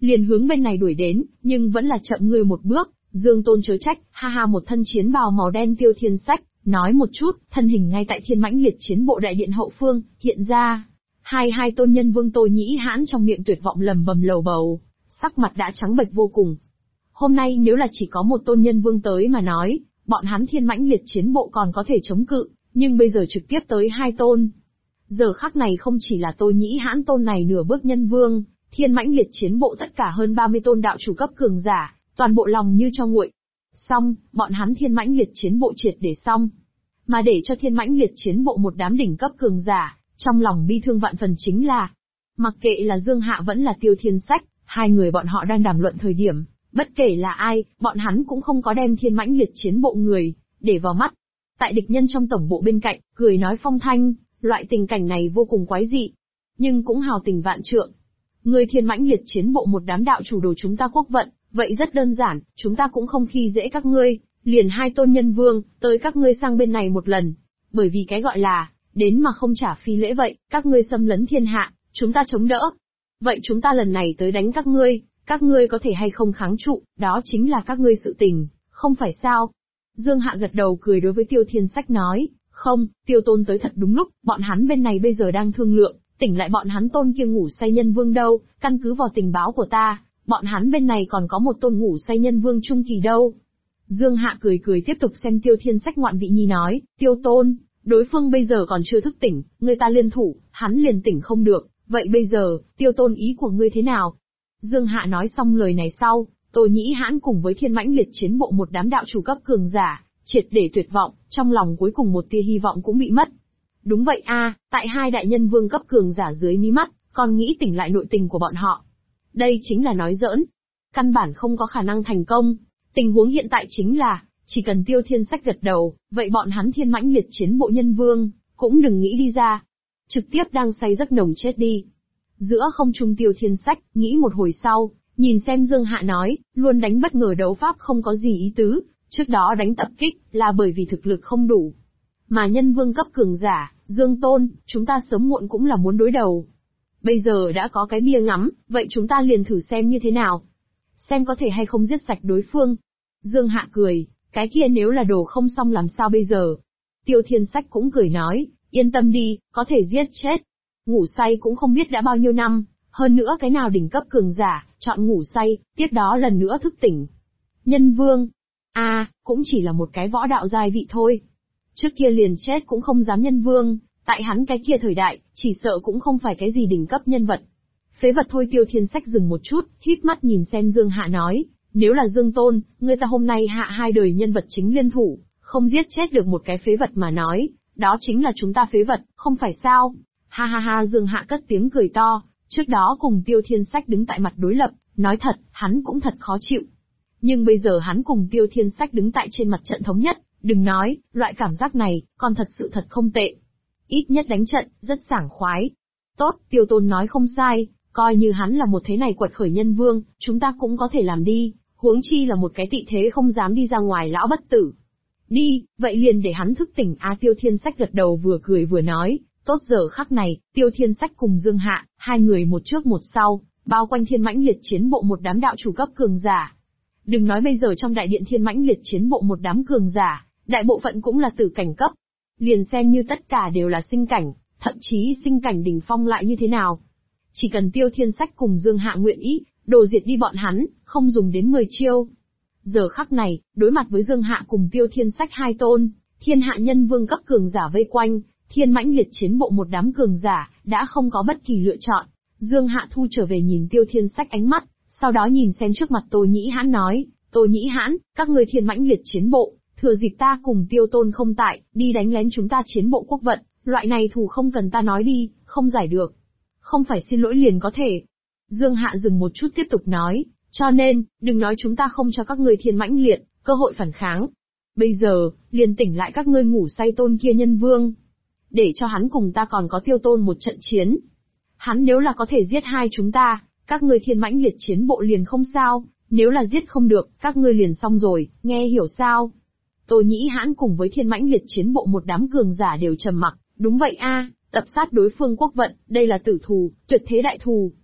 liền hướng bên này đuổi đến, nhưng vẫn là chậm ngươi một bước. Dương Tôn chớ trách, ha ha, một thân chiến bào màu đen Tiêu Thiên Sách, nói một chút, thân hình ngay tại thiên mãnh liệt chiến bộ đại điện hậu phương, hiện ra. Hai tôn nhân vương Tô Nhĩ Hãn trong miệng tuyệt vọng lầm bầm lầu bầu, sắc mặt đã trắng bệch vô cùng. Hôm nay nếu là chỉ có một tôn nhân vương tới mà nói, bọn hắn thiên mãnh liệt chiến bộ còn có thể chống cự, nhưng bây giờ trực tiếp tới 2 tôn. Giờ khắc này không chỉ là Tô Nhĩ Hãn tôn này nửa bước nhân vương, thiên mãnh liệt chiến bộ tất cả hơn 30 tôn đạo chủ cấp cường giả, toàn bộ lòng như cho nguội. Xong, bọn hắn thiên mãnh liệt chiến bộ triệt để xong. Mà để cho thiên mãnh liệt chiến bộ một đám đỉnh cấp cường giả, trong lòng bi thương vạn phần chính là, mặc kệ là Dương Hạ vẫn là Tiêu Thiên Sách, hai người bọn họ đang đàm luận thời điểm, bất kể là ai, bọn hắn cũng không có đem thiên mãnh liệt chiến bộ người để vào mắt. Tại địch nhân trong tổng bộ bên cạnh, cười nói phong thanh, loại tình cảnh này vô cùng quái dị, nhưng cũng hào tình vạn trượng. Người thiên mãnh liệt chiến bộ một đám đạo chủ đồ chúng ta quốc vận, vậy rất đơn giản, chúng ta cũng không khi dễ các ngươi, liền 2 tôn nhân vương, tới các ngươi sang bên này một lần. Bởi vì cái gọi là, đến mà không trả phi lễ vậy, các ngươi xâm lấn thiên hạ, chúng ta chống đỡ. Vậy chúng ta lần này tới đánh các ngươi có thể hay không kháng trụ, đó chính là các ngươi sự tình, không phải sao? Dương Hạ gật đầu cười đối với Tiêu Thiên Sách nói, không, Tiêu Tôn tới thật đúng lúc, bọn hắn bên này bây giờ đang thương lượng, tỉnh lại bọn hắn tôn kia ngủ say nhân vương đâu, căn cứ vào tình báo của ta, bọn hắn bên này còn có một tôn ngủ say nhân vương trung kỳ đâu. Dương Hạ cười cười tiếp tục xem Tiêu Thiên Sách ngoạn vị nhi nói, Tiêu Tôn, đối phương bây giờ còn chưa thức tỉnh, người ta liên thủ, hắn liền tỉnh không được, vậy bây giờ, Tiêu Tôn ý của ngươi thế nào? Dương Hạ nói xong lời này sau, Tô Nhĩ Hãn cùng với thiên mãnh liệt chiến bộ một đám đạo chủ cấp cường giả, triệt để tuyệt vọng, trong lòng cuối cùng một tia hy vọng cũng bị mất. Đúng vậy a, tại 2 đại nhân vương cấp cường giả dưới mí mắt, còn nghĩ tỉnh lại nội tình của bọn họ. Đây chính là nói giỡn. Căn bản không có khả năng thành công. Tình huống hiện tại chính là, chỉ cần Tiêu Thiên Sách gật đầu, vậy bọn hắn thiên mãnh liệt chiến bộ nhân vương, cũng đừng nghĩ đi ra. Trực tiếp đang say giấc nồng chết đi. Giữa không trung Tiêu Thiên Sách, nghĩ một hồi sau, nhìn xem Dương Hạ nói, luôn đánh bất ngờ đấu pháp không có gì ý tứ, trước đó đánh tập kích, là bởi vì thực lực không đủ. Mà nhân vương cấp cường giả, Dương Tôn, chúng ta sớm muộn cũng là muốn đối đầu. Bây giờ đã có cái bia ngắm, vậy chúng ta liền thử xem như thế nào. Xem có thể hay không giết sạch đối phương. Dương Hạ cười, cái kia nếu là đồ không xong làm sao bây giờ? Tiêu Thiên Sách cũng cười nói, yên tâm đi, có thể giết chết. Ngủ say cũng không biết đã bao nhiêu năm, hơn nữa cái nào đỉnh cấp cường giả, chọn ngủ say, tiếp đó lần nữa thức tỉnh. Nhân vương, cũng chỉ là một cái võ đạo giai vị thôi. Trước kia liền chết cũng không dám nhân vương, tại hắn cái kia thời đại, chỉ sợ cũng không phải cái gì đỉnh cấp nhân vật. Phế vật thôi. Tiêu Thiên Sách dừng một chút, híp mắt nhìn xem Dương Hạ nói, nếu là Dương Tôn, người ta hôm nay hạ 2 đời nhân vật chính liên thủ, không giết chết được một cái phế vật mà nói, đó chính là chúng ta phế vật, không phải sao? Ha ha ha, Dương Hạ cất tiếng cười to, trước đó cùng Tiêu Thiên Sách đứng tại mặt đối lập, nói thật, hắn cũng thật khó chịu. Nhưng bây giờ hắn cùng Tiêu Thiên Sách đứng tại trên mặt trận thống nhất, đừng nói, loại cảm giác này, còn thật sự thật không tệ. Ít nhất đánh trận, rất sảng khoái. Tốt, Tiêu Tôn nói không sai, coi như hắn là một thế này quật khởi nhân vương, chúng ta cũng có thể làm đi, huống chi là một cái tị thế không dám đi ra ngoài lão bất tử. Đi, vậy liền để hắn thức tỉnh. Tiêu Thiên Sách gật đầu vừa cười vừa nói, tốt. Giờ khắc này, Tiêu Thiên Sách cùng Dương Hạ, 2 người một trước một sau, bao quanh thiên mãnh liệt chiến bộ một đám đạo chủ cấp cường giả. Đừng nói bây giờ trong đại điện thiên mãnh liệt chiến bộ một đám cường giả, đại bộ phận cũng là tử cảnh cấp. Liền xem như tất cả đều là sinh cảnh, thậm chí sinh cảnh đỉnh phong lại như thế nào. Chỉ cần Tiêu Thiên Sách cùng Dương Hạ nguyện ý, đồ diệt đi bọn hắn, không dùng đến 10 chiêu. Giờ khắc này, đối mặt với Dương Hạ cùng Tiêu Thiên Sách 2 tôn, thiên hạ nhân vương cấp cường giả vây quanh, thiên mãnh liệt chiến bộ một đám cường giả, đã không có bất kỳ lựa chọn. Dương Hạ thu trở về nhìn Tiêu Thiên Sách ánh mắt, sau đó nhìn xem trước mặt Tô Nhĩ Hãn nói, Tô Nhĩ Hãn, các ngươi thiên mãnh liệt chiến bộ, thừa dịp ta cùng Tiêu Tôn không tại, đi đánh lén chúng ta chiến bộ quốc vận, loại này thù không cần ta nói đi, không giải được. Không phải xin lỗi liền có thể. Dương Hạ dừng một chút tiếp tục nói, cho nên, đừng nói chúng ta không cho các ngươi thiên mãnh liệt, cơ hội phản kháng. Bây giờ, liền tỉnh lại các ngươi ngủ say tôn kia nhân vương. Để cho hắn cùng ta còn có Tiêu Tôn một trận chiến. Hắn nếu là có thể giết 2 chúng ta, các ngươi thiên mãnh liệt chiến bộ liền không sao, nếu là giết không được, các ngươi liền xong rồi, nghe hiểu sao? Tô Nhĩ Hãn cùng với thiên mãnh liệt chiến bộ một đám cường giả đều trầm mặc, đúng vậy tập sát đối phương quốc vận, đây là tử thù, tuyệt thế đại thù.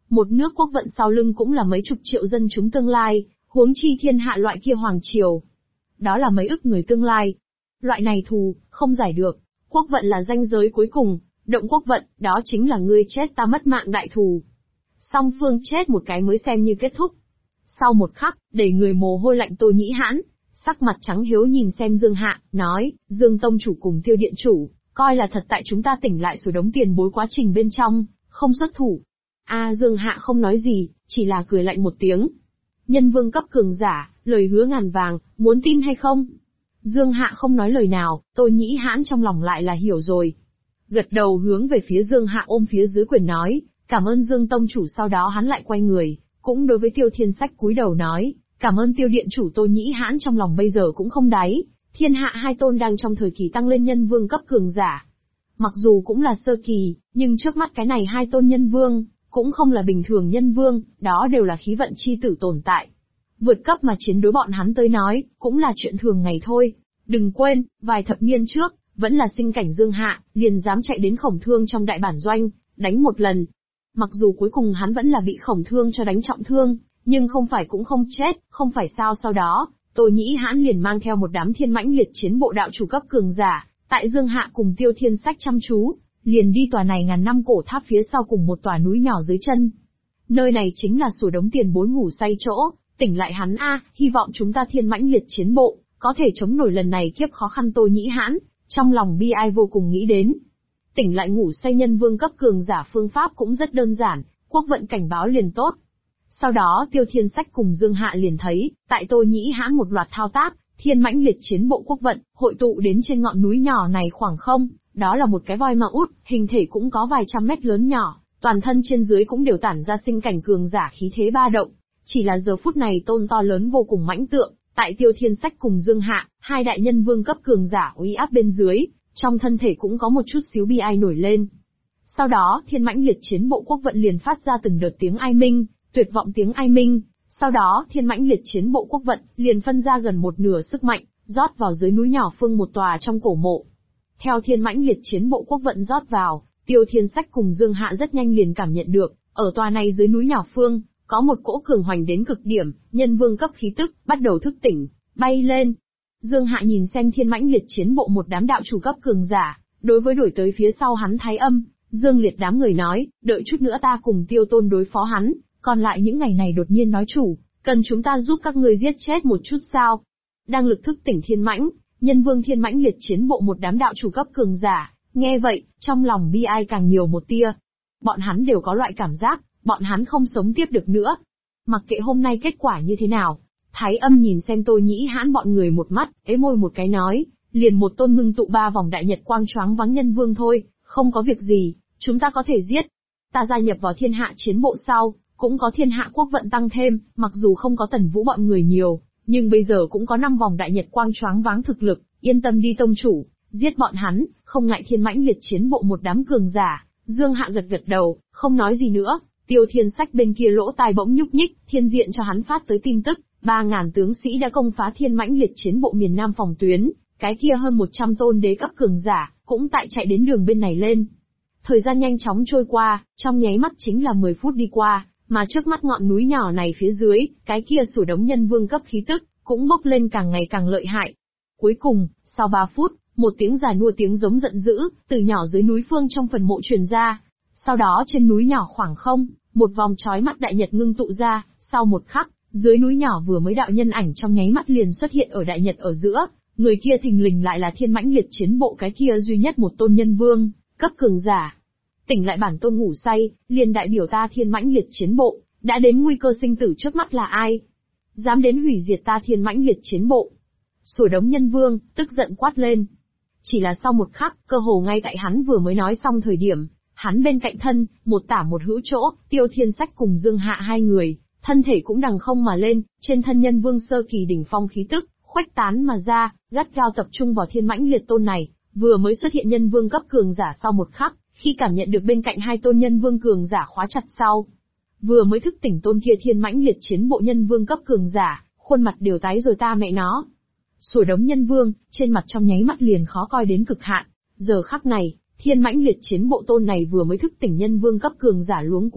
Một nước quốc vận sau lưng cũng là mấy chục triệu dân chúng tương lai, huống chi thiên hạ loại kia hoàng triều. Đó là mấy ức người tương lai. Loại này thù, không giải được. Quốc vận là ranh giới cuối cùng, động quốc vận, đó chính là ngươi chết ta mất mạng đại thù. Song phương chết một cái mới xem như kết thúc. Sau một khắc, đầy người mồ hôi lạnh Tô Nhĩ Hãn, sắc mặt trắng hiếu nhìn xem Dương Hạ, nói, Dương Tông chủ cùng Tiêu Điện chủ, coi là thật tại chúng ta tỉnh lại sổ đống tiền bối quá trình bên trong, không xuất thủ. Dương Hạ không nói gì, chỉ là cười lạnh một tiếng. Nhân vương cấp cường giả, lời hứa ngàn vàng, muốn tin hay không? Dương Hạ không nói lời nào, Tô Nhĩ Hãn trong lòng lại là hiểu rồi. Gật đầu hướng về phía Dương Hạ ôm phía dưới quyền nói, cảm ơn Dương Tông chủ. Sau đó hắn lại quay người, cũng đối với Tiêu Thiên Sách cúi đầu nói, cảm ơn Tiêu Điện chủ. Tô Nhĩ Hãn trong lòng bây giờ cũng không đáy, thiên hạ hai tôn đang trong thời kỳ tăng lên nhân vương cấp cường giả. Mặc dù cũng là sơ kỳ, nhưng trước mắt cái này hai tôn nhân vương, cũng không là bình thường nhân vương, đó đều là khí vận chi tử tồn tại. Vượt cấp mà chiến đối bọn hắn tới nói, cũng là chuyện thường ngày thôi. Đừng quên, vài thập niên trước, vẫn là sinh cảnh Dương Hạ, liền dám chạy đến Khổng Thương trong đại bản doanh, đánh một lần. Mặc dù cuối cùng hắn vẫn là bị Khổng Thương cho đánh trọng thương, nhưng không phải cũng không chết, không phải sao. Sau đó, Tô Nhĩ Hãn liền mang theo một đám thiên mãnh liệt chiến bộ đạo chủ cấp cường giả, tại Dương Hạ cùng Tiêu Thiên Sách chăm chú, liền đi tòa này ngàn năm cổ tháp phía sau cùng một tòa núi nhỏ dưới chân. Nơi này chính là sủa đống tiền bối ngủ say chỗ, tỉnh lại hắn hy vọng chúng ta thiên mãnh liệt chiến bộ, có thể chống nổi lần này kiếp khó khăn. Tô Nhĩ Hãn, trong lòng bi ai vô cùng nghĩ đến. Tỉnh lại ngủ say nhân vương cấp cường giả phương pháp cũng rất đơn giản, quốc vận cảnh báo liền tốt. Sau đó Tiêu Thiên Sách cùng Dương Hạ liền thấy, tại Tô Nhĩ Hãn một loạt thao tác, thiên mãnh liệt chiến bộ quốc vận, hội tụ đến trên ngọn núi nhỏ này khoảng không, đó là một cái voi ma út, hình thể cũng có vài trăm mét lớn nhỏ, toàn thân trên dưới cũng đều tản ra sinh cảnh cường giả khí thế ba động. Chỉ là giờ phút này tôn to lớn vô cùng mãnh tượng, tại Tiêu Thiên Sách cùng Dương Hạ, hai đại nhân vương cấp cường giả uy áp bên dưới, trong thân thể cũng có một chút xíu bi ai nổi lên. Sau đó, thiên mãnh liệt chiến bộ quốc vận liền phát ra từng đợt tiếng ai minh, tuyệt vọng tiếng ai minh. Sau đó, thiên mãnh liệt chiến bộ quốc vận liền phân ra gần một nửa sức mạnh, rót vào dưới núi nhỏ phương một tòa trong cổ mộ. Theo thiên mãnh liệt chiến bộ quốc vận rót vào, Tiêu Thiên Sách cùng Dương Hạ rất nhanh liền cảm nhận được, ở tòa này dưới núi nhỏ phương, có một cỗ cường hoành đến cực điểm, nhân vương cấp khí tức, bắt đầu thức tỉnh, bay lên. Dương Hạ nhìn xem thiên mãnh liệt chiến bộ một đám đạo chủ cấp cường giả, đối với đuổi tới phía sau hắn Thái Âm, Dương Liệt đám người nói, đợi chút nữa ta cùng Tiêu Tôn đối phó hắn, còn lại những ngày này đột nhiên nói chủ, cần chúng ta giúp các ngươi giết chết một chút sao? Đang lực thức tỉnh thiên mãnh, nhân vương thiên mãnh liệt chiến bộ một đám đạo chủ cấp cường giả, nghe vậy, trong lòng bi ai càng nhiều một tia. Bọn hắn đều có loại cảm giác, bọn hắn không sống tiếp được nữa. Mặc kệ hôm nay kết quả như thế nào, Thái Âm nhìn xem Tô Nhĩ Hãn bọn người một mắt, ế môi một cái nói, liền một tôn ngưng tụ ba vòng đại nhật quang choáng vắng nhân vương thôi, không có việc gì, chúng ta có thể giết. Ta gia nhập vào thiên hạ chiến bộ sau, cũng có thiên hạ quốc vận tăng thêm, mặc dù không có Tần Vũ bọn người nhiều, nhưng bây giờ cũng có 5 vòng đại nhật quang choáng váng thực lực, yên tâm đi tông chủ, giết bọn hắn, không ngại thiên mãnh liệt chiến bộ một đám cường giả. Dương Hạ gật gật đầu, không nói gì nữa. Tiêu Thiên Sách bên kia lỗ tai bỗng nhúc nhích, thiên diện cho hắn phát tới tin tức, 3.000 tướng sĩ đã công phá thiên mãnh liệt chiến bộ miền Nam phòng tuyến, cái kia hơn 100 tôn đế cấp cường giả, cũng tại chạy đến đường bên này lên. Thời gian nhanh chóng trôi qua, trong nháy mắt chính là 10 phút đi qua, mà trước mắt ngọn núi nhỏ này phía dưới, cái kia sủa đống nhân vương cấp khí tức, cũng bốc lên càng ngày càng lợi hại. Cuối cùng, sau 3 phút, một tiếng già nua tiếng giống giận dữ, từ nhỏ dưới núi phương trong phần mộ truyền ra. Sau đó trên núi nhỏ khoảng không, một vòng chói mắt đại nhật ngưng tụ ra, sau một khắc, dưới núi nhỏ vừa mới đạo nhân ảnh trong nháy mắt liền xuất hiện ở đại nhật ở giữa, người kia thình lình lại là thiên mãnh liệt chiến bộ cái kia duy nhất một tôn nhân vương, cấp cường giả. Tỉnh lại bản tôn ngủ say, liền đại biểu ta thiên mãnh liệt chiến bộ, đã đến nguy cơ sinh tử trước mắt là ai? Dám đến hủy diệt ta thiên mãnh liệt chiến bộ. Sủa đống nhân vương, tức giận quát lên. Chỉ là sau một khắc, cơ hồ ngay tại hắn vừa mới nói xong thời điểm, hắn bên cạnh thân, một tả một hữu chỗ, Tiêu Thiên Sách cùng Dương Hạ hai người, thân thể cũng đằng không mà lên, trên thân nhân vương sơ kỳ đỉnh phong khí tức, khuếch tán mà ra, gắt gao tập trung vào thiên mãnh liệt tôn này, vừa mới xuất hiện nhân vương cấp cường giả sau một khắc, khi cảm nhận được bên cạnh hai tôn nhân vương cường giả khóa chặt sau. Vừa mới thức tỉnh tôn kia thiên mãnh liệt chiến bộ nhân vương cấp cường giả, khuôn mặt đều tái rồi ta mẹ nó. Sủa đống nhân vương, trên mặt trong nháy mắt liền khó coi đến cực hạn, giờ khắc này, thiên mãnh liệt chiến bộ tôn này vừa mới thức tỉnh nhân vương cấp cường giả luống cuống,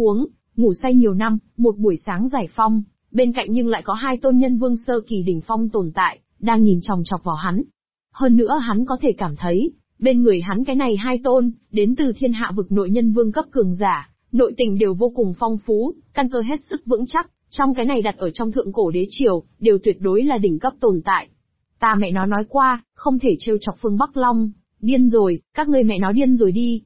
Ngủ say nhiều năm, một buổi sáng giải phong, bên cạnh nhưng lại có hai tôn nhân vương sơ kỳ đỉnh phong tồn tại, đang nhìn chòng chọc vào hắn. Hơn nữa hắn có thể cảm thấy, bên người hắn cái này hai tôn, đến từ thiên hạ vực nội nhân vương cấp cường giả, nội tình đều vô cùng phong phú, căn cơ hết sức vững chắc, trong cái này đặt ở trong thượng cổ đế triều, đều tuyệt đối là đỉnh cấp tồn tại. Ta mẹ nó nói qua, không thể trêu chọc Phương Bắc Long, điên rồi, các ngươi mẹ nó điên rồi đi.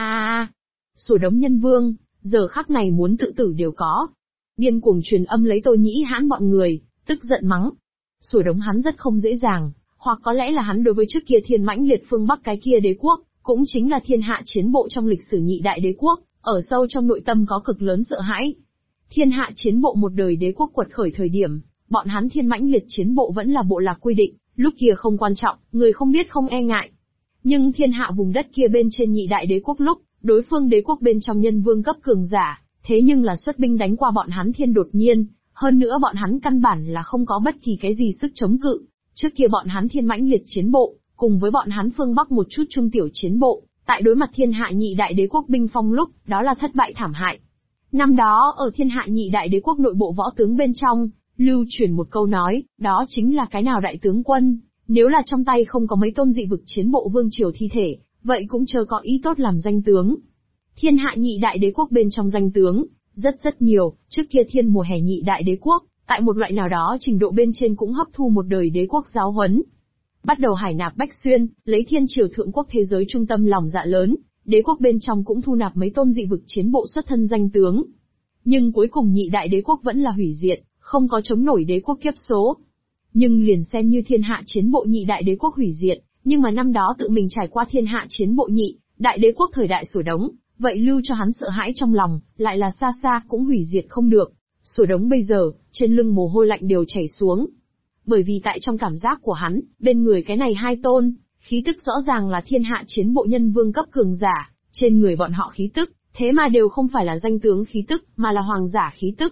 Sủa đống nhân vương, giờ khắc này muốn tự tử đều có. Điên cuồng truyền âm lấy Tô Nhĩ Hãn bọn người, tức giận mắng. Sủa đống hắn rất không dễ dàng, hoặc có lẽ là hắn đối với trước kia thiên mãnh liệt phương Bắc cái kia đế quốc, cũng chính là thiên hạ chiến bộ trong lịch sử nhị đại đế quốc, ở sâu trong nội tâm có cực lớn sợ hãi. Thiên hạ chiến bộ một đời đế quốc quật khởi thời điểm, bọn hắn thiên mãnh liệt chiến bộ vẫn là bộ lạc quy định, lúc kia không quan trọng, người không biết không e ngại. Nhưng thiên hạ vùng đất kia bên trên nhị đại đế quốc lúc, đối phương đế quốc bên trong nhân vương cấp cường giả, thế nhưng là xuất binh đánh qua bọn hắn thiên đột nhiên, hơn nữa bọn hắn căn bản là không có bất kỳ cái gì sức chống cự. Trước kia bọn hắn thiên mãnh liệt chiến bộ, cùng với bọn hắn phương Bắc một chút trung tiểu chiến bộ, tại đối mặt thiên hạ nhị đại đế quốc binh phong lúc, đó là thất bại thảm hại. Năm đó ở thiên hạ nhị đại đế quốc nội bộ võ tướng bên trong, lưu truyền một câu nói, đó chính là cái nào đại tướng quân, nếu là trong tay không có mấy tôn dị vực chiến bộ vương triều thi thể, vậy cũng chờ có ý tốt làm danh tướng. Thiên hạ nhị đại đế quốc bên trong danh tướng, rất nhiều, trước kia thiên mùa hè nhị đại đế quốc, tại một loại nào đó trình độ bên trên cũng hấp thu một đời đế quốc giáo huấn. Bắt đầu hải nạp bách xuyên, lấy thiên triều thượng quốc thế giới trung tâm lòng dạ lớn, đế quốc bên trong cũng thu nạp mấy tôn dị vực chiến bộ xuất thân danh tướng. Nhưng cuối cùng nhị đại đế quốc vẫn là hủy diệt, không có chống nổi đế quốc kiếp số. Nhưng liền xem như thiên hạ chiến bộ nhị đại đế quốc hủy diệt, nhưng mà năm đó tự mình trải qua thiên hạ chiến bộ nhị đại đế quốc thời đại Sủa Đống, vậy lưu cho hắn sợ hãi trong lòng, lại là xa xa cũng hủy diệt không được. Sủa Đống bây giờ, trên lưng mồ hôi lạnh đều chảy xuống. Bởi vì tại trong cảm giác của hắn, bên người cái này hai tôn, khí tức rõ ràng là thiên hạ chiến bộ nhân vương cấp cường giả, trên người bọn họ khí tức, thế mà đều không phải là danh tướng khí tức, mà là hoàng giả khí tức.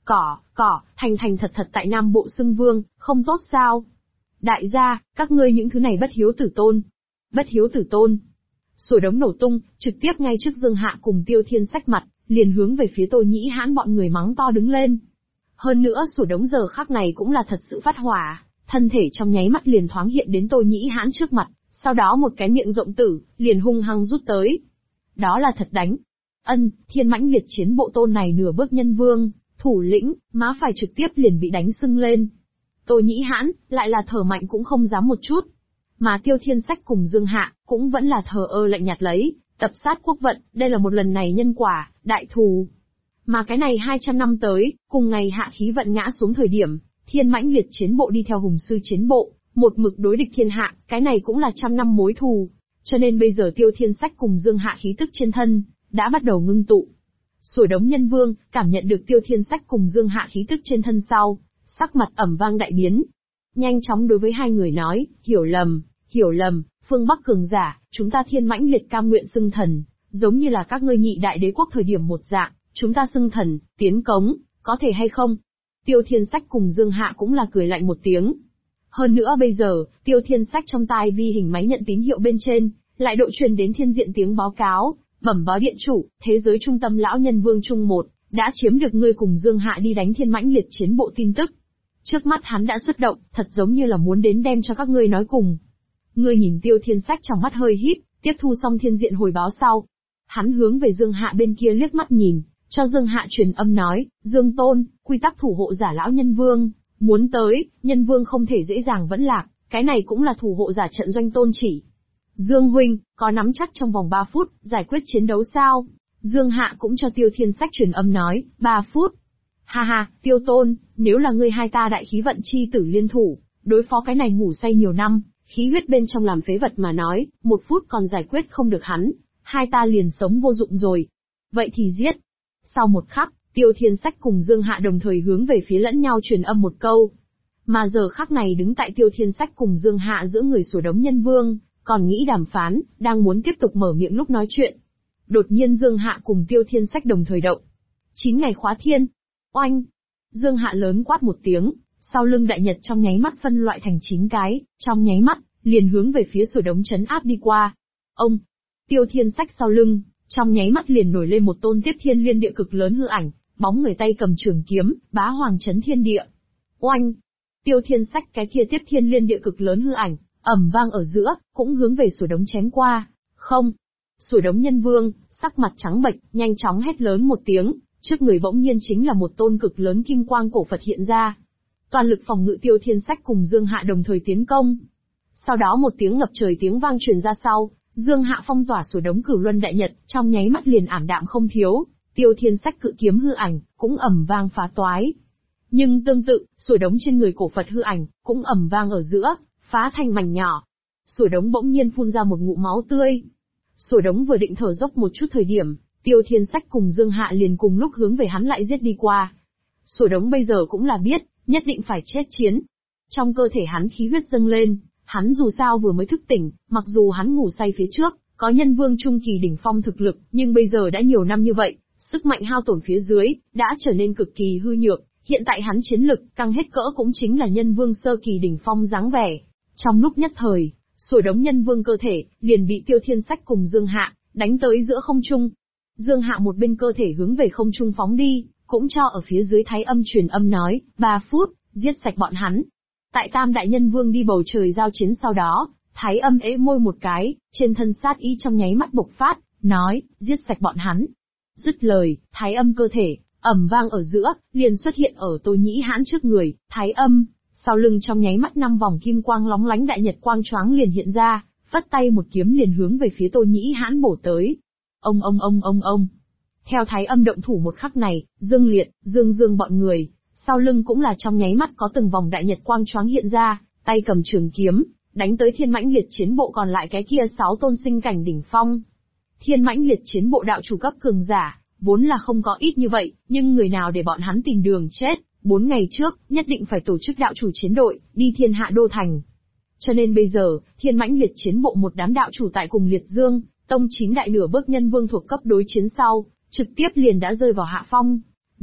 Thành thật tại Nam Bộ xưng vương, không tốt sao? Đại gia, các ngươi những thứ này bất hiếu tử tôn. Bất hiếu tử tôn. Sủa Đống nổ tung, trực tiếp ngay trước Dương Hạ cùng Tiêu Thiên Sách mặt, liền hướng về phía Tô Nhĩ Hãn bọn người mắng to đứng lên. Hơn nữa Sủa Đống giờ khắc này cũng là thật sự phát hỏa, thân thể trong nháy mắt liền thoáng hiện đến Tô Nhĩ Hãn trước mặt, sau đó một cái miệng rộng tử, liền hung hăng rút tới. Đó là thật đánh. Thiên mãnh liệt chiến bộ tôn này nửa bước nhân vương, thủ lĩnh, má phải trực tiếp liền bị đánh sưng lên. Tô Nhĩ Hãn, lại là thở mạnh cũng không dám một chút. Mà Tiêu Thiên Sách cùng Dương Hạ, cũng vẫn là thờ ơ lạnh nhạt lấy, tập sát quốc vận, đây là một lần này nhân quả, đại thù. Mà cái này 200 năm tới, cùng ngày hạ khí vận ngã xuống thời điểm, thiên mãnh liệt chiến bộ đi theo hùng sư chiến bộ, một mực đối địch thiên hạ, cái này cũng là 100 năm mối thù. Cho nên bây giờ Tiêu Thiên Sách cùng Dương Hạ khí tức trên thân, đã bắt đầu ngưng tụ. Sủa Đống nhân vương, cảm nhận được Tiêu Thiên Sách cùng Dương Hạ khí tức trên thân sau, sắc mặt ẩm vang đại biến. Nhanh chóng đối với hai người nói, hiểu lầm, phương Bắc cường giả, chúng ta thiên mãnh liệt cam nguyện xưng thần, giống như là các ngươi nhị đại đế quốc thời điểm một dạng, chúng ta xưng thần, tiến cống, có thể hay không? Tiêu Thiên Sách cùng Dương Hạ cũng là cười lạnh một tiếng. Hơn nữa bây giờ, Tiêu Thiên Sách trong tai vi hình máy nhận tín hiệu bên trên, lại độ truyền đến thiên diện tiếng báo cáo, bẩm báo điện chủ, thế giới trung tâm lão nhân vương trung 1, đã chiếm được ngươi cùng Dương Hạ đi đánh thiên mãnh liệt chiến bộ tin tức. Trước mắt hắn đã xuất động, thật giống như là muốn đến đem cho các ngươi nói cùng. Ngươi nhìn Tiêu Thiên Sách trong mắt hơi híp, tiếp thu xong thiên diện hồi báo sau. Hắn hướng về Dương Hạ bên kia liếc mắt nhìn, cho Dương Hạ truyền âm nói, Dương Tôn, quy tắc thủ hộ giả lão nhân vương, muốn tới, nhân vương không thể dễ dàng vẫn lạc, cái này cũng là thủ hộ giả trận doanh tôn chỉ. Dương huynh, có nắm chắc trong vòng 3 phút, giải quyết chiến đấu sao? Dương Hạ cũng cho Tiêu Thiên Sách truyền âm nói, 3 phút. Ha, Tiêu Tôn, nếu là ngươi hai ta đại khí vận chi tử liên thủ, đối phó cái này ngủ say nhiều năm, khí huyết bên trong làm phế vật mà nói, 1 phút còn giải quyết không được hắn, hai ta liền sống vô dụng rồi. Vậy thì giết. Sau một khắc, Tiêu Thiên Sách cùng Dương Hạ đồng thời hướng về phía lẫn nhau truyền âm một câu. Mà giờ khắc này đứng tại Tiêu Thiên Sách cùng Dương Hạ giữa người Sủa Đống nhân vương, còn nghĩ đàm phán, đang muốn tiếp tục mở miệng lúc nói chuyện. Đột nhiên Dương Hạ cùng Tiêu Thiên Sách đồng thời động. 9 ngày khóa thiên. Oanh! Dương Hạ lớn quát một tiếng, sau lưng đại nhật trong nháy mắt phân loại thành 9 cái, trong nháy mắt, liền hướng về phía Sủa Đống trấn áp đi qua. Ông! Tiêu Thiên Sách sau lưng, Trong nháy mắt liền nổi lên một tôn tiếp thiên liên địa cực lớn hư ảnh, bóng người tay cầm trường kiếm, bá hoàng chấn thiên địa. Oanh! Tiêu Thiên Sách cái kia tiếp thiên liên địa cực lớn hư ảnh, ầm vang ở giữa, cũng hướng về Sủa Đống chém qua. Không! Sủa Đống Nhân Vương, sắc mặt trắng bệch, nhanh chóng hét lớn một tiếng, trước người bỗng nhiên chính là một tôn cực lớn kim quang cổ Phật hiện ra. Toàn lực phòng ngự Tiêu Thiên Sách cùng Dương Hạ đồng thời tiến công. Sau đó một tiếng ngập trời tiếng vang truyền ra sau, Dương Hạ phong tỏa Sủa Đống Cửu Luân Đại Nhật, trong nháy mắt liền ảm đạm không thiếu, Tiêu Thiên Sách cự kiếm hư ảnh, cũng ầm vang phá toái. Nhưng tương tự, Sủa Đống trên người cổ Phật hư ảnh, cũng ầm vang ở giữa, phá thành mảnh nhỏ. Sủa Đống bỗng nhiên phun ra một ngụm máu tươi. Sủa Đống vừa định thở dốc một chút thời điểm, Tiêu Thiên Sách cùng Dương Hạ liền cùng lúc hướng về hắn lại giết đi qua. Sủa Đống bây giờ cũng là biết, nhất định phải chết chiến. Trong cơ thể hắn khí huyết dâng lên, hắn dù sao vừa mới thức tỉnh, mặc dù hắn ngủ say phía trước, có nhân vương trung kỳ đỉnh phong thực lực, nhưng bây giờ đã nhiều năm như vậy, sức mạnh hao tổn phía dưới, đã trở nên cực kỳ hư nhược, hiện tại hắn chiến lực, căng hết cỡ cũng chính là nhân vương sơ kỳ đỉnh phong dáng vẻ. Trong lúc nhất thời, Sủa Đống nhân vương cơ thể, liền bị Tiêu Thiên Sách cùng Dương Hạ, đánh tới giữa không trung. Dương Hạ một bên cơ thể hướng về không trung phóng đi, cũng cho ở phía dưới Thái Âm truyền âm nói, 3 phút, giết sạch bọn hắn. Tại Tam Đại Nhân Vương đi bầu trời giao chiến sau đó, Thái Âm ế môi một cái, trên thân sát ý trong nháy mắt bộc phát, nói, giết sạch bọn hắn. Dứt lời, Thái Âm cơ thể, ầm vang ở giữa, liền xuất hiện ở Tô Nhĩ Hãn trước người, Thái Âm, sau lưng trong nháy mắt 5 vòng kim quang lóng lánh đại nhật quang choáng liền hiện ra, phất tay một kiếm liền hướng về phía Tô Nhĩ Hãn bổ tới. Ông. Theo Thái Âm động thủ một khắc này, Dương Liệt, Dương bọn người, sau lưng cũng là trong nháy mắt có từng vòng đại nhật quang choáng hiện ra, tay cầm trường kiếm, đánh tới Thiên Mãnh Liệt chiến bộ còn lại cái kia 6 tôn sinh cảnh đỉnh phong. Thiên Mãnh Liệt chiến bộ đạo chủ cấp cường giả, vốn là không có ít như vậy, nhưng người nào để bọn hắn tìm đường chết, 4 ngày trước, nhất định phải tổ chức đạo chủ chiến đội, đi Thiên Hạ Đô Thành. Cho nên bây giờ, Thiên Mãnh Liệt chiến bộ một đám đạo chủ tại cùng Liệt Dương, tông 9 đại nửa bước nhân vương thuộc cấp đối chiến sau, trực tiếp liền đã rơi vào hạ phong.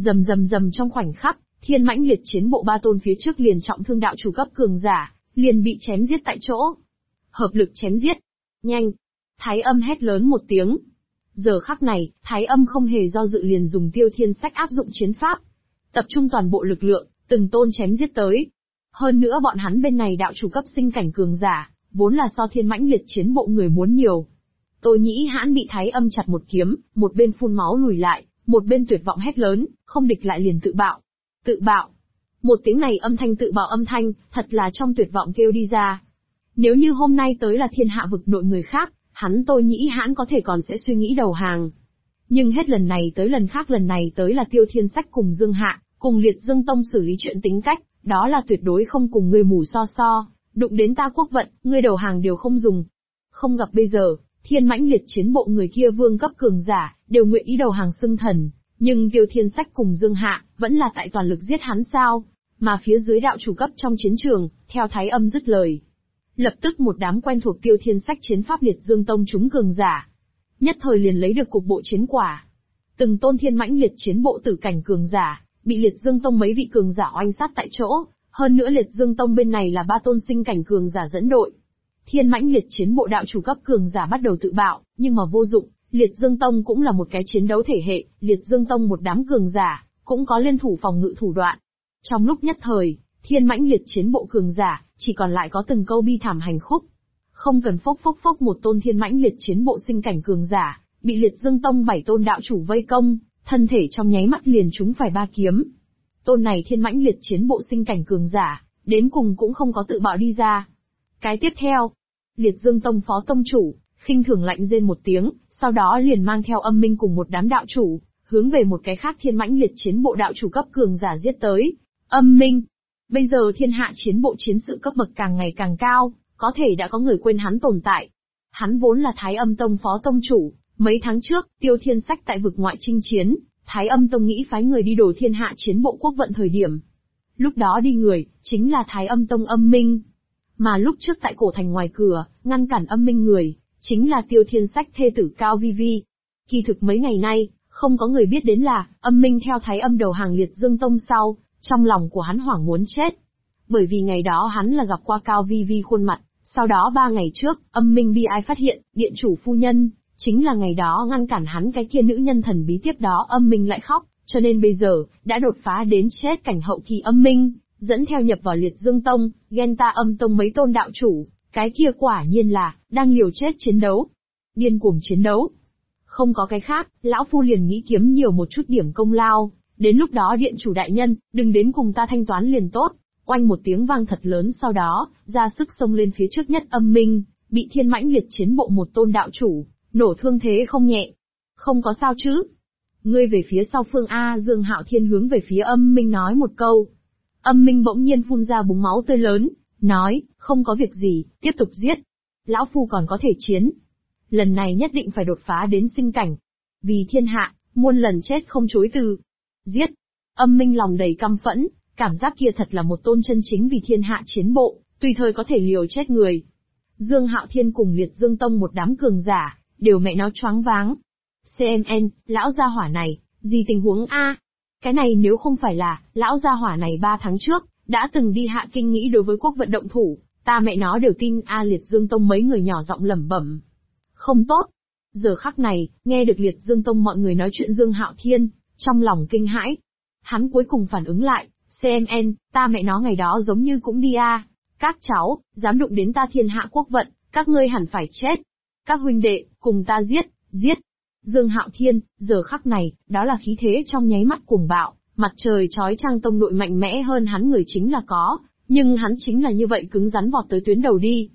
Rầm trong khoảnh khắc, Thiên Mãnh Liệt chiến bộ 3 tôn phía trước liền trọng thương đạo chủ cấp cường giả, liền bị chém giết tại chỗ. Hợp lực chém giết. Nhanh. Thái Âm hét lớn một tiếng. Giờ khắc này, Thái Âm không hề do dự liền dùng Tiêu Thiên Sách áp dụng chiến pháp. Tập trung toàn bộ lực lượng, từng tôn chém giết tới. Hơn nữa bọn hắn bên này đạo chủ cấp sinh cảnh cường giả, vốn là so Thiên Mãnh Liệt chiến bộ người muốn nhiều. Tô Nhĩ Hãn bị Thái Âm chặt một kiếm, một bên phun máu lùi lại, một bên tuyệt vọng hét lớn, không địch lại liền tự bạo. Tự bạo. Một tiếng này âm thanh tự bạo âm thanh, thật là trong tuyệt vọng kêu đi ra. Nếu như hôm nay tới là thiên hạ vực nội người khác, hắn Tô Nhĩ Hãn có thể còn sẽ suy nghĩ đầu hàng. Nhưng hết lần này tới lần khác, lần này tới là Tiêu Thiên Sách cùng Dương Hạ, cùng Liệt Dương Tông xử lý chuyện tính cách, đó là tuyệt đối không cùng người mù so, đụng đến ta quốc vận, ngươi đầu hàng đều không dùng. Không gặp bây giờ, Thiên Mãnh Liệt chiến bộ người kia vương cấp cường giả, đều nguyện ý đầu hàng xưng thần, nhưng Tiêu Thiên Sách cùng Dương Hạ, vẫn là tại toàn lực giết hắn sao, mà phía dưới đạo chủ cấp trong chiến trường, theo Thái Âm dứt lời. Lập tức một đám quen thuộc Tiêu Thiên Sách chiến pháp Liệt Dương Tông chúng cường giả, nhất thời liền lấy được cục bộ chiến quả. Từng tôn Thiên Mãnh Liệt chiến bộ tử cảnh cường giả, bị Liệt Dương Tông mấy vị cường giả oanh sát tại chỗ, hơn nữa Liệt Dương Tông bên này là 3 tôn sinh cảnh cường giả dẫn đội. Thiên Mãnh Liệt chiến bộ đạo chủ cấp cường giả bắt đầu tự bạo, nhưng mà vô dụng, Liệt Dương Tông cũng là một cái chiến đấu thể hệ, Liệt Dương Tông một đám cường giả, cũng có liên thủ phòng ngự thủ đoạn. Trong lúc nhất thời, Thiên Mãnh Liệt chiến bộ cường giả, chỉ còn lại có từng câu bi thảm hành khúc. Không cần phốc một tôn Thiên Mãnh Liệt chiến bộ sinh cảnh cường giả, bị Liệt Dương Tông 7 tôn đạo chủ vây công, thân thể trong nháy mắt liền trúng phải 3 kiếm. Tôn này Thiên Mãnh Liệt chiến bộ sinh cảnh cường giả, đến cùng cũng không có tự bạo đi ra. Cái tiếp theo, Liệt Dương Tông phó tông chủ, khinh thường lạnh rên một tiếng, sau đó liền mang theo Âm Minh cùng một đám đạo chủ, hướng về một cái khác Thiên Mãnh Liệt chiến bộ đạo chủ cấp cường giả giết tới. Âm Minh, bây giờ thiên hạ chiến bộ chiến sự cấp bậc càng ngày càng cao, có thể đã có người quên hắn tồn tại. Hắn vốn là Thái Âm Tông phó tông chủ, mấy tháng trước, Tiêu Thiên Sách tại vực ngoại chinh chiến, Thái Âm Tông nghĩ phái người đi đổ thiên hạ chiến bộ quốc vận thời điểm. Lúc đó đi người, chính là Thái Âm Tông Âm Minh. Mà lúc trước tại cổ thành ngoài cửa, ngăn cản Âm Minh người, chính là Tiêu Thiên Sách thê tử Cao Vi Vi. Kỳ thực mấy ngày nay, không có người biết đến là, Âm Minh theo Thái Âm đầu hàng Liệt Dương Tông sau, trong lòng của hắn hoảng muốn chết. Bởi vì ngày đó hắn là gặp qua Cao Vi Vi khuôn mặt, sau đó 3 ngày trước, Âm Minh bi ai phát hiện, điện chủ phu nhân, Chính là ngày đó ngăn cản hắn cái kia nữ nhân thần bí tiếp đó âm minh lại khóc, cho nên bây giờ, đã đột phá đến chết cảnh hậu kỳ âm minh, dẫn theo nhập vào liệt dương tông, ghen ta âm tông mấy tôn đạo chủ, cái kia quả nhiên là, đang liều chết chiến đấu. Điên cuồng chiến đấu. Không có cái khác, lão phu liền nghĩ kiếm nhiều một chút điểm công lao, đến lúc đó điện chủ đại nhân, đừng đến cùng ta thanh toán liền tốt. Oanh một tiếng vang thật lớn sau đó, ra sức xông lên phía trước nhất âm minh, bị thiên mãnh liệt chiến bộ một tôn đạo chủ, nổ thương thế không nhẹ. Không có sao chứ? Ngươi về phía sau phương A Dương Hạo Thiên hướng về phía âm minh nói một câu. Âm minh bỗng nhiên phun ra búng máu tươi lớn, nói, không có việc gì, tiếp tục giết. Lão phu còn có thể chiến. Lần này nhất định phải đột phá đến sinh cảnh. Vì thiên hạ, muôn lần chết không chối từ. Giết. Âm minh lòng đầy căm phẫn, cảm giác kia thật là một tôn chân chính vì thiên hạ chiến bộ, tùy thời có thể liều chết người. Dương Hạo Thiên cùng Liệt Dương Tông một đám cường giả, đều mẹ nó choáng váng. CMN, lão gia hỏa này, gì tình huống a? Cái này nếu không phải là, lão gia hỏa này 3 tháng trước, đã từng đi hạ kinh nghĩ đối với quốc vận động thủ, ta mẹ nó đều tin a. Liệt Dương Tông mấy người nhỏ giọng lẩm bẩm. Không tốt. Giờ khắc này, nghe được Liệt Dương Tông mọi người nói chuyện Dương Hạo Thiên, trong lòng kinh hãi. Hắn cuối cùng phản ứng lại, CMN, ta mẹ nó ngày đó giống như cũng đi a. Các cháu, dám đụng đến ta thiên hạ quốc vận, các ngươi hẳn phải chết. Các huynh đệ, cùng ta giết, giết. Dương Hạo Thiên, giờ khắc này, đó là khí thế trong nháy mắt cuồng bạo, mặt trời chói chang tông nội mạnh mẽ hơn hắn người chính là có, nhưng hắn chính là như vậy cứng rắn vọt tới tuyến đầu đi.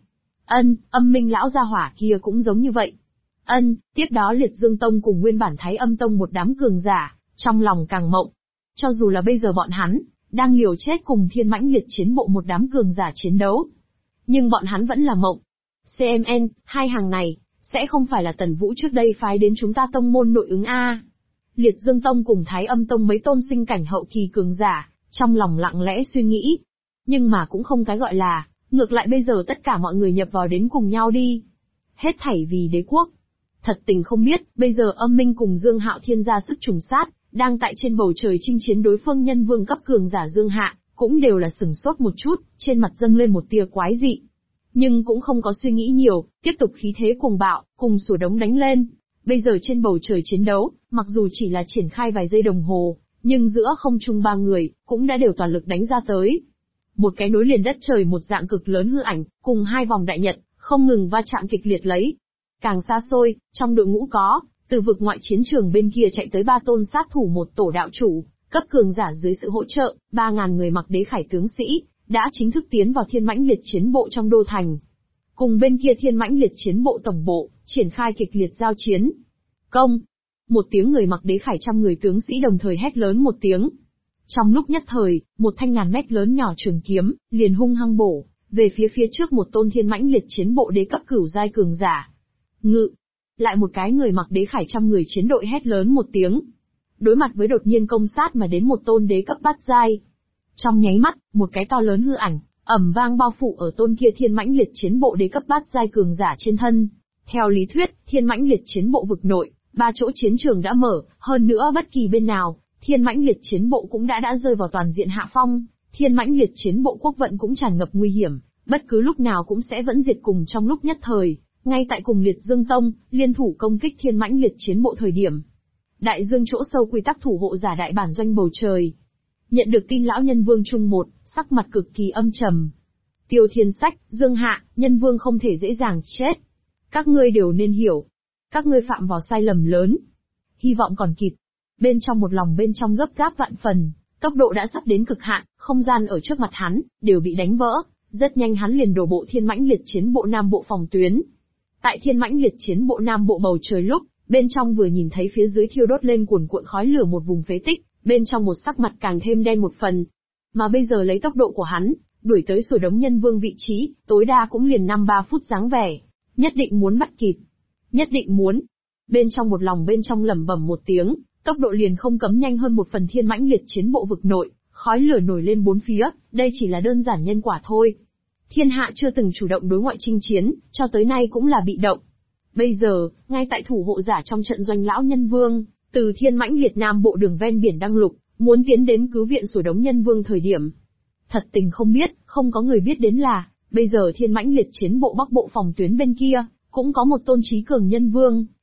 Âm minh lão gia hỏa kia cũng giống như vậy. Tiếp đó Liệt Dương Tông cùng nguyên bản Thái Âm Tông một đám cường giả, trong lòng càng mộng. Cho dù là bây giờ bọn hắn, đang liều chết cùng thiên mãnh liệt chiến bộ một đám cường giả chiến đấu. Nhưng bọn hắn vẫn là mộng. CMN, hai hàng này, sẽ không phải là Tần Vũ trước đây phái đến chúng ta tông môn nội ứng a? Liệt Dương Tông cùng Thái Âm Tông mấy tôn sinh cảnh hậu kỳ cường giả, trong lòng lặng lẽ suy nghĩ. Nhưng mà cũng không cái gọi là, ngược lại bây giờ tất cả mọi người nhập vào đến cùng nhau đi. Hết thảy vì đế quốc. Thật tình không biết, bây giờ âm minh cùng Dương Hạo Thiên ra sức trùng sát, đang tại trên bầu trời chinh chiến đối phương nhân vương cấp cường giả Dương Hạ, cũng đều là sửng sốt một chút, trên mặt dâng lên một tia quái dị. Nhưng cũng không có suy nghĩ nhiều, tiếp tục khí thế cuồng bạo, cùng sủa đống đánh lên. Bây giờ trên bầu trời chiến đấu, mặc dù chỉ là triển khai vài giây đồng hồ, nhưng giữa không trung ba người, cũng đã đều toàn lực đánh ra tới. Một cái nối liền đất trời một dạng cực lớn hư ảnh, cùng hai vòng đại nhật, không ngừng va chạm kịch liệt lấy. Càng xa xôi, trong đội ngũ có, từ vực ngoại chiến trường bên kia chạy tới 3 tôn sát thủ một tổ đạo chủ, cấp cường giả dưới sự hỗ trợ, 3.000 người mặc đế khải tướng sĩ, đã chính thức tiến vào thiên mãnh liệt chiến bộ trong đô thành. Cùng bên kia thiên mãnh liệt chiến bộ tổng bộ, triển khai kịch liệt giao chiến. Công! Một tiếng người mặc đế khải trăm người tướng sĩ đồng thời hét lớn một tiếng. Trong lúc nhất thời, một thanh ngàn mét lớn nhỏ trường kiếm, liền hung hăng bổ, về phía trước một tôn thiên mãnh liệt chiến bộ đế cấp cửu giai cường giả. Ngự! Lại một cái người mặc đế khải trăm người chiến đội hét lớn một tiếng. Đối mặt với đột nhiên công sát mà đến một tôn đế cấp bát giai. Trong nháy mắt, một cái to lớn hư ảnh, ầm vang bao phủ ở tôn kia thiên mãnh liệt chiến bộ đế cấp bát giai cường giả trên thân. Theo lý thuyết, thiên mãnh liệt chiến bộ vực nội, 3 chỗ chiến trường đã mở, hơn nữa bất kỳ bên nào, thiên mãnh liệt chiến bộ cũng đã rơi vào toàn diện hạ phong, thiên mãnh liệt chiến bộ quốc vận cũng tràn ngập nguy hiểm, bất cứ lúc nào cũng sẽ vẫn diệt cùng trong lúc nhất thời. Ngay tại cùng Liệt Dương Tông, liên thủ công kích thiên mãnh liệt chiến bộ thời điểm. Đại dương chỗ sâu quy tắc thủ hộ giả đại bản doanh bầu trời. Nhận được tin lão nhân vương trung một, sắc mặt cực kỳ âm trầm. Tiêu Thiên Sách, Dương Hạ, nhân vương không thể dễ dàng chết. Các ngươi đều nên hiểu. Các ngươi phạm vào sai lầm lớn. Hy vọng còn kịp. Bên trong một lòng bên trong gấp gáp vạn phần, tốc độ đã sắp đến cực hạn, không gian ở trước mặt hắn, đều bị đánh vỡ. Rất nhanh hắn liền đổ bộ thiên mãnh liệt chiến bộ nam bộ phòng tuyến. Tại thiên mãnh liệt chiến bộ nam bộ bầu trời lúc, bên trong vừa nhìn thấy phía dưới thiêu đốt lên cuồn cuộn khói lửa một vùng phế tích, bên trong một sắc mặt càng thêm đen một phần. Mà bây giờ lấy tốc độ của hắn, đuổi tới sủa đống nhân vương vị trí, tối đa cũng liền 5-3 phút dáng vẻ. Nhất định muốn bắt kịp. Nhất định muốn. Bên trong một lòng bên trong lẩm bẩm một tiếng, tốc độ liền không cấm nhanh hơn một phần thiên mãnh liệt chiến bộ vực nội, khói lửa nổi lên bốn phía, đây chỉ là đơn giản nhân quả thôi. Thiên hạ chưa từng chủ động đối ngoại chinh chiến, cho tới nay cũng là bị động. Bây giờ, ngay tại thủ hộ giả trong trận doanh lão nhân vương, từ thiên mãnh liệt nam bộ đường ven biển đăng lục, muốn tiến đến cứu viện sủa đống nhân vương thời điểm. Thật tình không biết, không có người biết đến là, bây giờ thiên mãnh liệt chiến bộ bắc bộ phòng tuyến bên kia, cũng có một tôn trí cường nhân vương,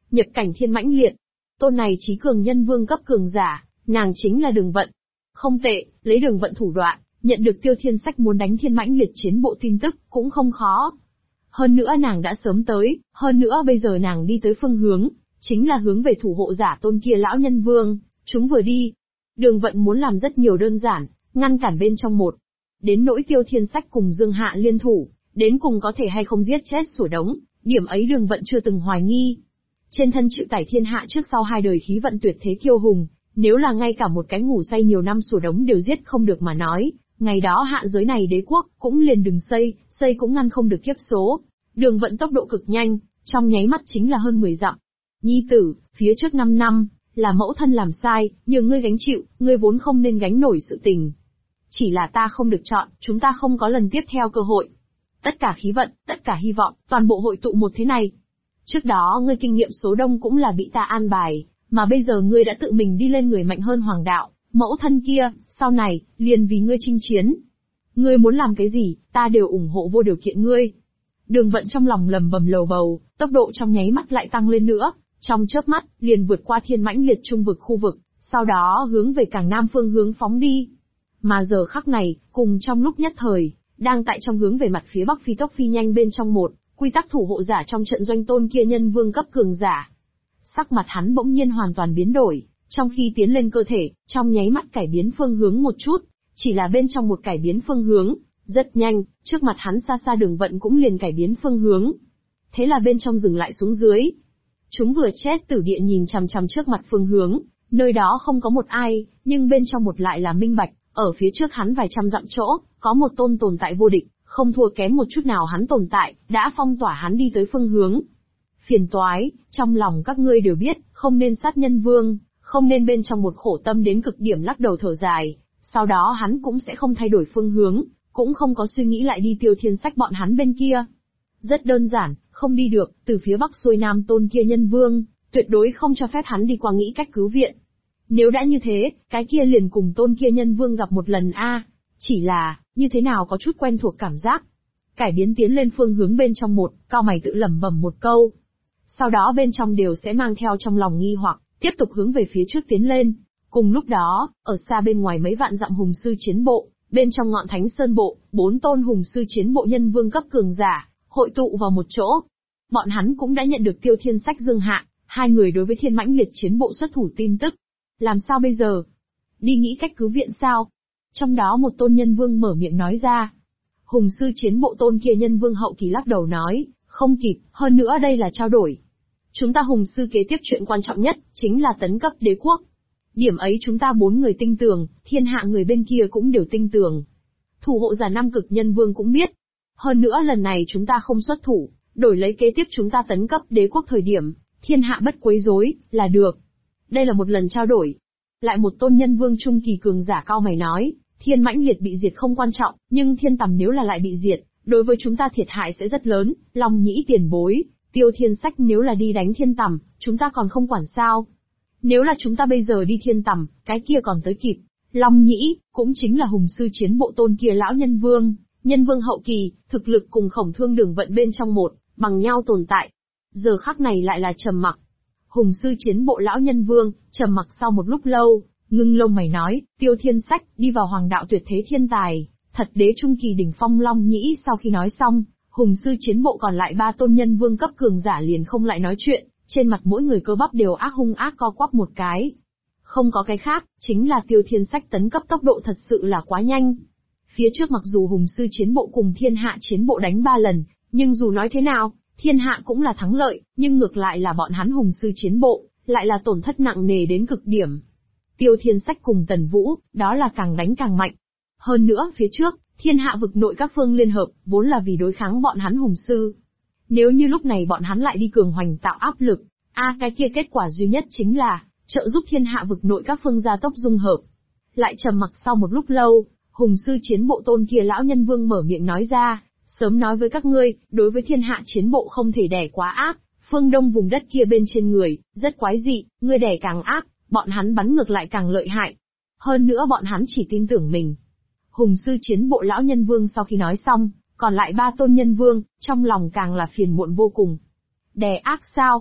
nhập cảnh thiên mãnh liệt. Tôn này trí cường nhân vương cấp cường giả, nàng chính là Đường Vận. Không tệ, lấy Đường Vận thủ đoạn, nhận được Tiêu Thiên Sách muốn đánh thiên mãnh liệt chiến bộ tin tức, cũng không khó. Hơn nữa nàng đã sớm tới, hơn nữa bây giờ nàng đi tới phương hướng, chính là hướng về thủ hộ giả tôn kia lão nhân vương, chúng vừa đi. Đường Vận muốn làm rất nhiều đơn giản, ngăn cản bên trong một. Đến nỗi Tiêu Thiên Sách cùng Dương Hạ liên thủ, đến cùng có thể hay không giết chết Sủa Đống, điểm ấy Đường Vận chưa từng hoài nghi. Trên thân chịu tải thiên hạ trước sau 2 đời khí vận tuyệt thế kiêu hùng, nếu là ngay cả một cái ngủ say nhiều năm Sủa Đống đều giết không được mà nói, ngày đó hạ giới này đế quốc cũng liền đừng xây cũng ngăn không được kiếp số. Đường Vận tốc độ cực nhanh, trong nháy mắt chính là hơn 10 dặm. Nhi tử, phía trước 5 năm, là mẫu thân làm sai, nhường ngươi gánh chịu, ngươi vốn không nên gánh nổi sự tình. Chỉ là ta không được chọn, chúng ta không có lần tiếp theo cơ hội. Tất cả khí vận, tất cả hy vọng, toàn bộ hội tụ một thế này. Trước đó ngươi kinh nghiệm số đông cũng là bị ta an bài, mà bây giờ ngươi đã tự mình đi lên người mạnh hơn hoàng đạo, mẫu thân kia, sau này, liền vì ngươi chinh chiến. Ngươi muốn làm cái gì, ta đều ủng hộ vô điều kiện ngươi. Đường Vận trong lòng lầm bầm lầu bầu, tốc độ trong nháy mắt lại tăng lên nữa, trong chớp mắt, liền vượt qua thiên mãnh liệt trung vực khu vực, sau đó hướng về cảng nam phương hướng phóng đi. Mà giờ khắc này, cùng trong lúc nhất thời, đang tại trong hướng về mặt phía bắc phi tốc phi nhanh bên trong một, quy tắc thủ hộ giả trong trận doanh tôn kia nhân vương cấp cường giả. Sắc mặt hắn bỗng nhiên hoàn toàn biến đổi, trong khi tiến lên cơ thể, trong nháy mắt cải biến phương hướng một chút, chỉ là bên trong một cải biến phương hướng, rất nhanh, trước mặt hắn xa xa Đường Vận cũng liền cải biến phương hướng. Thế là bên trong dừng lại xuống dưới. Chúng vừa chết tử địa nhìn chằm chằm trước mặt phương hướng, nơi đó không có một ai, nhưng bên trong một lại là minh bạch, ở phía trước hắn vài trăm dặm chỗ, có một tôn tồn tại vô địch, không thua kém một chút nào hắn tồn tại, đã phong tỏa hắn đi tới phương hướng. Phiền toái, trong lòng các ngươi đều biết, không nên sát nhân vương, không nên bên trong một khổ tâm đến cực điểm lắc đầu thở dài, sau đó hắn cũng sẽ không thay đổi phương hướng, cũng không có suy nghĩ lại đi Tiêu Thiên Sách bọn hắn bên kia. Rất đơn giản, không đi được, từ phía bắc xuôi nam tôn kia nhân vương, tuyệt đối không cho phép hắn đi qua nghĩ cách cứu viện. Nếu đã như thế, cái kia liền cùng tôn kia nhân vương gặp một lần a. Chỉ là, như thế nào có chút quen thuộc cảm giác. Cải biến tiến lên phương hướng bên trong một, cao mày tự lẩm bẩm một câu. Sau đó bên trong đều sẽ mang theo trong lòng nghi hoặc, tiếp tục hướng về phía trước tiến lên. Cùng lúc đó, ở xa bên ngoài mấy vạn dặm hùng sư chiến bộ, bên trong ngọn Thánh Sơn bộ, 4 tôn hùng sư chiến bộ nhân vương cấp cường giả, hội tụ vào một chỗ. Bọn hắn cũng đã nhận được Tiêu Thiên Sách Dương Hạ, 2 người đối với thiên mãnh liệt chiến bộ xuất thủ tin tức. Làm sao bây giờ? Đi nghĩ cách cứu viện sao? Trong đó một tôn nhân vương mở miệng nói ra. Hùng sư chiến bộ tôn kia nhân vương hậu kỳ lắc đầu nói, không kịp, hơn nữa đây là trao đổi. Chúng ta hùng sư kế tiếp chuyện quan trọng nhất, chính là tấn cấp đế quốc. Điểm ấy chúng ta 4 người tinh tường, thiên hạ người bên kia cũng đều tinh tường. Thủ hộ giả Nam Cực nhân vương cũng biết. Hơn nữa lần này chúng ta không xuất thủ, đổi lấy kế tiếp chúng ta tấn cấp đế quốc thời điểm, thiên hạ bất quấy rối, là được. Đây là một lần trao đổi. Lại một tôn nhân vương trung kỳ cường giả cao mày nói, thiên mãnh liệt bị diệt không quan trọng, nhưng thiên tầm nếu là lại bị diệt, đối với chúng ta thiệt hại sẽ rất lớn, Long Nhĩ tiền bối, Tiêu Thiên Sách nếu là đi đánh thiên tầm, chúng ta còn không quản sao. Nếu là chúng ta bây giờ đi thiên tầm, cái kia còn tới kịp. Long Nhĩ, cũng chính là hùng sư chiến bộ tôn kia lão nhân vương hậu kỳ, thực lực cùng Khổng Thương Đường Vận bên trong một, bằng nhau tồn tại. Giờ khắc này lại là trầm mặc. Hùng sư chiến bộ lão nhân vương, trầm mặc sau một lúc lâu, ngưng lông mày nói, Tiêu Thiên Sách, đi vào hoàng đạo tuyệt thế thiên tài, thật đế trung kỳ đỉnh phong Long Nhĩ. Sau khi nói xong, hùng sư chiến bộ còn lại 3 tôn nhân vương cấp cường giả liền không lại nói chuyện, trên mặt mỗi người cơ bắp đều hung ác co quắp một cái. Không có cái khác, chính là Tiêu Thiên Sách tấn cấp tốc độ thật sự là quá nhanh. Phía trước mặc dù hùng sư chiến bộ cùng thiên hạ chiến bộ đánh 3 lần, nhưng dù nói thế nào, thiên hạ cũng là thắng lợi, nhưng ngược lại là bọn hắn hùng sư chiến bộ, lại là tổn thất nặng nề đến cực điểm. Tiêu Thiên Sách cùng Tần Vũ, đó là càng đánh càng mạnh. Hơn nữa phía trước, thiên hạ vực nội các phương liên hợp, vốn là vì đối kháng bọn hắn hùng sư. Nếu như lúc này bọn hắn lại đi cường hoành tạo áp lực, cái kia kết quả duy nhất chính là, trợ giúp thiên hạ vực nội các phương gia tốc dung hợp. Lại trầm mặc sau một lúc lâu, hùng sư chiến bộ tôn kia lão nhân vương mở miệng nói ra, sớm nói với các ngươi, đối với thiên hạ chiến bộ không thể đẻ quá ác, phương đông vùng đất kia bên trên người, rất quái dị, ngươi đẻ càng ác, bọn hắn bắn ngược lại càng lợi hại. Hơn nữa bọn hắn chỉ tin tưởng mình. Hùng sư chiến bộ lão nhân vương sau khi nói xong, còn lại 3 tôn nhân vương, trong lòng càng là phiền muộn vô cùng. Đè ác sao?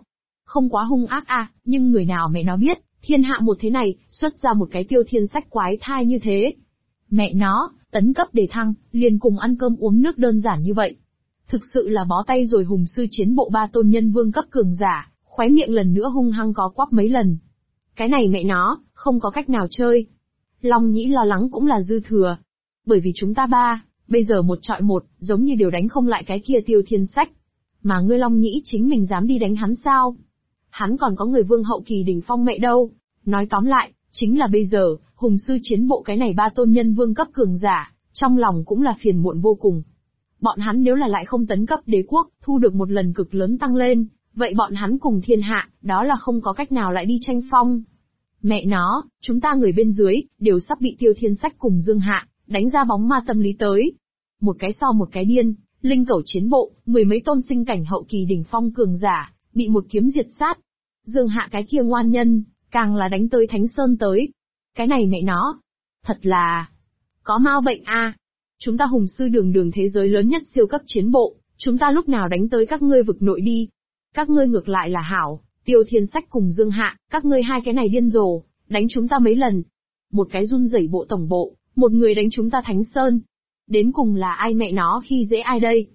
Không quá hung ác à, nhưng người nào mẹ nó biết, thiên hạ một thế này, xuất ra một cái Tiêu Thiên Sách quái thai như thế. Mẹ nó, tấn cấp để thăng, liền cùng ăn cơm uống nước đơn giản như vậy. Thực sự là bó tay rồi. Hùng sư chiến bộ 3 tôn nhân vương cấp cường giả, khóe miệng lần nữa hung hăng có quắp mấy lần. Cái này mẹ nó, không có cách nào chơi. Long Nhĩ lo lắng cũng là dư thừa. Bởi vì chúng ta bây giờ một trọi một, giống như đều đánh không lại cái kia Tiêu Thiên Sách. Mà ngươi Long Nhĩ chính mình dám đi đánh hắn sao? Hắn còn có người vương hậu kỳ đỉnh phong mẹ đâu. Nói tóm lại, chính là bây giờ, hùng sư chiến bộ cái này 3 tôn nhân vương cấp cường giả, trong lòng cũng là phiền muộn vô cùng. Bọn hắn nếu là lại không tấn cấp đế quốc, thu được một lần cực lớn tăng lên, vậy bọn hắn cùng thiên hạ, đó là không có cách nào lại đi tranh phong. Mẹ nó, chúng ta người bên dưới, đều sắp bị Tiêu Thiên Sách cùng Dương Hạ, đánh ra bóng ma tâm lý tới. Một cái so một cái điên, linh cẩu chiến bộ, 10 mấy tôn sinh cảnh hậu kỳ đỉnh phong cường giả, bị một kiếm diệt sát. Dương Hạ cái kia ngoan nhân, càng là đánh tới Thánh Sơn tới. Cái này mẹ nó, thật là có mau bệnh a. Chúng ta hùng sư đường thế giới lớn nhất siêu cấp chiến bộ, chúng ta lúc nào đánh tới các ngươi vực nội đi. Các ngươi ngược lại là hảo, Tiêu Thiên Sách cùng Dương Hạ, các ngươi hai cái này điên rồ, đánh chúng ta mấy lần. Một cái run rẩy bộ tổng bộ, một người đánh chúng ta Thánh Sơn. Đến cùng là ai mẹ nó khi dễ ai đây?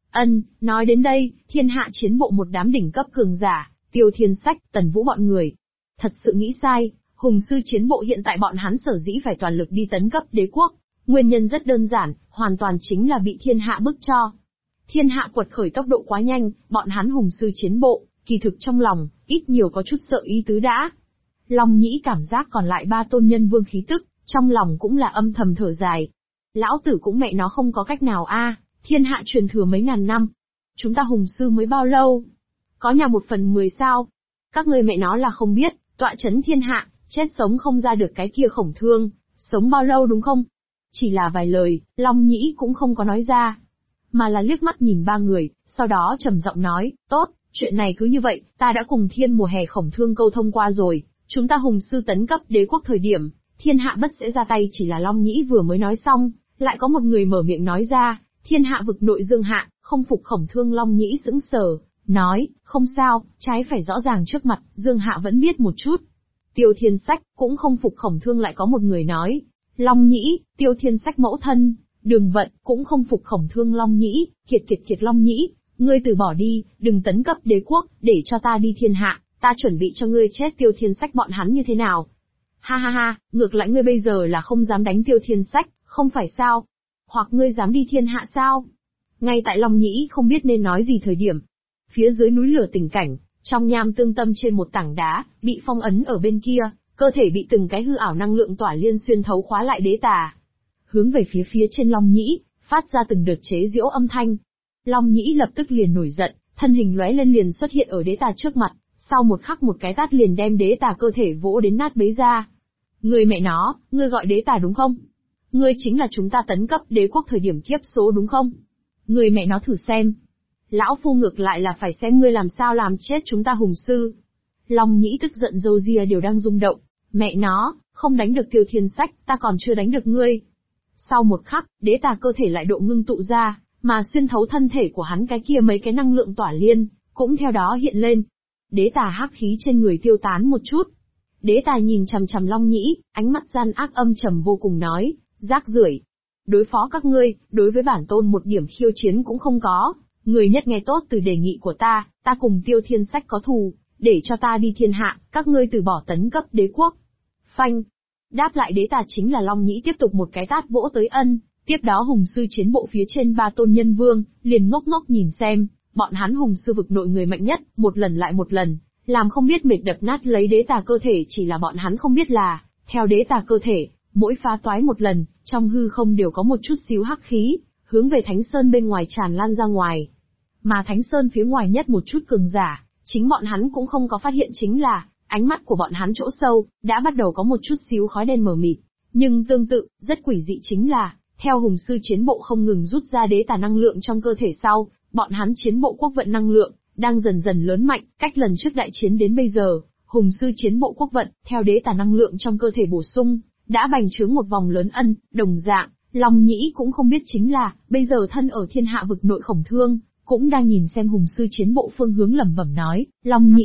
Nói đến đây, thiên hạ chiến bộ một đám đỉnh cấp cường giả, Tiêu Thiên Sách, Tần Vũ bọn người. Thật sự nghĩ sai, hùng sư chiến bộ hiện tại bọn hắn sở dĩ phải toàn lực đi tấn cấp đế quốc. Nguyên nhân rất đơn giản, hoàn toàn chính là bị thiên hạ bức cho. Thiên hạ quật khởi tốc độ quá nhanh, bọn hắn hùng sư chiến bộ, kỳ thực trong lòng, ít nhiều có chút sợ ý tứ đã. Long Nhĩ cảm giác còn lại 3 tôn nhân vương khí tức, trong lòng cũng là âm thầm thở dài. Lão tử cũng mẹ nó không có cách nào a, thiên hạ truyền thừa mấy ngàn năm. Chúng ta hùng sư mới bao lâu? Có nhà 1/10 sao? Các ngươi mẹ nó là không biết, tọa chấn thiên hạ, chết sống không ra được cái kia Khổng Thương, sống bao lâu đúng không? Chỉ là vài lời, Long Nhĩ cũng không có nói ra, mà là liếc mắt nhìn 3 người, sau đó trầm giọng nói, tốt, chuyện này cứ như vậy, ta đã cùng thiên mùa hè Khổng Thương câu thông qua rồi, chúng ta hùng sư tấn cấp đế quốc thời điểm, thiên hạ bất sẽ ra tay. Chỉ là Long Nhĩ vừa mới nói xong, lại có một người mở miệng nói ra, thiên hạ vực nội Dương Hạ, không phục Khổng Thương. Long Nhĩ sững sờ, nói, không sao, trái phải rõ ràng trước mặt, Dương Hạ vẫn biết một chút. Tiêu Thiên Sách, cũng không phục Khổng Thương. Lại có một người nói, Long Nhĩ, Tiêu Thiên Sách mẫu thân, Đường Vận, cũng không phục Khổng Thương. Long Nhĩ, kiệt Long Nhĩ, ngươi từ bỏ đi, đừng tấn cấp đế quốc, để cho ta đi thiên hạ, ta chuẩn bị cho ngươi chết Tiêu Thiên Sách bọn hắn như thế nào. Ha ha ha, ngược lại ngươi bây giờ là không dám đánh Tiêu Thiên Sách, không phải sao? Hoặc ngươi dám đi thiên hạ sao? Ngay tại Long Nhĩ không biết nên nói gì thời điểm. Phía dưới núi lửa tình cảnh, trong nham tương tâm trên một tảng đá, bị phong ấn ở bên kia, cơ thể bị từng cái hư ảo năng lượng tỏa liên xuyên thấu khóa lại đế tà. Hướng về phía trên Long Nhĩ, phát ra từng đợt chế giễu âm thanh. Long Nhĩ lập tức liền nổi giận, thân hình lóe lên liền xuất hiện ở đế tà trước mặt, sau một khắc một cái tát liền đem đế tà cơ thể vỗ đến nát bấy ra. Ngươi mẹ nó, ngươi gọi đế tà đúng không? Ngươi chính là chúng ta tấn cấp đế quốc thời điểm kiếp số đúng không? Ngươi mẹ nó thử xem. Lão phu ngược lại là phải xem ngươi làm sao làm chết chúng ta hùng sư. Long Nhĩ tức giận râu ria đều đang rung động. Mẹ nó, không đánh được Tiêu Thiên Sách, ta còn chưa đánh được ngươi. Sau một khắc, đế tà cơ thể lại độ ngưng tụ ra, mà xuyên thấu thân thể của hắn cái kia mấy cái năng lượng tỏa liên, cũng theo đó hiện lên. Đế tà hắc khí trên người tiêu tán một chút. Đế tà nhìn chằm chằm Long Nhĩ, ánh mắt gian ác âm trầm vô cùng nói, rác rưởi. Đối phó các ngươi, đối với bản tôn một điểm khiêu chiến cũng không có. Người nhất nghe tốt từ đề nghị của ta cùng Tiêu Thiên Sách có thù, để cho ta đi thiên hạ, các ngươi từ bỏ tấn cấp đế quốc. Phanh. Đáp lại đế tà chính là Long Nhĩ tiếp tục một cái tát vỗ tới ân, tiếp đó hùng sư chiến bộ phía trên 3 tôn nhân vương, liền ngốc ngốc nhìn xem, bọn hắn hùng sư vực nội người mạnh nhất, một lần lại một lần, làm không biết mệt đập nát lấy đế tà cơ thể. Chỉ là bọn hắn không biết là, theo đế tà cơ thể, mỗi phá toái một lần, trong hư không đều có một chút xíu hắc khí, hướng về Thánh Sơn bên ngoài tràn lan ra ngoài. Mà Thánh Sơn phía ngoài nhất một chút cường giả, chính bọn hắn cũng không có phát hiện chính là, ánh mắt của bọn hắn chỗ sâu, đã bắt đầu có một chút xíu khói đen mờ mịt. Nhưng tương tự, rất quỷ dị chính là, theo hùng sư chiến bộ không ngừng rút ra đế tà năng lượng trong cơ thể sau, bọn hắn chiến bộ quốc vận năng lượng, đang dần dần lớn mạnh. Cách lần trước đại chiến đến bây giờ, hùng sư chiến bộ quốc vận, theo đế tà năng lượng trong cơ thể bổ sung, đã bành trướng một vòng lớn ân, đồng dạng, Long Nhĩ cũng không biết chính là, bây giờ thân ở thiên hạ vực nội Khổng Thương, cũng đang nhìn xem hùng sư chiến bộ phương hướng lẩm bẩm nói, Long Nhĩ,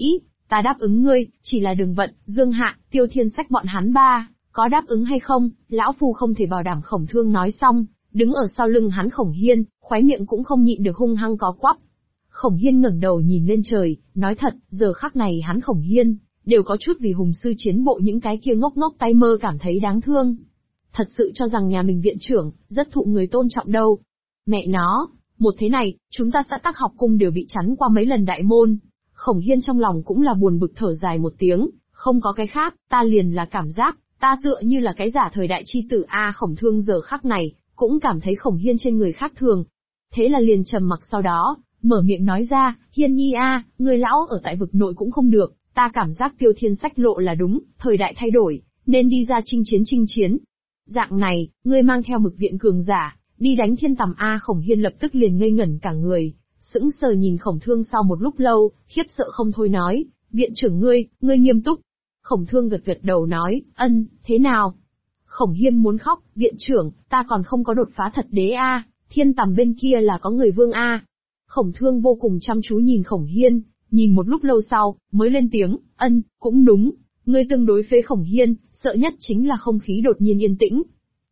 Ta đáp ứng ngươi, chỉ là Đường Vận, Dương Hạ, Tiêu Thiên Sách bọn hắn ba, có đáp ứng hay không, lão phu không thể bảo đảm. Khổng Thương nói xong, đứng ở sau lưng hắn Khổng Hiên, khóe miệng cũng không nhịn được hung hăng có quắp. Khổng Hiên ngẩng đầu nhìn lên trời, nói thật, giờ khắc này hắn Khổng Hiên, đều có chút vì hùng sư chiến bộ những cái kia ngốc ngốc tay mơ cảm thấy đáng thương. Thật sự cho rằng nhà mình viện trưởng, rất thụ người tôn trọng đâu. Mẹ nó, một thế này, chúng ta xã Tắc Học Cung đều bị chắn qua mấy lần đại môn. Khổng Hiên trong lòng cũng là buồn bực thở dài một tiếng, không có cái khác, ta liền là cảm giác, ta tựa như là cái giả thời đại chi tử A. Khổng Thương giờ khắc này, cũng cảm thấy Khổng Hiên trên người khác thường. Thế là liền trầm mặc sau đó, mở miệng nói ra, Hiên nhi A, người lão ở tại vực nội cũng không được, ta cảm giác Tiêu Thiên Sách lộ là đúng, thời đại thay đổi, nên đi ra chinh chiến. Dạng này, ngươi mang theo Mực Viện cường giả, đi đánh Thiên Tầm A. Khổng Hiên lập tức liền ngây ngẩn cả người, sững sờ nhìn Khổng Thương sau một lúc lâu, khiếp sợ không thôi nói, viện trưởng ngươi nghiêm túc. Khổng Thương gật gật đầu nói, thế nào? Khổng Hiên muốn khóc, viện trưởng, ta còn không có đột phá thật đế A, Thiên Tầm bên kia là có người vương A. Khổng Thương vô cùng chăm chú nhìn Khổng Hiên, nhìn một lúc lâu sau, mới lên tiếng, cũng đúng, ngươi tương đối phế. Khổng Hiên, sợ nhất chính là không khí đột nhiên yên tĩnh.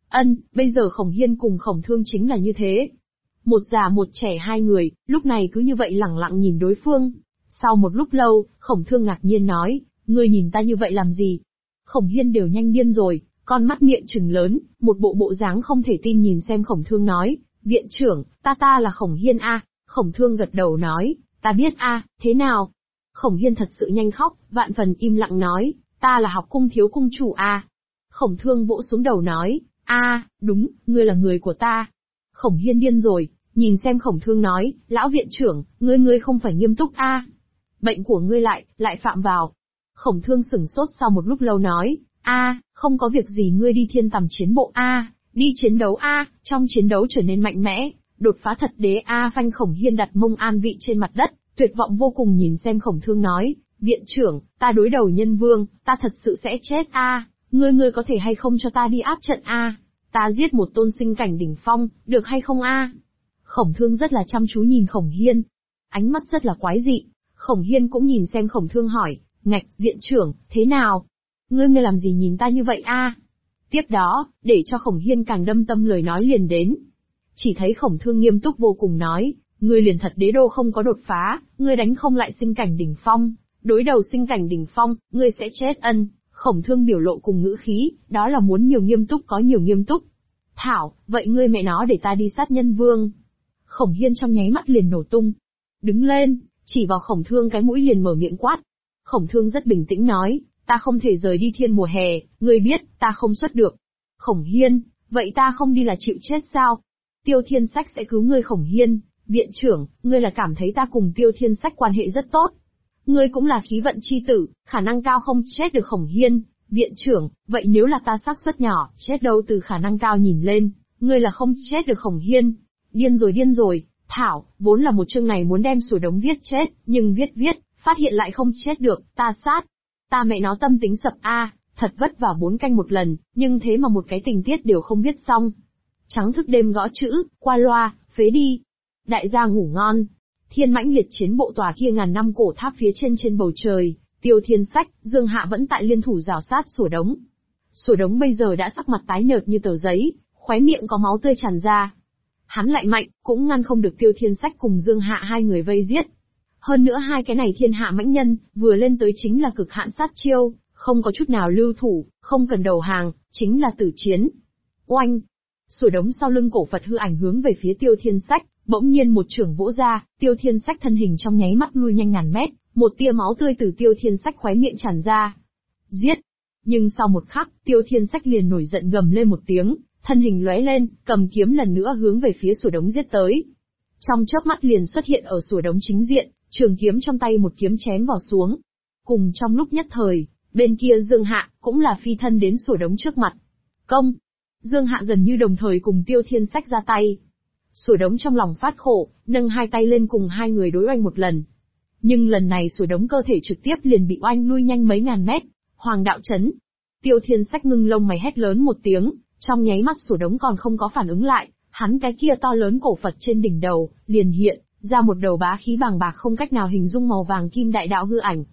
Bây giờ Khổng Hiên cùng Khổng Thương chính là như thế. Một già một trẻ hai người, lúc này cứ như vậy lẳng lặng nhìn đối phương. Sau một lúc lâu, Khổng Thương ngạc nhiên nói, ngươi nhìn ta như vậy làm gì? Khổng Hiên đều nhanh điên rồi, con mắt miệng trừng lớn, một bộ dáng không thể tin nhìn xem Khổng Thương nói, viện trưởng, ta là Khổng Hiên A. Khổng Thương gật đầu nói, ta biết A, thế nào? Khổng Hiên thật sự nhanh khóc, vạn phần im lặng nói, ta là Học Cung thiếu cung chủ A. Khổng Thương vỗ xuống đầu nói, đúng, ngươi là người của ta. Khổng Hiên điên rồi, nhìn xem Khổng Thương nói, lão viện trưởng, ngươi không phải nghiêm túc A. Bệnh của ngươi lại phạm vào. Khổng Thương sửng sốt sau một lúc lâu nói, không có việc gì, ngươi đi Thiên Tầm chiến bộ A, đi chiến đấu A, trong chiến đấu trở nên mạnh mẽ, đột phá thật đế A. Phanh. Khổng Hiên đặt mông an vị trên mặt đất, tuyệt vọng vô cùng nhìn xem Khổng Thương nói, viện trưởng, ta đối đầu nhân vương, ta thật sự sẽ chết A, ngươi có thể hay không cho ta đi áp trận A, ta giết một tôn sinh cảnh đỉnh phong, được hay không A? Khổng Thương rất là chăm chú nhìn Khổng Hiên, ánh mắt rất là quái dị. Khổng Hiên cũng nhìn xem Khổng Thương hỏi, ngạch, viện trưởng, thế nào? Ngươi làm gì nhìn ta như vậy A? Tiếp đó, để cho Khổng Hiên càng đâm tâm lời nói liền đến. Chỉ thấy Khổng Thương nghiêm túc vô cùng nói, ngươi liền thật đế đô không có đột phá, ngươi đánh không lại sinh cảnh đỉnh phong, đối đầu sinh cảnh đỉnh phong, ngươi sẽ chết. Khổng Thương biểu lộ cùng ngữ khí, đó là muốn nhiều nghiêm túc có nhiều nghiêm túc. Thảo, vậy ngươi mẹ nó để ta đi sát nhân vương. Khổng Hiên trong nháy mắt liền nổ tung. Đứng lên, chỉ vào Khổng Thương cái mũi liền mở miệng quát. Khổng Thương rất bình tĩnh nói, ta không thể rời đi Thiên Mùa Hè, ngươi biết, ta không xuất được. Khổng Hiên, vậy ta không đi là chịu chết sao? Tiêu Thiên Sách sẽ cứu ngươi. Khổng Hiên, viện trưởng, ngươi là cảm thấy ta cùng Tiêu Thiên Sách quan hệ rất tốt. Ngươi cũng là khí vận chi tử, khả năng cao không chết được. Khổng Hiên, viện trưởng, vậy nếu là ta xác suất nhỏ, chết đâu từ khả năng cao nhìn lên, ngươi là không chết được. Khổng Hiên, điên rồi, Thảo, vốn là một chương này muốn đem Sủa Đống viết chết, nhưng viết, phát hiện lại không chết được, ta sát. Ta mẹ nó tâm tính sập A, thật vất vả 4 canh một lần, nhưng thế mà một cái tình tiết đều không viết xong. Trắng thức đêm gõ chữ, qua loa, phế đi. Đại gia ngủ ngon. Thiên Mãnh Liệt chiến bộ tòa kia ngàn năm cổ tháp phía trên bầu trời, Tiêu Thiên Sách, Dương Hạ vẫn tại liên thủ rào sát Sủa Đống. Sủa Đống bây giờ đã sắc mặt tái nhợt như tờ giấy, khóe miệng có máu tươi tràn ra. Hắn lại mạnh, cũng ngăn không được Tiêu Thiên Sách cùng Dương Hạ hai người vây giết. Hơn nữa hai cái này thiên hạ mãnh nhân, vừa lên tới chính là cực hạn sát chiêu, không có chút nào lưu thủ, không cần đầu hàng, chính là tử chiến. Oanh! Sủa Đống sau lưng cổ Phật hư ảnh hướng về phía Tiêu Thiên Sách, bỗng nhiên một chưởng vỗ ra, Tiêu Thiên Sách thân hình trong nháy mắt lui nhanh ngàn mét, một tia máu tươi từ Tiêu Thiên Sách khóe miệng tràn ra. Giết! Nhưng sau một khắc, Tiêu Thiên Sách liền nổi giận gầm lên một tiếng, thân hình lóe lên, cầm kiếm lần nữa hướng về phía Sủa Đống giết tới. Trong chớp mắt liền xuất hiện ở Sủa Đống chính diện, trường kiếm trong tay một kiếm chém vào xuống. Cùng trong lúc nhất thời, bên kia Dương Hạ cũng là phi thân đến Sủa Đống trước mặt. Công! Dương Hạ gần như đồng thời cùng Tiêu Thiên Sách ra tay. Sủa Đống trong lòng phát khổ, nâng hai tay lên cùng hai người đối oanh một lần. Nhưng lần này Sủa Đống cơ thể trực tiếp liền bị oanh lui nhanh mấy ngàn mét. Hoàng đạo chấn! Tiêu Thiên Sách ngưng lông mày hét lớn một tiếng, trong nháy mắt Sủa Đống còn không có phản ứng lại, hắn cái kia to lớn cổ Phật trên đỉnh đầu, liền hiện ra một đầu bá khí bàng bạc không cách nào hình dung màu vàng kim đại đạo hư ảnh.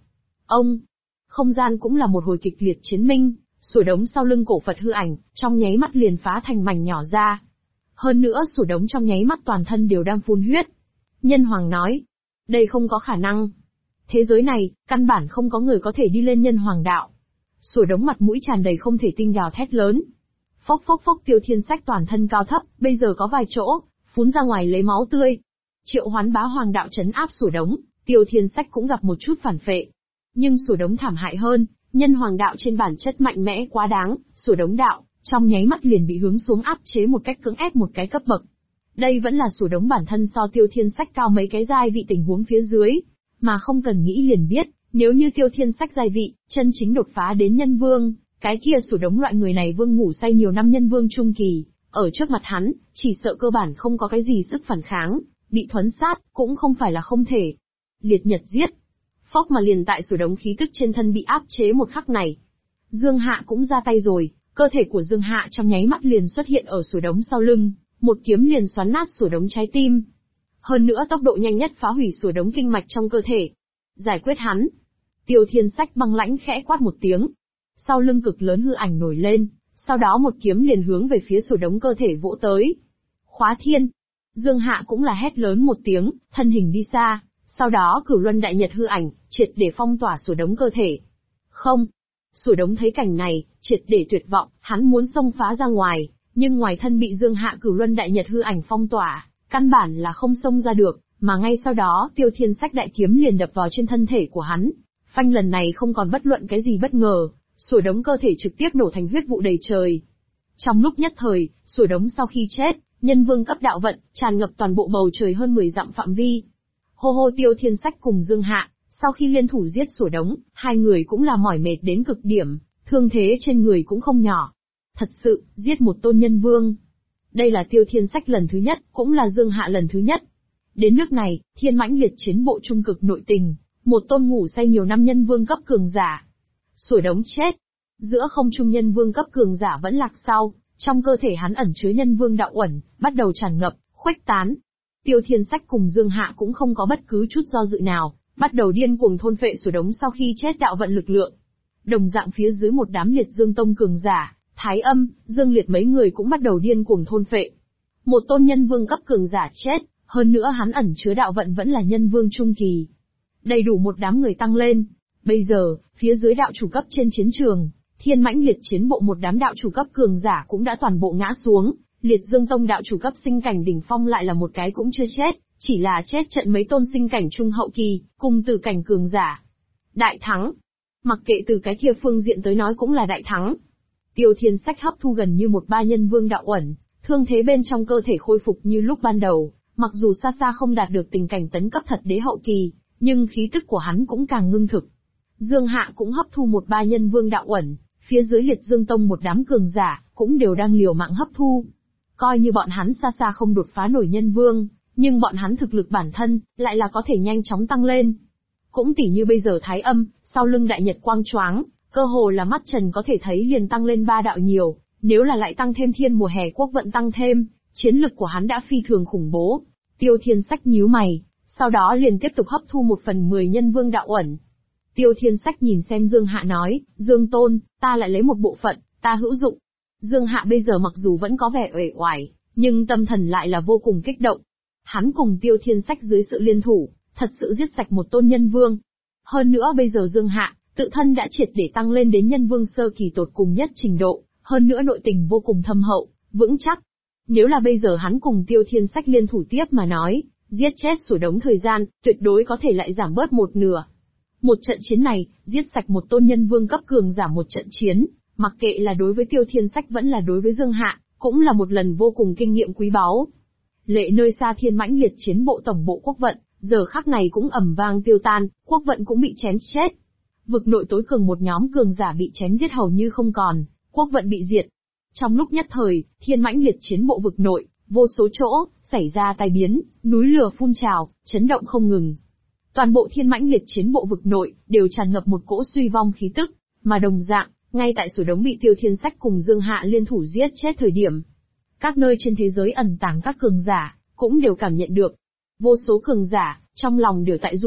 Ông, không gian cũng là một hồi kịch liệt chiến minh, sủa đống sau lưng cổ Phật hư ảnh, trong nháy mắt liền phá thành mảnh nhỏ ra. Hơn nữa sủa đống trong nháy mắt toàn thân đều đang phun huyết. Nhân Hoàng nói, đây không có khả năng. Thế giới này, căn bản không có người có thể đi lên nhân hoàng đạo. Sủa đống mặt mũi tràn đầy không thể tin gào thét lớn. Phốc phốc phốc, Tiêu Thiên Sách toàn thân cao thấp, bây giờ có vài chỗ, phun ra ngoài lấy máu tươi. Triệu Hoán Bá Hoàng đạo trấn áp sủa đống, Tiêu Thiên Sách cũng gặp một chút phản phệ. Nhưng sủa đống thảm hại hơn, nhân hoàng đạo trên bản chất mạnh mẽ quá đáng, sủa đống đạo, trong nháy mắt liền bị hướng xuống áp chế một cách cưỡng ép một cái cấp bậc. Đây vẫn là sủa đống bản thân so Tiêu Thiên Sách cao mấy cái giai vị tình huống phía dưới, mà không cần nghĩ liền biết, nếu như Tiêu Thiên Sách giai vị, chân chính đột phá đến nhân vương, cái kia sủa đống loại người này vương ngủ say nhiều năm nhân vương trung kỳ, ở trước mặt hắn, chỉ sợ cơ bản không có cái gì sức phản kháng, bị thuấn sát, cũng không phải là không thể. Liệt nhật giết. Phốc mà liền tại sủa đống khí tức trên thân bị áp chế một khắc này. Dương Hạ cũng ra tay rồi, cơ thể của Dương Hạ trong nháy mắt liền xuất hiện ở sủa đống sau lưng, một kiếm liền xoắn nát sủa đống trái tim. Hơn nữa tốc độ nhanh nhất phá hủy sủa đống kinh mạch trong cơ thể. Giải quyết hắn. Tiêu Thiên Sách băng lãnh khẽ quát một tiếng. Sau lưng cực lớn hư ảnh nổi lên, sau đó một kiếm liền hướng về phía sủa đống cơ thể vỗ tới. Khóa thiên. Dương Hạ cũng là hét lớn một tiếng, thân hình đi xa, sau đó Cửu Luân Đại Nhật hư ảnh, triệt để phong tỏa sủa đống cơ thể. Không. Sủa đống thấy cảnh này, triệt để tuyệt vọng, hắn muốn xông phá ra ngoài, nhưng ngoài thân bị Dương Hạ Cửu Luân Đại Nhật hư ảnh phong tỏa, căn bản là không xông ra được, mà ngay sau đó Tiêu Thiên Sách đại kiếm liền đập vào trên thân thể của hắn. Phanh lần này không còn bất luận cái gì bất ngờ, sủa đống cơ thể trực tiếp nổ thành huyết vụ đầy trời. Trong lúc nhất thời, sủa đống sau khi chết, nhân vương cấp đạo vận, tràn ngập toàn bộ bầu trời hơn 10 dặm phạm vi. Hô hô, Tiêu Thiên Sách cùng Dương Hạ, sau khi liên thủ giết sủa đống, hai người cũng là mỏi mệt đến cực điểm, thương thế trên người cũng không nhỏ. Thật sự, giết một tôn nhân vương. Đây là Tiêu Thiên Sách lần thứ nhất, cũng là Dương Hạ lần thứ nhất. Đến nước này, Thiên Mãnh Liệt chiến bộ trung cực nội tình, một tôn ngủ say nhiều năm nhân vương cấp cường giả. Sủa đống chết. Giữa không trung nhân vương cấp cường giả vẫn lạc sau, trong cơ thể hắn ẩn chứa nhân vương đạo uẩn, bắt đầu tràn ngập, khuếch tán. Tiêu Thiên Sách cùng Dương Hạ cũng không có bất cứ chút do dự nào, bắt đầu điên cuồng thôn phệ sủa đống sau khi chết đạo vận lực lượng. Đồng dạng phía dưới một đám Liệt Dương Tông cường giả, Thái Âm, Dương Liệt mấy người cũng bắt đầu điên cuồng thôn phệ. Một tôn nhân vương cấp cường giả chết, hơn nữa hắn ẩn chứa đạo vận vẫn là nhân vương trung kỳ. Đầy đủ một đám người tăng lên. Bây giờ, phía dưới đạo chủ cấp trên chiến trường, Thiên Mãnh Liệt chiến bộ một đám đạo chủ cấp cường giả cũng đã toàn bộ ngã xuống, Liệt Dương Tông đạo chủ cấp sinh cảnh đỉnh phong lại là một cái cũng chưa chết, chỉ là chết trận mấy tôn sinh cảnh trung hậu kỳ, cùng tử cảnh cường giả. Đại thắng. Mặc kệ từ cái kia phương diện tới nói cũng là đại thắng. Tiêu Thiên Sách hấp thu gần như một ba nhân vương đạo uẩn, thương thế bên trong cơ thể khôi phục như lúc ban đầu, mặc dù xa xa không đạt được tình cảnh tấn cấp thật đế hậu kỳ, nhưng khí tức của hắn cũng càng ngưng thực. Dương Hạ cũng hấp thu một ba nhân vương đạo uẩn, phía dưới Liệt Dương Tông một đám cường giả, cũng đều đang liều mạng hấp thu. Coi như bọn hắn xa xa không đột phá nổi nhân vương, nhưng bọn hắn thực lực bản thân, lại là có thể nhanh chóng tăng lên. Cũng tỉ như bây giờ Thái Âm, sau lưng đại nhật quang choáng, cơ hồ là mắt trần có thể thấy liền tăng lên 3 đạo nhiều, nếu là lại tăng thêm thiên mùa hè quốc vận tăng thêm, chiến lực của hắn đã phi thường khủng bố. Tiêu Thiên Sách nhíu mày, sau đó liền tiếp tục hấp thu 1/10 nhân vương đạo uẩn. Tiêu Thiên Sách nhìn xem Dương Hạ nói, Dương Tôn, ta lại lấy một bộ phận, ta hữu dụng. Dương Hạ bây giờ mặc dù vẫn có vẻ uể oải, nhưng tâm thần lại là vô cùng kích động. Hắn cùng Tiêu Thiên Sách dưới sự liên thủ, thật sự giết sạch một tôn nhân vương. Hơn nữa bây giờ Dương Hạ, tự thân đã triệt để tăng lên đến nhân vương sơ kỳ tột cùng nhất trình độ, hơn nữa nội tình vô cùng thâm hậu, vững chắc. Nếu là bây giờ hắn cùng Tiêu Thiên Sách liên thủ tiếp mà nói, giết chết sủa đống thời gian, tuyệt đối có thể lại giảm bớt một nửa. Một trận chiến này, giết sạch một tôn nhân vương cấp cường giả một trận chiến, mặc kệ là đối với Tiêu Thiên Sách vẫn là đối với Dương Hạ, cũng là một lần vô cùng kinh nghiệm quý báu. Lệ nơi xa Thiên Mãnh Liệt chiến bộ tổng bộ quốc vận, giờ khắc này cũng ầm vang tiêu tan, quốc vận cũng bị chém chết. Vực nội tối cường một nhóm cường giả bị chém giết hầu như không còn, quốc vận bị diệt. Trong lúc nhất thời, Thiên Mãnh Liệt chiến bộ vực nội, vô số chỗ, xảy ra tai biến, núi lửa phun trào, chấn động không ngừng. Toàn bộ Thiên Mãnh Liệt chiến bộ vực nội, đều tràn ngập một cỗ suy vong khí tức, mà đồng dạng, ngay tại sủa đống bị Tiêu Thiên Sách cùng Dương Hạ liên thủ giết chết thời điểm. Các nơi trên thế giới ẩn tàng các cường giả, cũng đều cảm nhận được. Vô số cường giả, trong lòng đều tại rung động,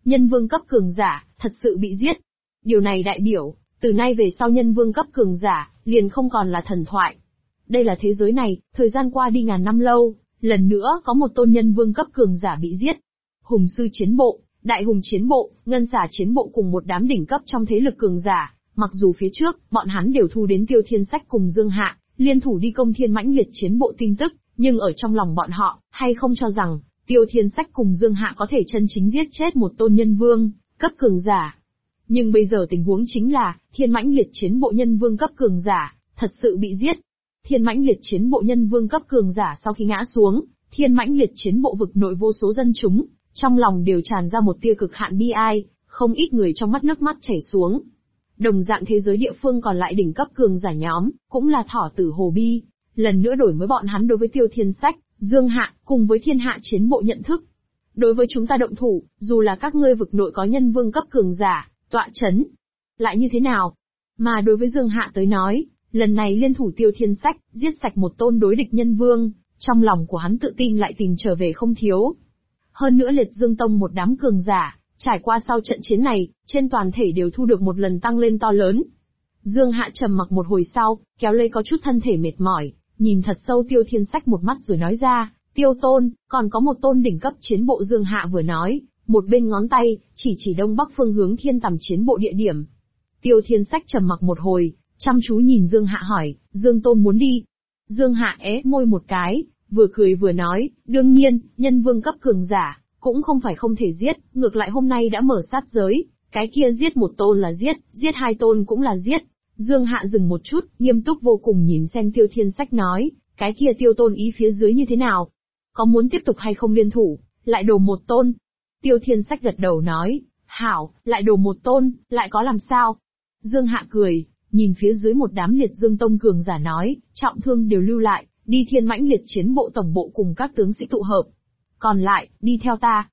Nhân vương cấp cường giả, thật sự bị giết. Điều này đại biểu, từ nay về sau nhân vương cấp cường giả, liền không còn là thần thoại. Đây là thế giới này, thời gian qua đi ngàn năm lâu, lần nữa có một tôn nhân vương cấp cường giả bị giết. Hùng sư chiến bộ, đại hùng chiến bộ, ngân xà chiến bộ cùng một đám đỉnh cấp trong thế lực cường giả, mặc dù phía trước, bọn hắn đều thu đến Tiêu Thiên Sách cùng Dương Hạ, liên thủ đi công thiên mãnh liệt chiến bộ tin tức, nhưng ở trong lòng bọn họ, hay không cho rằng, Tiêu Thiên Sách cùng Dương Hạ có thể chân chính giết chết một tôn nhân vương, cấp cường giả. Nhưng bây giờ tình huống chính là, thiên mãnh liệt chiến bộ nhân vương cấp cường giả, thật sự bị giết. Thiên mãnh liệt chiến bộ nhân vương cấp cường giả sau khi ngã xuống, thiên mãnh liệt chiến bộ vực nội vô số dân chúng, trong lòng đều tràn ra một tia cực hạn bi ai, không ít người trong mắt nước mắt chảy xuống. Đồng dạng thế giới địa phương còn lại đỉnh cấp cường giả nhóm, cũng là thỏ tử hồ bi, lần nữa đổi mới bọn hắn đối với Tiêu Thiên Sách, Dương Hạ, cùng với thiên hạ chiến bộ nhận thức. Đối với chúng ta động thủ, dù là các ngươi vực nội có nhân vương cấp cường giả, tọa chấn, lại như thế nào? Mà đối với Dương Hạ tới nói, lần này liên thủ Tiêu Thiên Sách, giết sạch một tôn đối địch nhân vương, trong lòng của hắn tự tin lại tìm trở về không thiếu. Hơn nữa Liệt Dương Tông một đám cường giả, trải qua sau trận chiến này, trên toàn thể đều thu được một lần tăng lên to lớn. Dương Hạ trầm mặc một hồi sau, kéo lấy có chút thân thể mệt mỏi, nhìn thật sâu Tiêu Thiên Sách một mắt rồi nói ra, Tiêu Tôn, còn có một tôn đỉnh cấp chiến bộ. Dương Hạ vừa nói, một bên ngón tay, chỉ đông bắc phương hướng thiên tầm chiến bộ địa điểm. Tiêu Thiên Sách trầm mặc một hồi, chăm chú nhìn Dương Hạ hỏi, Dương Tôn muốn đi. Dương Hạ môi một cái, vừa cười vừa nói, đương nhiên, nhân vương cấp cường giả, cũng không phải không thể giết, ngược lại hôm nay đã mở sát giới, cái kia giết một tôn là giết hai tôn cũng là giết. Dương Hạ dừng một chút, nghiêm túc vô cùng nhìn xem Tiêu Thiên Sách nói, cái kia Tiêu Tôn ý phía dưới như thế nào? Có muốn tiếp tục hay không liên thủ, lại đổ một tôn? Tiêu Thiên Sách gật đầu nói, hảo, lại đổ một tôn, lại có làm sao? Dương Hạ cười, nhìn phía dưới một đám Liệt Dương Tông cường giả nói, trọng thương đều lưu lại, đi thiên mãnh liệt chiến bộ tổng bộ cùng các tướng sĩ tụ hợp. Còn lại, đi theo ta.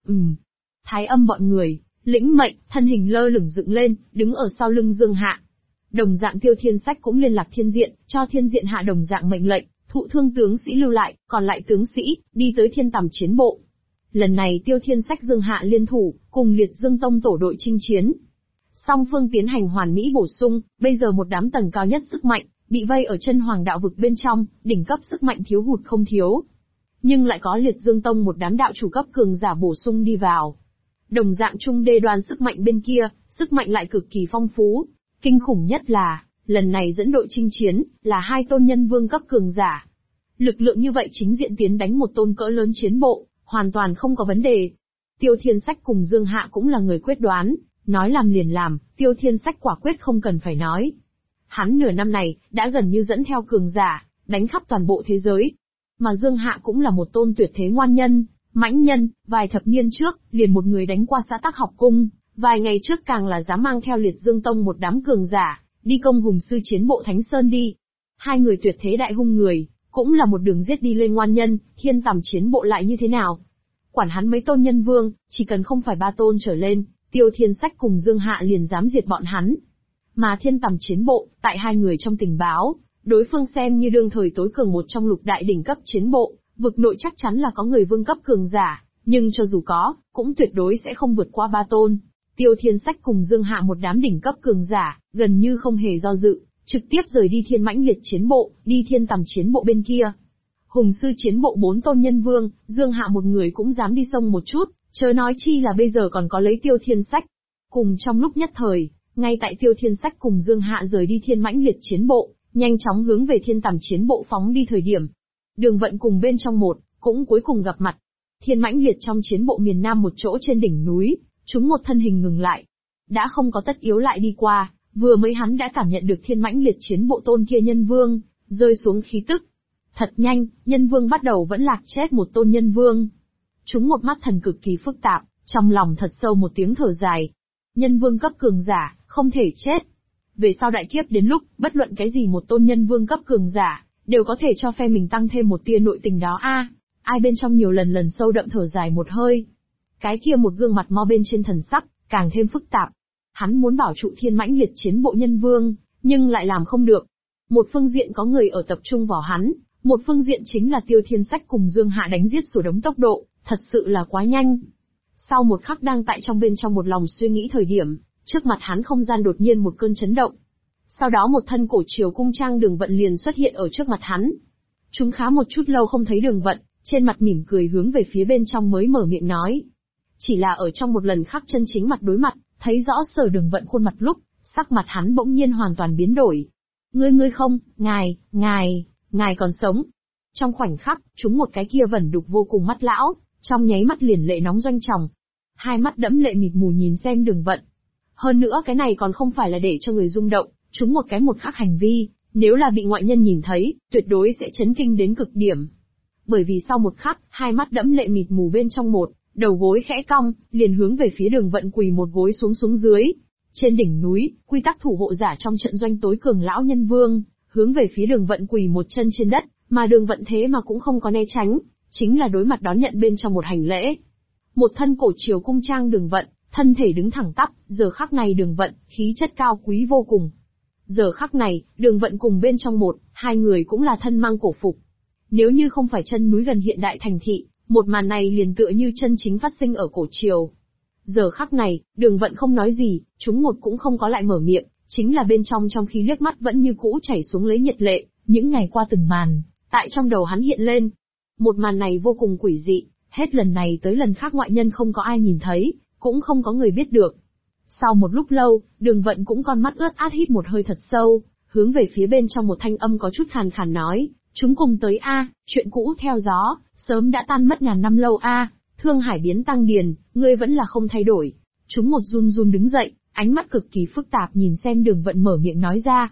Thái Âm bọn người, lĩnh mệnh, thân hình lơ lửng dựng lên, đứng ở sau lưng Dương Hạ. Đồng dạng Tiêu Thiên Sách cũng liên lạc thiên diện, cho thiên diện hạ đồng dạng mệnh lệnh, thụ thương tướng sĩ lưu lại, còn lại tướng sĩ, đi tới thiên tầm chiến bộ. Lần này Tiêu Thiên Sách Dương Hạ liên thủ, cùng Liệt Dương Tông tổ đội chinh chiến. Song phương tiến hành hoàn mỹ bổ sung, bây giờ một đám tầng cao nhất sức mạnh, bị vây ở chân hoàng đạo vực bên trong, đỉnh cấp sức mạnh thiếu hụt không thiếu. Nhưng lại có Liệt Dương Tông một đám đạo chủ cấp cường giả bổ sung đi vào. Đồng dạng trung đê đoan sức mạnh bên kia, sức mạnh lại cực kỳ phong phú. Kinh khủng nhất là, lần này dẫn đội chinh chiến, là hai tôn nhân vương cấp cường giả. Lực lượng như vậy chính diện tiến đánh một tôn cỡ lớn chiến bộ, hoàn toàn không có vấn đề. Tiêu Thiên Sách cùng Dương Hạ cũng là người quyết đoán, nói làm liền làm, Tiêu Thiên Sách quả quyết không cần phải nói. Hắn nửa năm này, đã gần như dẫn theo cường giả, đánh khắp toàn bộ thế giới. Mà Dương Hạ cũng là một tôn tuyệt thế ngoan nhân, mãnh nhân, vài thập niên trước, liền một người đánh qua xã Tắc Học Cung, vài ngày trước càng là dám mang theo Liệt Dương Tông một đám cường giả, đi công hùng sư chiến bộ Thánh Sơn đi. Hai người tuyệt thế đại hung người, cũng là một đường giết đi lên ngoan nhân, thiên tầm chiến bộ lại như thế nào? Quản hắn mấy tôn nhân vương, chỉ cần không phải ba tôn trở lên, Tiêu Thiên Sách cùng Dương Hạ liền dám diệt bọn hắn. Mà thiên tầm chiến bộ, tại hai người trong tình báo, đối phương xem như đương thời tối cường một trong lục đại đỉnh cấp chiến bộ, vực nội chắc chắn là có người vương cấp cường giả, nhưng cho dù có, cũng tuyệt đối sẽ không vượt qua ba tôn. Tiêu Thiên Sách cùng Dương Hạ một đám đỉnh cấp cường giả, gần như không hề do dự, trực tiếp rời đi thiên mãnh liệt chiến bộ, đi thiên tầm chiến bộ bên kia. Hùng sư chiến bộ 4 tôn nhân vương, Dương Hạ một người cũng dám đi sông một chút, chớ nói chi là bây giờ còn có lấy Tiêu Thiên Sách. Cùng trong lúc nhất thời, ngay tại Tiêu Thiên Sách cùng Dương Hạ rời đi thiên mãnh liệt chiến bộ, nhanh chóng hướng về thiên tầm chiến bộ phóng đi thời điểm. Đường Vận cùng bên trong một, cũng cuối cùng gặp mặt. Thiên mãnh liệt trong chiến bộ miền Nam một chỗ trên đỉnh núi, chúng một thân hình ngừng lại. Đã không có tất yếu lại đi qua, vừa mới hắn đã cảm nhận được thiên mãnh liệt chiến bộ tôn kia nhân vương, rơi xuống khí tức. Thật nhanh, nhân vương bắt đầu vẫn lạc chết một tôn nhân vương. Chúng một mắt thần cực kỳ phức tạp, trong lòng thật sâu một tiếng thở dài. Nhân vương cấp cường giả, không thể chết. Về sau đại kiếp đến lúc, bất luận cái gì một tôn nhân vương cấp cường giả, đều có thể cho phe mình tăng thêm một tia nội tình đó ai bên trong nhiều lần sâu đậm thở dài một hơi. Cái kia một gương mặt mo bên trên thần sắc, càng thêm phức tạp. Hắn muốn bảo trụ thiên mãnh liệt chiến bộ nhân vương, nhưng lại làm không được. Một phương diện có người ở tập trung vào hắn, một phương diện chính là Tiêu Thiên Sách cùng Dương Hạ đánh giết sổ đống tốc độ, thật sự là quá nhanh. Sau một khắc đang tại bên trong một lòng suy nghĩ thời điểm, trước mặt hắn không gian đột nhiên một cơn chấn động. Sau đó một thân cổ triều cung trang Đường Vận liền xuất hiện ở trước mặt hắn. Chúng khá một chút lâu không thấy Đường Vận, trên mặt mỉm cười hướng về phía bên trong mới mở miệng nói. Chỉ là ở trong một lần khắc chân chính mặt đối mặt, thấy rõ Sở Đường Vận khuôn mặt lúc, sắc mặt hắn bỗng nhiên hoàn toàn biến đổi. Ngươi không, ngài còn sống. Trong khoảnh khắc, chúng một cái kia vẩn đục vô cùng mắt lão, trong nháy mắt liền lệ nóng doanh tròng. Hai mắt đẫm lệ mịt mù nhìn xem Đường Vận. Hơn nữa cái này còn không phải là để cho người rung động, chúng một cái một khác hành vi, nếu là bị ngoại nhân nhìn thấy, tuyệt đối sẽ chấn kinh đến cực điểm. Bởi vì sau một khắc, hai mắt đẫm lệ mịt mù bên trong một, đầu gối khẽ cong, liền hướng về phía Đường Vận quỳ một gối xuống dưới. Trên đỉnh núi, quy tắc thủ hộ giả trong trận doanh tối cường lão nhân vương, hướng về phía Đường Vận quỳ một chân trên đất, mà Đường Vận thế mà cũng không có né tránh, chính là đối mặt đón nhận bên trong một hành lễ. Một thân cổ triều cung trang Đường Vận, thân thể đứng thẳng tắp, giờ khắc này Đường Vận, khí chất cao quý vô cùng. Giờ khắc này, Đường Vận cùng bên trong một, hai người cũng là thân mang cổ phục. Nếu như không phải chân núi gần hiện đại thành thị, một màn này liền tựa như chân chính phát sinh ở cổ triều. Giờ khắc này, Đường Vận không nói gì, chúng một cũng không có lại mở miệng, chính là bên trong khi liếc mắt vẫn như cũ chảy xuống lấy nhiệt lệ, những ngày qua từng màn, tại trong đầu hắn hiện lên. Một màn này vô cùng quỷ dị, hết lần này tới lần khác ngoại nhân không có ai nhìn thấy, cũng không có người biết được. Sau một lúc lâu, Đường Vận cũng con mắt ướt át hít một hơi thật sâu, hướng về phía bên trong một thanh âm có chút khàn khàn nói, chúng cùng tới a, chuyện cũ theo gió, sớm đã tan mất ngàn năm lâu a, Thương Hải biến tăng điền, ngươi vẫn là không thay đổi. Chúng một run run đứng dậy, ánh mắt cực kỳ phức tạp nhìn xem Đường Vận mở miệng nói ra,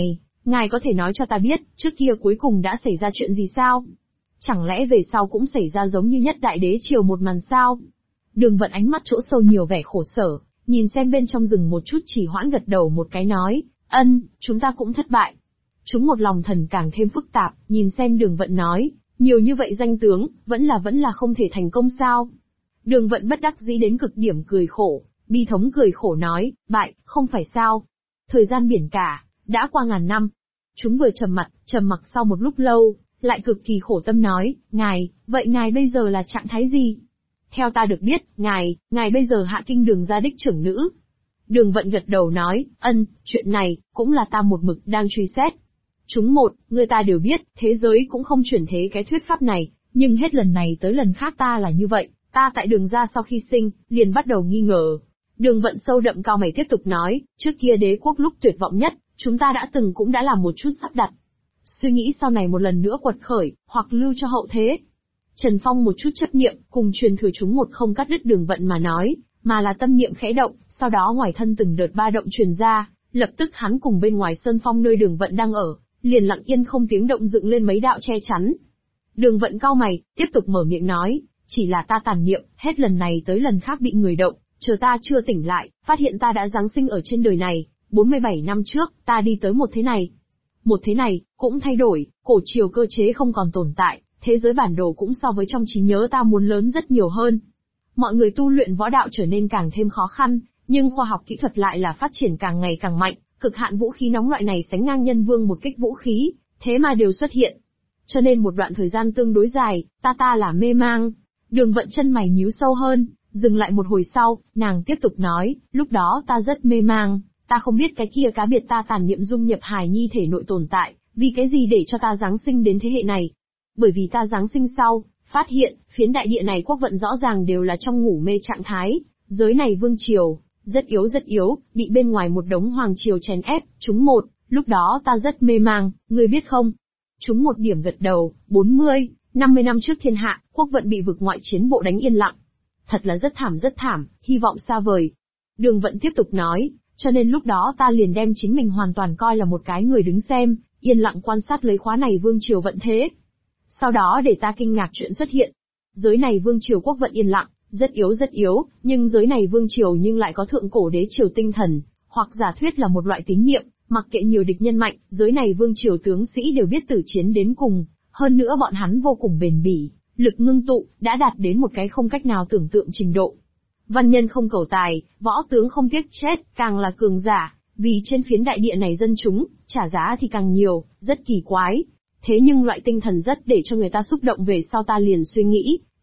ngài có thể nói cho ta biết, trước kia cuối cùng đã xảy ra chuyện gì sao? Chẳng lẽ về sau cũng xảy ra giống như nhất đại đế triều một màn sao? Đường Vận ánh mắt chỗ sâu nhiều vẻ khổ sở, nhìn xem bên trong rừng một chút chỉ hoãn gật đầu một cái nói, chúng ta cũng thất bại. Chúng một lòng thần càng thêm phức tạp, nhìn xem Đường Vận nói, nhiều như vậy danh tướng, vẫn là không thể thành công sao? Đường Vận bất đắc dĩ đến cực điểm cười khổ, bi thống cười khổ nói, bại, không phải sao? Thời gian biển cả, đã qua ngàn năm. Chúng vừa trầm mặc sau một lúc lâu, lại cực kỳ khổ tâm nói, vậy ngài bây giờ là trạng thái gì? Theo ta được biết, ngài bây giờ hạ kinh Đường gia đích trưởng nữ. Đường Vận gật đầu nói, chuyện này, cũng là ta một mực đang truy xét. Chúng một, người ta đều biết, thế giới cũng không chuyển thế cái thuyết pháp này, nhưng hết lần này tới lần khác ta là như vậy, ta tại Đường gia sau khi sinh, liền bắt đầu nghi ngờ. Đường Vận sâu đậm cao mày tiếp tục nói, trước kia đế quốc lúc tuyệt vọng nhất, chúng ta cũng đã làm một chút sắp đặt. Suy nghĩ sau này một lần nữa quật khởi, hoặc lưu cho hậu thế. Trần Phong một chút chấp niệm, cùng truyền thừa chúng một không cắt đứt Đường Vận mà nói, mà là tâm niệm khẽ động, sau đó ngoài thân từng đợt ba động truyền ra, lập tức hắn cùng bên ngoài sơn phong nơi Đường Vận đang ở, liền lặng yên không tiếng động dựng lên mấy đạo che chắn. Đường Vận cau mày, tiếp tục mở miệng nói, chỉ là ta tàn niệm, hết lần này tới lần khác bị người động, chờ ta chưa tỉnh lại, phát hiện ta đã giáng sinh ở trên đời này, 47 năm trước, ta đi tới một thế này. Một thế này, cũng thay đổi, cổ triều cơ chế không còn tồn tại, thế giới bản đồ cũng so với trong trí nhớ ta muốn lớn rất nhiều hơn. Mọi người tu luyện võ đạo trở nên càng thêm khó khăn, nhưng khoa học kỹ thuật lại là phát triển càng ngày càng mạnh, cực hạn vũ khí nóng loại này sánh ngang nhân vương một kích vũ khí, thế mà đều xuất hiện. Cho nên một đoạn thời gian tương đối dài, ta là mê mang. Đường Vận chân mày nhíu sâu hơn, dừng lại một hồi sau, nàng tiếp tục nói, lúc đó ta rất mê mang, ta không biết cái kia cá biệt ta tàn niệm dung nhập hài nhi thể nội tồn tại, vì cái gì để cho ta giáng sinh đến thế hệ này. Bởi vì ta giáng sinh sau, phát hiện, phiến đại địa này quốc vận rõ ràng đều là trong ngủ mê trạng thái, giới này vương triều, rất yếu, bị bên ngoài một đống hoàng triều chèn ép, chúng một, lúc đó ta rất mê mang, ngươi biết không? Chúng một điểm gật đầu, 40, 50 năm trước thiên hạ, quốc vận bị vực ngoại chiến bộ đánh yên lặng. Thật là rất thảm, hy vọng xa vời. Đường Vận tiếp tục nói, cho nên lúc đó ta liền đem chính mình hoàn toàn coi là một cái người đứng xem, yên lặng quan sát lấy khóa này vương triều vận thế. Sau đó để ta kinh ngạc chuyện xuất hiện. Giới này vương triều quốc vận yên lặng, rất yếu, nhưng giới này vương triều nhưng lại có thượng cổ đế triều tinh thần, hoặc giả thuyết là một loại tín niệm, mặc kệ nhiều địch nhân mạnh, giới này vương triều tướng sĩ đều biết tử chiến đến cùng, hơn nữa bọn hắn vô cùng bền bỉ, lực ngưng tụ, đã đạt đến một cái không cách nào tưởng tượng trình độ. Văn nhân không cầu tài, võ tướng không tiếc chết, càng là cường giả, vì trên phiến đại địa này dân chúng, trả giá thì càng nhiều, rất kỳ quái. Thế nhưng loại tinh thần rất để cho người ta xúc động về sau ta liền suy nghĩ,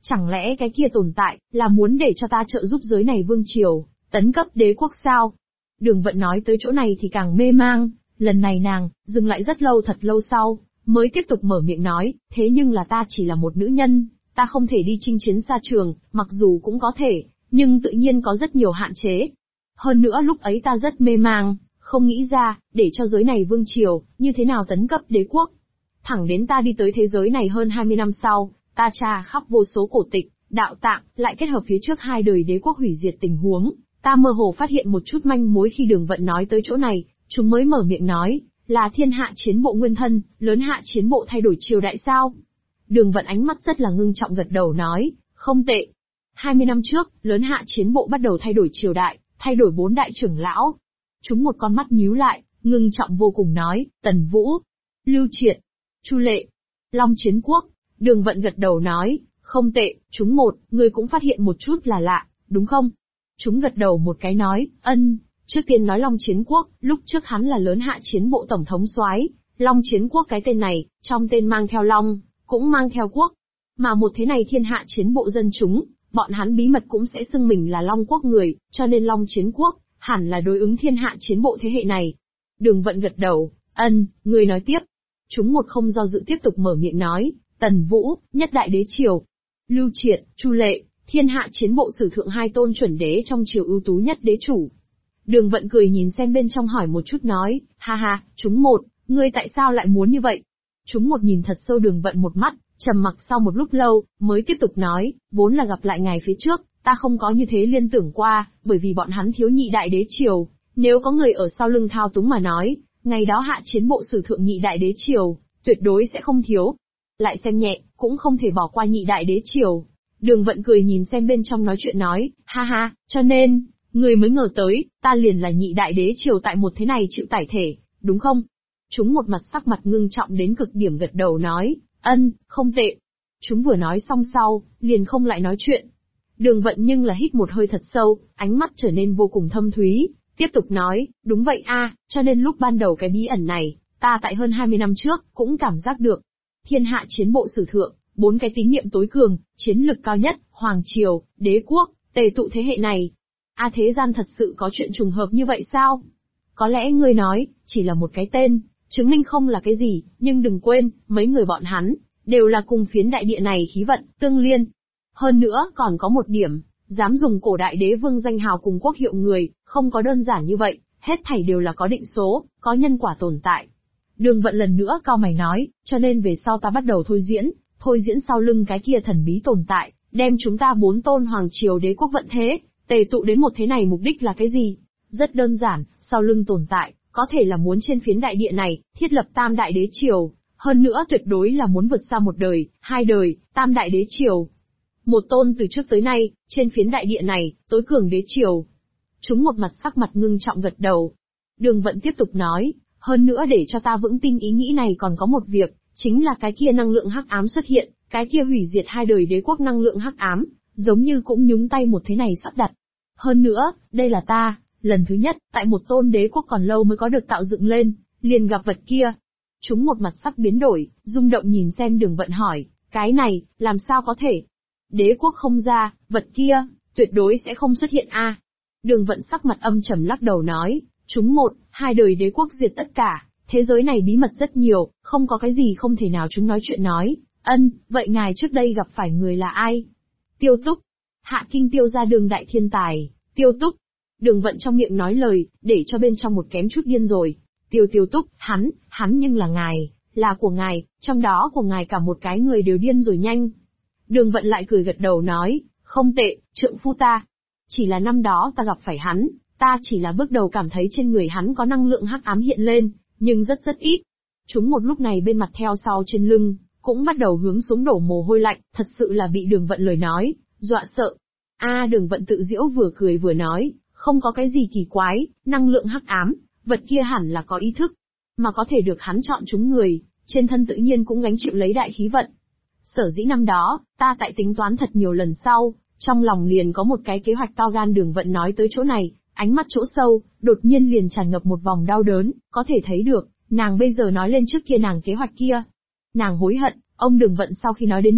Chẳng lẽ cái kia tồn tại, là muốn để cho ta trợ giúp giới này vương triều, tấn cấp đế quốc sao? Đường Vận nói tới chỗ này thì càng mê mang, lần này nàng, dừng lại rất lâu thật lâu sau, mới tiếp tục mở miệng nói, thế nhưng là ta chỉ là một nữ nhân, ta không thể đi chinh chiến xa trường, mặc dù cũng có thể, nhưng tự nhiên có rất nhiều hạn chế. Hơn nữa lúc ấy ta rất mê mang, không nghĩ ra, để cho giới này vương triều, như thế nào tấn cấp đế quốc. Thẳng đến ta đi tới thế giới này hơn 20 năm sau, ta tra khắp vô số cổ tịch, đạo tạng, lại kết hợp phía trước 2 đời đế quốc hủy diệt tình huống, ta mơ hồ phát hiện một chút manh mối. Khi Đường Vận nói tới chỗ này, chúng mới mở miệng nói, là thiên hạ chiến bộ nguyên thân, lớn hạ chiến bộ thay đổi triều đại sao? Đường Vận ánh mắt rất là ngưng trọng gật đầu nói, không tệ. 20 năm trước, lớn hạ chiến bộ bắt đầu thay đổi triều đại, thay đổi 4 đại trưởng lão. Chúng một con mắt nhíu lại, ngưng trọng vô cùng nói, Tần Vũ, Lưu Triệt, Chu Lệ, Long Chiến Quốc. Đường Vận gật đầu nói, không tệ, chúng ngươi cũng phát hiện một chút là lạ, đúng không? Chúng gật đầu một cái nói, ân. Trước tiên nói Long Chiến Quốc, lúc trước hắn là lớn hạ chiến bộ tổng thống soái. Long Chiến Quốc cái tên này, trong tên mang theo Long, cũng mang theo quốc. Mà một thế này thiên hạ chiến bộ dân chúng, bọn hắn bí mật cũng sẽ xưng mình là Long Quốc người, cho nên Long Chiến Quốc, hẳn là đối ứng thiên hạ chiến bộ thế hệ này. Đường Vận gật đầu, ân, ngươi nói tiếp. Chúng không do dự tiếp tục mở miệng nói, Tần Vũ, nhất đại đế triều. Lưu Triệt, Chu Lệ, thiên hạ chiến bộ sử thượng 2 tôn chuẩn đế trong triều ưu tú nhất đế chủ. Đường Vận cười nhìn xem bên trong hỏi một chút nói, ha ha, chúng ngươi tại sao lại muốn như vậy? Chúng nhìn thật sâu Đường Vận một mắt, trầm mặc sau một lúc lâu, mới tiếp tục nói, vốn là gặp lại ngài phía trước, ta không có như thế liên tưởng qua, bởi vì bọn hắn thiếu nhị đại đế triều, nếu có người ở sau lưng thao túng mà nói, ngày đó hạ chiến bộ sử thượng nhị đại đế triều, tuyệt đối sẽ không thiếu. Lại xem nhẹ, cũng không thể bỏ qua nhị đại đế triều. Đường Vận cười nhìn xem bên trong nói chuyện nói, ha ha, cho nên, người mới ngờ tới, ta liền là nhị đại đế triều tại một thế này chịu tải thể, đúng không? Chúng một mặt sắc mặt ngưng trọng đến cực điểm gật đầu nói, ân, không tệ. Chúng vừa nói xong sau, liền không lại nói chuyện. Đường Vận nhưng là hít một hơi thật sâu, ánh mắt trở nên vô cùng thâm thúy, tiếp tục nói, đúng vậy a, cho nên lúc ban đầu cái bí ẩn này, ta tại hơn 20 năm trước, cũng cảm giác được. Thiên hạ chiến bộ sử thượng, 4 cái tín niệm tối cường, chiến lực cao nhất, hoàng triều, đế quốc, tề tụ thế hệ này. Thế gian thật sự có chuyện trùng hợp như vậy sao? Có lẽ ngươi nói, chỉ là một cái tên, chứng minh không là cái gì, nhưng đừng quên, mấy người bọn hắn, đều là cùng phiến đại địa này khí vận, tương liên. Hơn nữa, còn có một điểm, dám dùng cổ đại đế vương danh hào cùng quốc hiệu người, không có đơn giản như vậy, hết thảy đều là có định số, có nhân quả tồn tại. Đường Vận lần nữa cau mày nói, cho nên về sau ta bắt đầu thôi diễn sau lưng cái kia thần bí tồn tại, đem chúng ta 4 tôn hoàng triều đế quốc vận thế, tề tụ đến một thế này mục đích là cái gì? Rất đơn giản, sau lưng tồn tại, có thể là muốn trên phiến đại địa này, thiết lập tam đại đế triều, hơn nữa tuyệt đối là muốn vượt xa 1 đời, 2 đời, tam đại đế triều. Một tôn từ trước tới nay, trên phiến đại địa này, tối cường đế triều. Chúng một mặt sắc mặt ngưng trọng gật đầu. Đường Vận tiếp tục nói, hơn nữa để cho ta vững tin ý nghĩ này còn có một việc, chính là cái kia năng lượng hắc ám xuất hiện, cái kia hủy diệt 2 đời đế quốc năng lượng hắc ám, giống như cũng nhúng tay một thế này sắp đặt. Hơn nữa, đây là ta, lần thứ nhất, tại một tôn đế quốc còn lâu mới có được tạo dựng lên, liền gặp vật kia. Chúng một mặt sắc biến đổi, rung động nhìn xem Đường Vận hỏi, cái này, làm sao có thể? Đế quốc không ra, vật kia, tuyệt đối sẽ không xuất hiện a. Đường Vận sắc mặt âm trầm lắc đầu nói, chúng 2 đời đế quốc diệt tất cả, thế giới này bí mật rất nhiều, không có cái gì không thể nào chúng nói chuyện nói. Ân, vậy ngài trước đây gặp phải người là ai? Tiêu Túc. Hạ Kinh Tiêu gia Đường đại thiên tài, Tiêu Túc. Đường Vận trong miệng nói lời, để cho bên trong một kém chút điên rồi. Tiêu Túc, hắn nhưng là ngài, là của ngài, trong đó của ngài cả một cái người đều điên rồi nhanh. Đường Vận lại cười gật đầu nói, không tệ, trượng phu ta. Chỉ là năm đó ta gặp phải hắn, ta chỉ là bước đầu cảm thấy trên người hắn có năng lượng hắc ám hiện lên, nhưng rất ít. Chúng một lúc này bên mặt theo sau trên lưng, cũng bắt đầu hướng xuống đổ mồ hôi lạnh, thật sự là bị Đường Vận lời nói, dọa sợ. Đường Vận tự giễu vừa cười vừa nói, không có cái gì kỳ quái, năng lượng hắc ám, vật kia hẳn là có ý thức, mà có thể được hắn chọn chúng người, trên thân tự nhiên cũng gánh chịu lấy đại khí vận. Sở dĩ năm đó, ta tại tính toán thật nhiều lần sau, trong lòng liền có một cái kế hoạch to gan. Đường Vận nói tới chỗ này, ánh mắt chỗ sâu, đột nhiên liền tràn ngập một vòng đau đớn, có thể thấy được, nàng bây giờ nói lên trước kia nàng kế hoạch kia. Nàng hối hận, ông Đường Vận sau khi nói đến đây,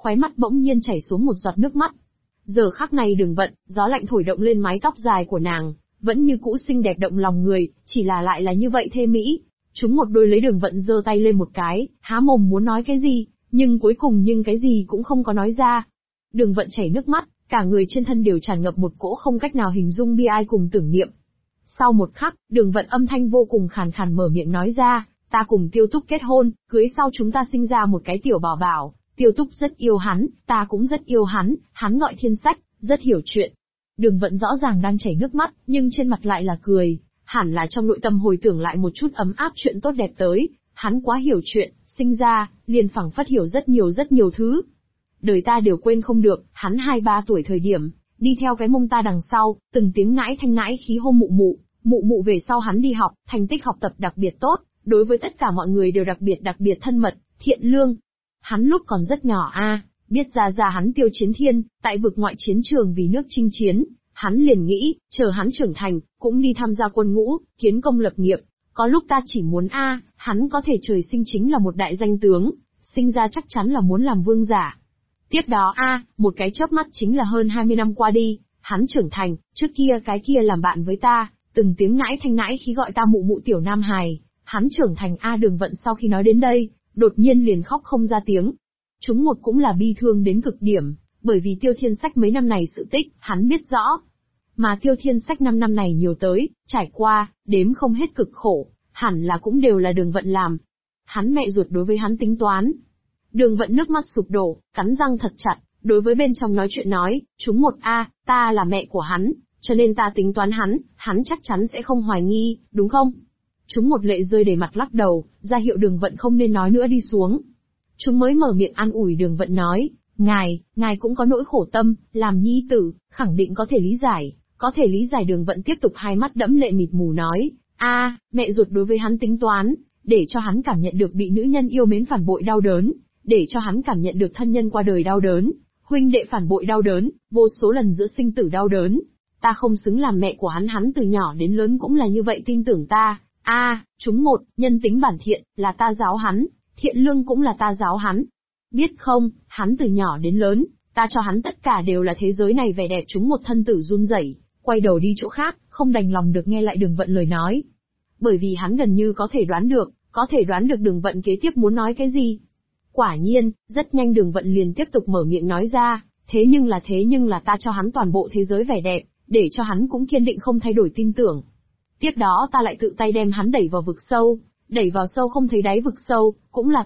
khóe mắt bỗng nhiên chảy xuống một giọt nước mắt. Giờ khắc này Đường Vận, gió lạnh thổi động lên mái tóc dài của nàng, vẫn như cũ xinh đẹp động lòng người, chỉ là lại là như vậy thê mỹ. Chúng một đôi lấy Đường Vận giơ tay lên một cái, há mồm muốn nói cái gì, nhưng cuối cùng cái gì cũng không có nói ra. Đường Vận chảy nước mắt, cả người trên thân đều tràn ngập một cỗ không cách nào hình dung bi ai cùng tưởng niệm. Sau một khắc, Đường Vận âm thanh vô cùng khàn khàn mở miệng nói ra, ta cùng Tiêu Túc kết hôn, cưới sau chúng ta sinh ra một cái tiểu bảo bảo. Tiêu Túc rất yêu hắn, ta cũng rất yêu hắn gọi Thiên Sách, rất hiểu chuyện. Đường Vận rõ ràng đang chảy nước mắt, nhưng trên mặt lại là cười, hẳn là trong nội tâm hồi tưởng lại một chút ấm áp chuyện tốt đẹp tới, hắn quá hiểu chuyện, sinh ra, liền phảng phất hiểu rất nhiều thứ. Đời ta đều quên không được, hắn 2-3 tuổi thời điểm, đi theo cái mông ta đằng sau, từng tiếng nãi thanh nãi khí hô mụ mụ về sau hắn đi học, thành tích học tập đặc biệt tốt, đối với tất cả mọi người đều đặc biệt thân mật, thiện lương. Hắn lúc còn rất nhỏ biết ra hắn Tiêu Chiến Thiên, tại vực ngoại chiến trường vì nước chinh chiến, hắn liền nghĩ, chờ hắn trưởng thành, cũng đi tham gia quân ngũ, kiến công lập nghiệp. Có lúc ta chỉ muốn hắn có thể trời sinh chính là một đại danh tướng, sinh ra chắc chắn là muốn làm vương giả. Tiếp đó một cái chớp mắt chính là hơn 20 năm qua đi, hắn trưởng thành, trước kia cái kia làm bạn với ta, từng tiếng nãi thanh nãi khí gọi ta mụ tiểu nam hài, hắn trưởng thành Đường Vận sau khi nói đến đây, đột nhiên liền khóc không ra tiếng. Chúng một cũng là bi thương đến cực điểm, bởi vì Tiêu Thiên Sách mấy năm này sự tích, hắn biết rõ. Mà Tiêu Thiên Sách 5 năm này nhiều tới, trải qua, đếm không hết cực khổ, hẳn là cũng đều là Đường Vận làm. Hắn mẹ ruột đối với hắn tính toán. Đường Vận nước mắt sụp đổ, cắn răng thật chặt, đối với bên trong nói chuyện nói, chúng một ta là mẹ của hắn, cho nên ta tính toán hắn chắc chắn sẽ không hoài nghi, đúng không? Chúng một lệ rơi đầy mặt lắc đầu, ra hiệu Đường Vận không nên nói nữa đi xuống. Chúng mới mở miệng an ủi Đường Vận nói, ngài cũng có nỗi khổ tâm, làm nhi tử, khẳng định có thể lý giải Đường Vận tiếp tục hai mắt đẫm lệ mịt mù nói, mẹ ruột đối với hắn tính toán, để cho hắn cảm nhận được bị nữ nhân yêu mến phản bội đau đớn, để cho hắn cảm nhận được thân nhân qua đời đau đớn, huynh đệ phản bội đau đớn, vô số lần giữa sinh tử đau đớn. Ta không xứng làm mẹ của hắn từ nhỏ đến lớn cũng là như vậy tin tưởng ta. Chúng một, nhân tính bản thiện, là ta giáo hắn, thiện lương cũng là ta giáo hắn. Biết không, hắn từ nhỏ đến lớn, ta cho hắn tất cả đều là thế giới này vẻ đẹp. Chúng một thân tử run rẩy, quay đầu đi chỗ khác, không đành lòng được nghe lại Đường Vận lời nói. Bởi vì hắn gần như có thể đoán được Đường Vận kế tiếp muốn nói cái gì. Quả nhiên, rất nhanh Đường Vận liền tiếp tục mở miệng nói ra, thế nhưng là ta cho hắn toàn bộ thế giới vẻ đẹp, để cho hắn cũng kiên định không thay đổi tin tưởng. Tiếp đó ta lại tự tay đem hắn đẩy vào sâu không thấy đáy vực sâu, cũng là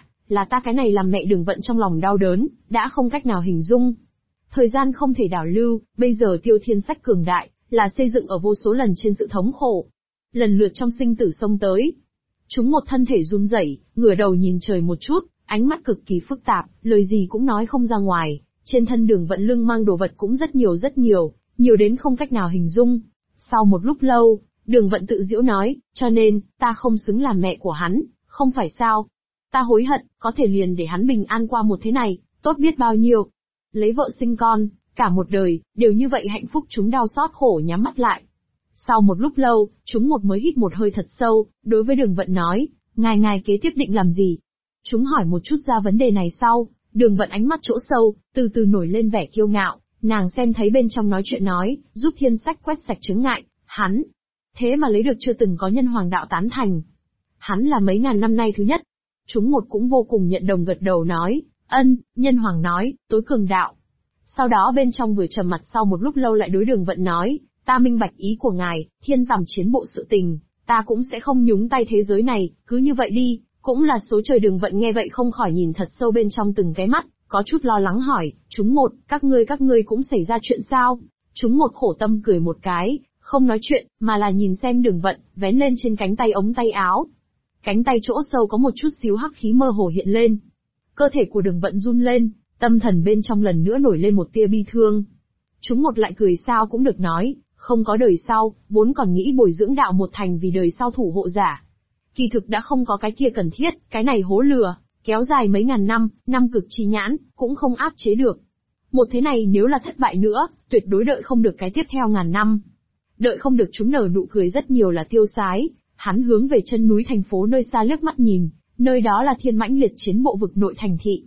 ta cái này làm mẹ. Đường Vận trong lòng đau đớn, đã không cách nào hình dung. Thời gian không thể đảo lưu, bây giờ Tiêu Thiên Sách cường đại, là xây dựng ở vô số lần trên sự thống khổ. Lần lượt trong sinh tử xông tới. Chúng một thân thể run rẩy, ngửa đầu nhìn trời một chút, ánh mắt cực kỳ phức tạp, lời gì cũng nói không ra ngoài. Trên thân Đường Vận lưng mang đồ vật cũng rất nhiều, nhiều đến không cách nào hình dung. Sau một lúc lâu, Đường Vận tự giễu nói, cho nên, ta không xứng làm mẹ của hắn, không phải sao? Ta hối hận, có thể liền để hắn bình an qua một thế này, tốt biết bao nhiêu. Lấy vợ sinh con, cả một đời, đều như vậy hạnh phúc. Chúng đau xót khổ nhắm mắt lại. Sau một lúc lâu, chúng một mới hít một hơi thật sâu, đối với Đường Vận nói, ngài kế tiếp định làm gì? Chúng hỏi một chút ra vấn đề này sau, Đường Vận ánh mắt chỗ sâu, từ từ nổi lên vẻ kiêu ngạo, nàng xem thấy bên trong nói chuyện nói, giúp Thiên Sách quét sạch chướng ngại, hắn. Thế mà lấy được chưa từng có nhân hoàng đạo tán thành. Hắn là mấy ngàn năm nay thứ nhất. Chúng một cũng vô cùng nhận đồng gật đầu nói, nhân hoàng nói, tối cường đạo. Sau đó bên trong vừa trầm mặt sau một lúc lâu lại đối Đường Vận nói, ta minh bạch ý của ngài, thiên tầm chiến bộ sự tình, ta cũng sẽ không nhúng tay thế giới này, cứ như vậy đi, cũng là số trời. Đường Vận nghe vậy không khỏi nhìn thật sâu bên trong từng cái mắt, có chút lo lắng hỏi, chúng một, các ngươi cũng xảy ra chuyện sao? Chúng một khổ tâm cười một cái, không nói chuyện, mà là nhìn xem Đường Vận, vén lên trên cánh tay ống tay áo. Cánh tay chỗ sâu có một chút xíu hắc khí mơ hồ hiện lên. Cơ thể của Đường Vận run lên, tâm thần bên trong lần nữa nổi lên một tia bi thương. Chúng một lại cười sao cũng được nói, không có đời sau, vốn còn nghĩ bồi dưỡng đạo một thành vì đời sau thủ hộ giả. Kỳ thực đã không có cái kia cần thiết, cái này hố lừa, kéo dài mấy ngàn năm, năm cực chi nhãn, cũng không áp chế được. Một thế này nếu là thất bại nữa, tuyệt đối đợi không được cái tiếp theo ngàn năm. Đợi không được. Chúng nở nụ cười rất nhiều là tiêu sái, hắn hướng về chân núi thành phố nơi xa liếc mắt nhìn, nơi đó là Thiên Mãnh Liệt chiến bộ vực nội thành thị.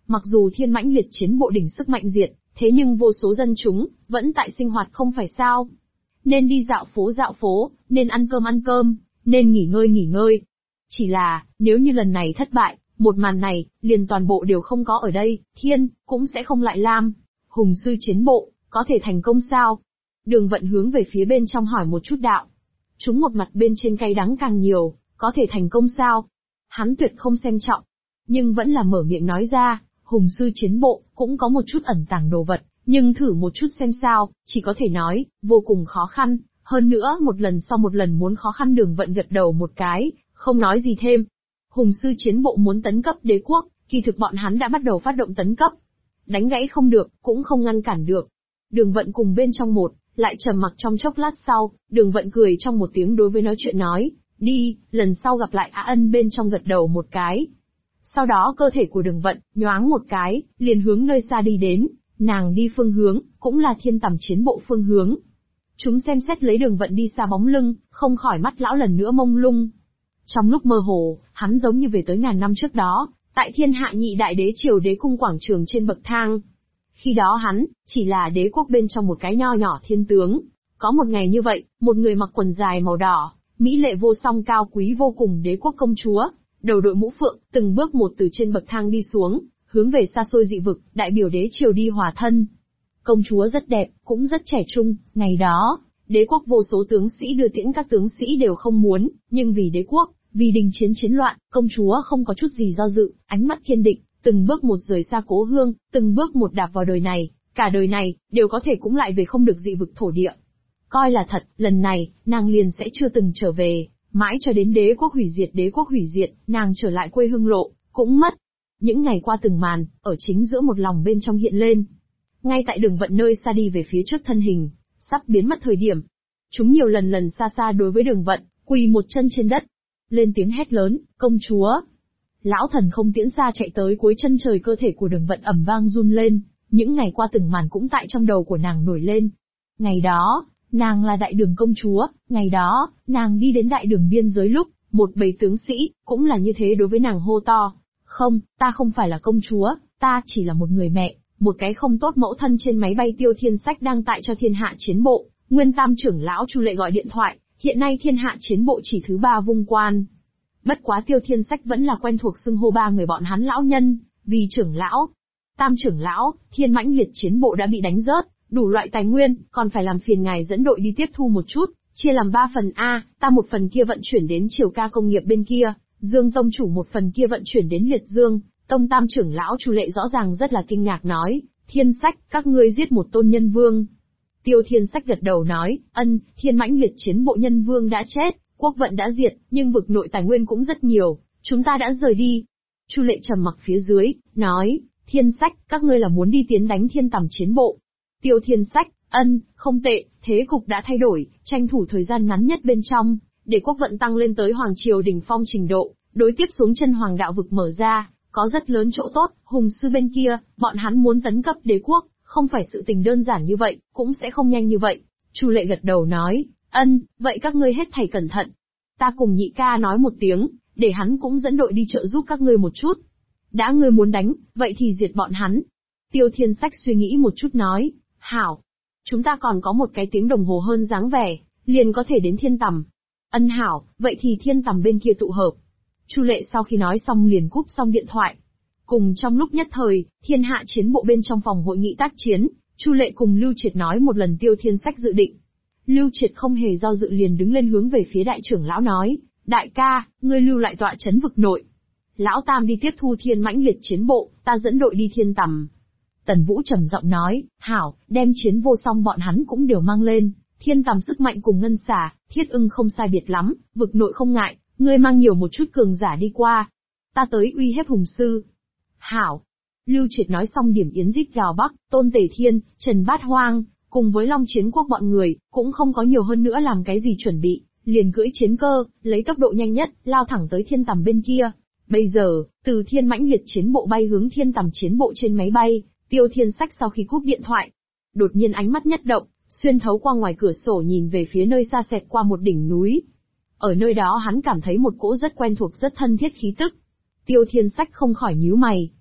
Mặc dù thiên mãnh liệt chiến bộ đỉnh sức mạnh diệt, thế nhưng vô số dân chúng, vẫn tại sinh hoạt không phải sao. Nên đi dạo phố, nên ăn cơm, nên nghỉ ngơi. Chỉ là, nếu như lần này thất bại, một màn này, liền toàn bộ đều không có ở đây, thiên, cũng sẽ không lại lam. Hùng sư chiến bộ, có thể thành công sao? Đường Vận hướng về phía bên trong hỏi một chút đạo. Chúng một mặt bên trên cay đắng càng nhiều, có thể thành công sao? Hắn tuyệt không xem trọng, nhưng vẫn là mở miệng nói ra, hùng sư chiến bộ, cũng có một chút ẩn tàng đồ vật, nhưng thử một chút xem sao, chỉ có thể nói, vô cùng khó khăn, hơn nữa một lần sau một lần muốn khó khăn. Đường Vận gật đầu một cái, không nói gì thêm. Hùng sư chiến bộ muốn tấn cấp đế quốc, kỳ thực bọn hắn đã bắt đầu phát động tấn cấp. Đánh gãy không được, cũng không ngăn cản được. Đường Vận cùng bên trong một, lại trầm mặc trong chốc lát sau, Đường Vận cười trong một tiếng đối với nói chuyện nói, đi, lần sau gặp lại. Á Ân bên trong gật đầu một cái. Sau đó cơ thể của Đường Vận, nhoáng một cái, liền hướng nơi xa đi đến, nàng đi phương hướng, cũng là thiên tầm chiến bộ phương hướng. Chúng xem xét lấy Đường Vận đi xa bóng lưng, không khỏi mắt lão lần nữa mông lung. Trong lúc mơ hồ, hắn giống như về tới ngàn năm trước đó, tại thiên hạ nhị đại đế triều đế cung quảng trường trên bậc thang. Khi đó hắn, chỉ là đế quốc bên trong một cái nho nhỏ thiên tướng. Có một ngày như vậy, một người mặc quần dài màu đỏ, mỹ lệ vô song cao quý vô cùng đế quốc công chúa, đầu đội mũ phượng, từng bước một từ trên bậc thang đi xuống, hướng về xa xôi dị vực, đại biểu đế triều đi hòa thân. Công chúa rất đẹp, cũng rất trẻ trung, ngày đó, đế quốc vô số tướng sĩ đưa tiễn, các tướng sĩ đều không muốn, nhưng vì đế quốc, vì đình chiến loạn, công chúa không có chút gì do dự, ánh mắt kiên định, từng bước một rời xa cố hương, từng bước một đạp vào đời này, cả đời này, đều có thể cũng lại về không được dị vực thổ địa. Coi là thật, lần này, nàng liền sẽ chưa từng trở về, mãi cho đến đế quốc hủy diệt, nàng trở lại quê hương lộ, cũng mất. Những ngày qua từng màn, ở chính giữa một lòng bên trong hiện lên. Ngay tại Đường Vận nơi xa đi về phía trước thân hình, sắp biến mất thời điểm. Chúng nhiều lần xa đối với Đường Vận, quỳ một chân trên đất. Lên tiếng hét lớn, công chúa. Lão thần không tiễn xa chạy tới cuối chân trời, cơ thể của Đường Vận ầm vang run lên, những ngày qua từng màn cũng tại trong đầu của nàng nổi lên. Ngày đó, nàng là đại đường công chúa, ngày đó, nàng đi đến đại đường biên giới lúc, một bầy tướng sĩ, cũng là như thế đối với nàng hô to. Không, ta không phải là công chúa, ta chỉ là một người mẹ, một cái không tốt mẫu thân. Trên máy bay Tiêu Thiên Sách đang tại cho thiên hạ chiến bộ, Nguyên Tam trưởng lão Chu Lệ gọi điện thoại, hiện nay thiên hạ chiến bộ chỉ thứ 3 vung quan. Bất quá Tiêu Thiên Sách vẫn là quen thuộc xưng hô ba người bọn hắn lão nhân, vì trưởng lão. Tam trưởng lão, thiên mãnh liệt chiến bộ đã bị đánh rớt, đủ loại tài nguyên, còn phải làm phiền ngài dẫn đội đi tiếp thu một chút, chia làm 3 phần a, ta một phần kia vận chuyển đến Triều Ca công nghiệp bên kia, Dương tông chủ một phần kia vận chuyển đến Liệt Dương. Tông Tam trưởng lão Chu Lệ rõ ràng rất là kinh ngạc nói, Thiên Sách, các ngươi giết một tôn nhân vương. Tiêu Thiên Sách gật đầu nói, ân, thiên mãnh liệt chiến bộ nhân vương đã chết, quốc vận đã diệt, nhưng vực nội tài nguyên cũng rất nhiều, chúng ta đã rời đi. Chu Lệ trầm mặc phía dưới, nói, Thiên Sách, các ngươi là muốn đi tiến đánh thiên tầm chiến bộ. Tiêu Thiên Sách, ân, không tệ, thế cục đã thay đổi, tranh thủ thời gian ngắn nhất bên trong, để quốc vận tăng lên tới hoàng triều đỉnh phong trình độ, đối tiếp xuống chân hoàng đạo vực mở ra, có rất lớn chỗ tốt. Hùng sư bên kia, bọn hắn muốn tấn cấp đế quốc, không phải sự tình đơn giản như vậy, cũng sẽ không nhanh như vậy. Chu Lệ gật đầu nói, ân, vậy các ngươi hết thảy cẩn thận. Ta cùng nhị ca nói một tiếng, để hắn cũng dẫn đội đi trợ giúp các ngươi một chút. Đã ngươi muốn đánh, vậy thì diệt bọn hắn. Tiêu Thiên Sách suy nghĩ một chút nói, hảo. Chúng ta còn có một cái tiếng đồng hồ hơn dáng vẻ, liền có thể đến thiên tầm. Ân hảo, vậy thì thiên tầm bên kia tụ hợp. Chu Lệ sau khi nói xong liền cúp xong điện thoại. Cùng trong lúc nhất thời, thiên hạ chiến bộ bên trong phòng hội nghị tác chiến, Chu Lệ cùng Lưu Triệt nói một lần Tiêu Thiên Sách dự định. Lưu Triệt không hề do dự liền đứng lên hướng về phía đại trưởng lão nói, đại ca, ngươi lưu lại tọa trấn vực nội. Lão Tam đi tiếp thu thiên mãnh liệt chiến bộ, ta dẫn đội đi thiên tầm. Tần Vũ trầm giọng nói, hảo, đem chiến vô song bọn hắn cũng đều mang lên, thiên tầm sức mạnh cùng ngân xà, thiết ưng không sai biệt lắm, vực nội không ngại, ngươi mang nhiều một chút cường giả đi qua. Ta tới uy hiếp hùng sư. Hảo. Lưu Triệt nói xong điểm yến rít gào bắc, Tôn Tề Thiên, Trần Bát Hoang, cùng với Long Chiến Quốc bọn người, cũng không có nhiều hơn nữa làm cái gì chuẩn bị, liền cưỡi chiến cơ, lấy tốc độ nhanh nhất, lao thẳng tới thiên tầm bên kia. Bây giờ, từ thiên mãnh liệt chiến bộ bay hướng thiên tầm chiến bộ trên máy bay, Tiêu Thiên Sách sau khi cúp điện thoại, đột nhiên ánh mắt nhất động, xuyên thấu qua ngoài cửa sổ nhìn về phía nơi xa xẹt qua một đỉnh núi. Ở nơi đó hắn cảm thấy một cỗ rất quen thuộc rất thân thiết khí tức. Tiêu Thiên Sách không khỏi nhíu mày.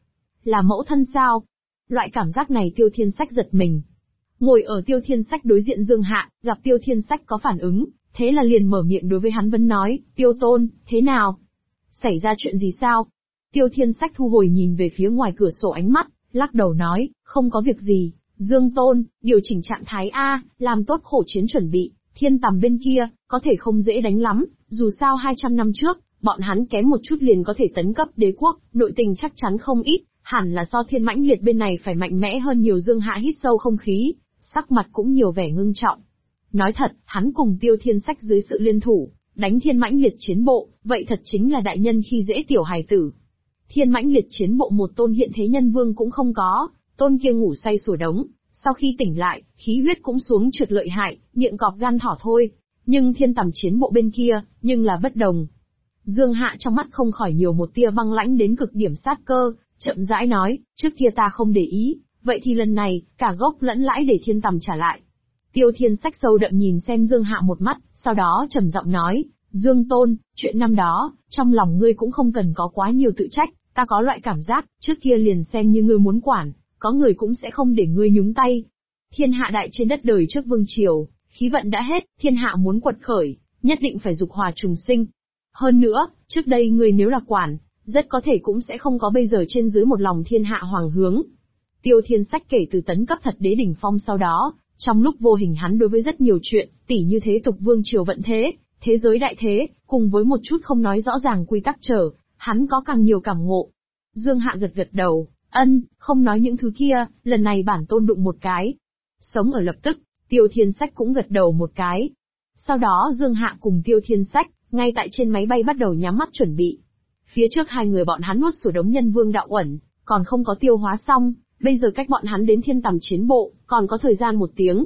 Là mẫu thân sao? Loại cảm giác này Tiêu Thiên Sách giật mình. Ngồi ở Tiêu Thiên Sách đối diện Dương Hạ, gặp Tiêu Thiên Sách có phản ứng, thế là liền mở miệng đối với hắn vấn nói, Tiêu Tôn, thế nào? Xảy ra chuyện gì sao? Tiêu Thiên Sách thu hồi nhìn về phía ngoài cửa sổ ánh mắt, lắc đầu nói, không có việc gì, Dương Tôn, điều chỉnh trạng thái A, làm tốt khổ chiến chuẩn bị, Thiên Tầm bên kia, có thể không dễ đánh lắm, dù sao 200 năm trước, bọn hắn kém một chút liền có thể tấn cấp đế quốc, nội tình chắc chắn không ít, hẳn là do Thiên Mãnh Liệt bên này phải mạnh mẽ hơn nhiều. Dương Hạ hít sâu không khí, sắc mặt cũng nhiều vẻ ngưng trọng. Nói thật, hắn cùng Tiêu Thiên Sách dưới sự liên thủ, đánh Thiên Mãnh Liệt chiến bộ, vậy thật chính là đại nhân khi dễ tiểu hài tử. Thiên Mãnh Liệt chiến bộ một tôn hiện thế nhân vương cũng không có, tôn kia ngủ say sủa đống, sau khi tỉnh lại, khí huyết cũng xuống trượt lợi hại, miệng cọp gan thỏ thôi. Nhưng Thiên Tầm chiến bộ bên kia, nhưng là bất đồng. Dương Hạ trong mắt không khỏi nhiều một tia băng lãnh đến cực điểm sát cơ, chậm rãi nói, trước kia ta không để ý, vậy thì lần này, cả gốc lẫn lãi để Thiên Tầm trả lại. Tiêu Thiên Sách sâu đậm nhìn xem Dương Hạ một mắt, sau đó trầm giọng nói, Dương Tôn, chuyện năm đó, trong lòng ngươi cũng không cần có quá nhiều tự trách, ta có loại cảm giác, trước kia liền xem như ngươi muốn quản, có người cũng sẽ không để ngươi nhúng tay. Thiên hạ đại trên đất đời trước vương triều, khí vận đã hết, thiên hạ muốn quật khởi, nhất định phải dục hòa trùng sinh. Hơn nữa, trước đây ngươi nếu là quản, rất có thể cũng sẽ không có bây giờ trên dưới một lòng thiên hạ hoàng hướng. Tiêu Thiên Sách kể từ tấn cấp thật đế đỉnh phong sau đó, trong lúc vô hình hắn đối với rất nhiều chuyện, tỉ như thế tục vương triều vận thế, thế giới đại thế, cùng với một chút không nói rõ ràng quy tắc trở, hắn có càng nhiều cảm ngộ. Dương Hạ gật gật đầu, không nói những thứ kia, lần này bản tôn đụng một cái. Sống ở lập tức, Tiêu Thiên Sách cũng gật đầu một cái. Sau đó Dương Hạ cùng Tiêu Thiên Sách, ngay tại trên máy bay bắt đầu nhắm mắt chuẩn bị. Phía trước hai người bọn hắn nuốt sủa đống nhân vương đạo uẩn, còn không có tiêu hóa xong, bây giờ cách bọn hắn đến Thiên Tầm chiến bộ, còn có thời gian 1 tiếng.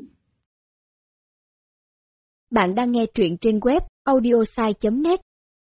Bạn đang nghe truyện trên web audiosai.net.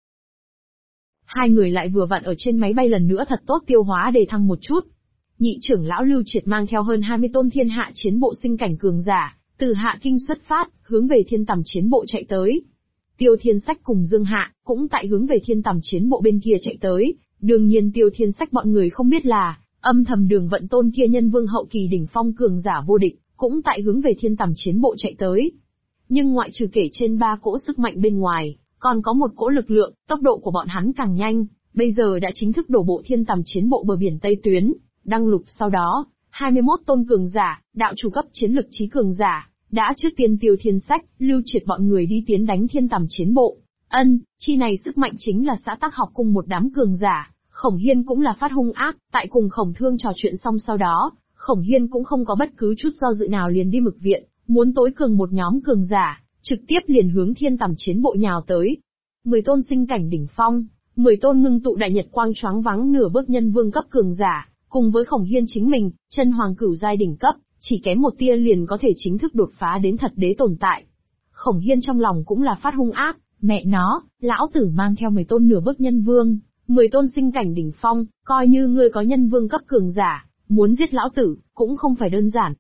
Hai người lại vừa vặn ở trên máy bay lần nữa thật tốt tiêu hóa đề thăng một chút. Nhị trưởng lão Lưu Triệt mang theo hơn 20 tôn thiên hạ chiến bộ sinh cảnh cường giả, từ Hạ Kinh xuất phát, hướng về Thiên Tầm chiến bộ chạy tới. Tiêu Thiên Sách cùng Dương Hạ, cũng tại hướng về Thiên Tầm chiến bộ bên kia chạy tới. Đương nhiên Tiêu Thiên Sách bọn người không biết là, âm thầm Đường Vận tôn kia nhân vương hậu kỳ đỉnh phong cường giả vô địch, cũng tại hướng về Thiên Tầm chiến bộ chạy tới. Nhưng ngoại trừ kể trên 3 cỗ sức mạnh bên ngoài, còn có một cỗ lực lượng, tốc độ của bọn hắn càng nhanh, bây giờ đã chính thức đổ bộ Thiên Tầm chiến bộ bờ biển Tây Tuyến, đăng lục sau đó, 21 tôn cường giả, đạo chủ cấp chiến lực trí cường giả, đã trước tiên Tiêu Thiên Sách, Lưu Triệt bọn người đi tiến đánh Thiên Tầm chiến bộ. Chi này sức mạnh chính là xã Tắc Học cùng một đám cường giả, Khổng Hiên cũng là phát hung ác, tại cùng Khổng Thương trò chuyện xong sau đó, Khổng Hiên cũng không có bất cứ chút do dự nào liền đi Mực viện, muốn tối cường một nhóm cường giả, trực tiếp liền hướng Thiên Tầm chiến bộ nhào tới. 10 tôn sinh cảnh đỉnh phong, 10 tôn ngưng tụ đại nhật quang choáng váng nửa bước nhân vương cấp cường giả, cùng với Khổng Hiên chính mình, chân hoàng cửu giai đỉnh cấp, chỉ kém một tia liền có thể chính thức đột phá đến thật đế tồn tại. Khổng Hiên trong lòng cũng là phát hung ác, mẹ nó, lão tử mang theo 10 tôn nửa bước nhân vương, 10 tôn sinh cảnh đỉnh phong, coi như ngươi có nhân vương cấp cường giả, muốn giết lão tử, cũng không phải đơn giản.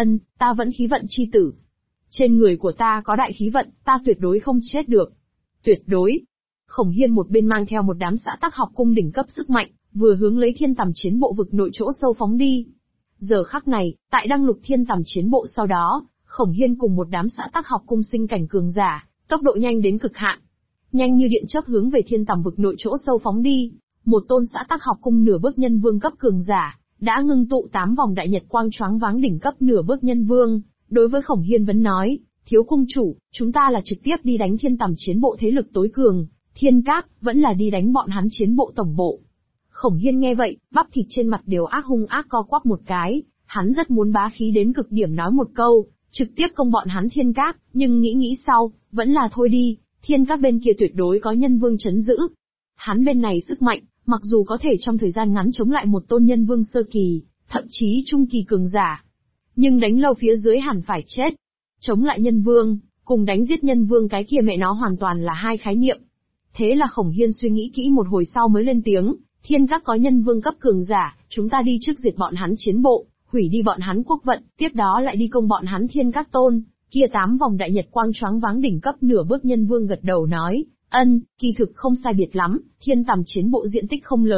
Ta vẫn khí vận chi tử. Trên người của ta có đại khí vận, ta tuyệt đối không chết được. Tuyệt đối. Khổng Hiên một bên mang theo một đám xã Tắc Học cung đỉnh cấp sức mạnh, vừa hướng lấy Thiên Tầm chiến bộ vực nội chỗ sâu phóng đi. Giờ khắc này, tại đăng lục Thiên Tầm chiến bộ sau đó, Khổng Hiên cùng một đám xã Tắc Học cung sinh cảnh cường giả, tốc độ nhanh đến cực hạn. Nhanh như điện chớp hướng về Thiên Tầm vực nội chỗ sâu phóng đi, một tôn xã Tắc Học cung nửa bước nhân vương cấp cường giả, đã ngưng tụ 8 vòng đại nhật quang choáng váng đỉnh cấp nửa bước nhân vương, đối với Khổng Hiên vẫn nói, thiếu cung chủ, chúng ta là trực tiếp đi đánh Thiên Tầm chiến bộ thế lực tối cường, Thiên Cáp, vẫn là đi đánh bọn hắn chiến bộ tổng bộ. Khổng Hiên nghe vậy, bắp thịt trên mặt đều hung ác co quắp một cái, hắn rất muốn bá khí đến cực điểm nói một câu, trực tiếp công bọn hắn Thiên Cáp, nhưng nghĩ sau, vẫn là thôi đi, Thiên Cáp bên kia tuyệt đối có nhân vương chấn giữ. Hắn bên này sức mạnh, mặc dù có thể trong thời gian ngắn chống lại một tôn nhân vương sơ kỳ, thậm chí trung kỳ cường giả, nhưng đánh lâu phía dưới hẳn phải chết. Chống lại nhân vương, cùng đánh giết nhân vương cái kia mẹ nó hoàn toàn là hai khái niệm. Thế là Khổng Hiên suy nghĩ kỹ một hồi sau mới lên tiếng, Thiên Các có nhân vương cấp cường giả, chúng ta đi trước diệt bọn hắn chiến bộ, hủy đi bọn hắn quốc vận, tiếp đó lại đi công bọn hắn Thiên Các tôn, kia 8 vòng đại nhật quang choáng váng đỉnh cấp nửa bước nhân vương gật đầu nói, kỳ thực không sai biệt lắm, Thiên Tầm chiến bộ diện tích không lớn,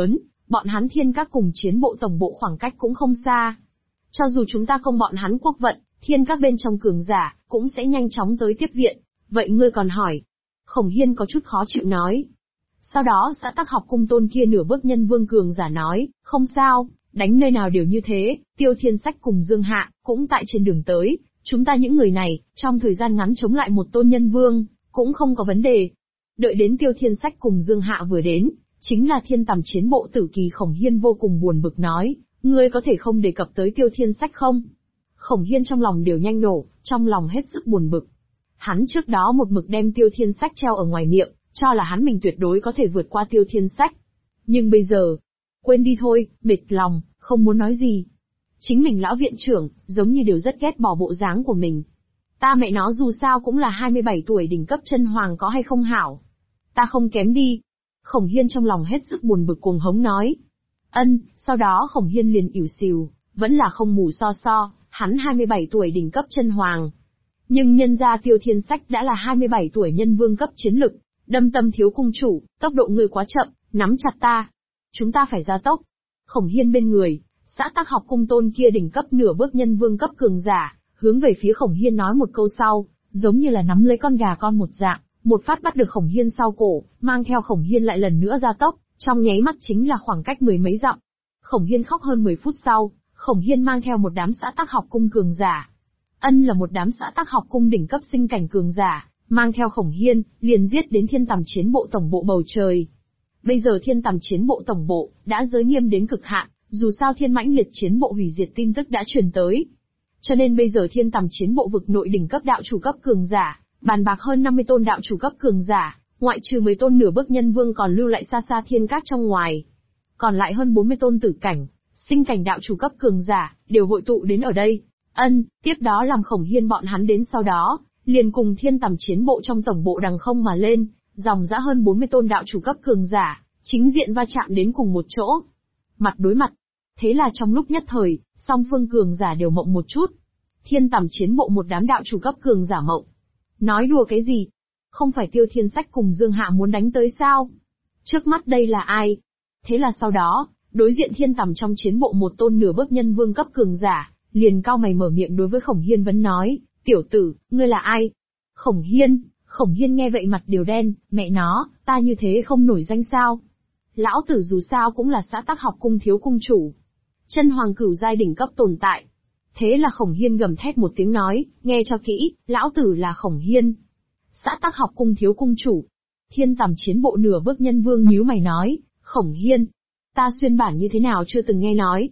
bọn hắn thiên các cùng chiến bộ tổng bộ khoảng cách cũng không xa. Cho dù chúng ta không bọn hắn quốc vận, thiên các bên trong cường giả, cũng sẽ nhanh chóng tới tiếp viện. Vậy ngươi còn hỏi? Khổng Hiên có chút khó chịu nói. Sau đó Xã Tắc Học Cung tôn kia nửa bước nhân vương cường giả nói, không sao, đánh nơi nào đều như thế, Tiêu Thiên Sách cùng Dương Hạ, cũng tại trên đường tới, chúng ta những người này, trong thời gian ngắn chống lại một tôn nhân vương, cũng không có vấn đề. Đợi đến Tiêu Thiên Sách cùng Dương Hạ vừa đến, chính là thiên tầm chiến bộ tử kỳ. Khổng Hiên vô cùng buồn bực nói, ngươi có thể không đề cập tới Tiêu Thiên Sách không? Khổng Hiên trong lòng đều nhanh nổ, trong lòng hết sức buồn bực. Hắn trước đó một mực đem Tiêu Thiên Sách treo ở ngoài miệng, cho là hắn mình tuyệt đối có thể vượt qua Tiêu Thiên Sách. Nhưng bây giờ, quên đi thôi, mệt lòng, không muốn nói gì. Chính mình lão viện trưởng, giống như đều rất ghét bỏ bộ dáng của mình. Ta mẹ nó dù sao cũng là 27 tuổi đỉnh cấp chân hoàng có hay không hảo. Ta không kém đi. Khổng Hiên trong lòng hết sức buồn bực cuồng hống nói. Sau đó Khổng Hiên liền ỉu xìu, vẫn là không mù so, hắn 27 tuổi đỉnh cấp chân hoàng. Nhưng nhân gia Tiêu Thiên Sách đã là 27 tuổi nhân vương cấp chiến lực, đâm tâm thiếu cung chủ, tốc độ ngươi quá chậm, nắm chặt ta. Chúng ta phải gia tốc. Khổng Hiên bên người, Xã Tắc Học Cung tôn kia đỉnh cấp nửa bước nhân vương cấp cường giả, hướng về phía Khổng Hiên nói một câu sau, giống như là nắm lấy con gà con một dạng, một phát bắt được Khổng Hiên sau cổ, mang theo Khổng Hiên lại lần nữa gia tốc, trong nháy mắt chính là khoảng cách mười mấy dặm. Khổng Hiên khóc hơn 10 phút sau, Khổng Hiên mang theo một đám Xã Tắc Học Cung cường giả. Là một đám Xã Tắc Học Cung đỉnh cấp sinh cảnh cường giả, mang theo Khổng Hiên, liền giết đến thiên tầm chiến bộ tổng bộ bầu trời. Bây giờ thiên tầm chiến bộ tổng bộ, đã giới nghiêm đến cực hạn, dù sao thiên mãnh liệt chiến bộ hủy diệt tin tức đã truyền tới. Cho nên bây giờ thiên tầm chiến bộ vực nội đỉnh cấp đạo chủ cấp cường giả, bàn bạc hơn 50 tôn đạo chủ cấp cường giả, ngoại trừ 10 tôn nửa bước nhân vương còn lưu lại xa xa thiên các trong ngoài. Còn lại hơn 40 tôn tử cảnh, sinh cảnh đạo chủ cấp cường giả, đều hội tụ đến ở đây. Tiếp đó làm Khổng Hiên bọn hắn đến sau đó, liền cùng thiên tầm chiến bộ trong tổng bộ đằng không mà lên, dòng dã hơn 40 tôn đạo chủ cấp cường giả, chính diện va chạm đến cùng một chỗ. Mặt đối mặt. Thế là trong lúc nhất thời, song phương cường giả đều mộng một chút. Thiên tầm chiến bộ một đám đạo chủ cấp cường giả mộng. Nói đùa cái gì? Không phải Tiêu Thiên Sách cùng Dương Hạ muốn đánh tới sao? Trước mắt đây là ai? Thế là sau đó, đối diện thiên tầm trong chiến bộ một tôn nửa bước nhân vương cấp cường giả, liền cau mày mở miệng đối với Khổng Hiên vấn nói, tiểu tử, ngươi là ai? Khổng Hiên nghe vậy mặt đều đen, mẹ nó, ta như thế không nổi danh sao? Lão tử dù sao cũng là Xã Tắc Học Cung thiếu cung chủ. Chân hoàng cửu giai đỉnh cấp tồn tại. Thế là Khổng Hiên gầm thét một tiếng nói, nghe cho kỹ, lão tử là Khổng Hiên. Xã Tắc Học Cung thiếu cung chủ. Thiên tầm chiến bộ nửa bước nhân vương nhíu mày nói, Khổng Hiên. Ta xuyên bản như thế nào chưa từng nghe nói.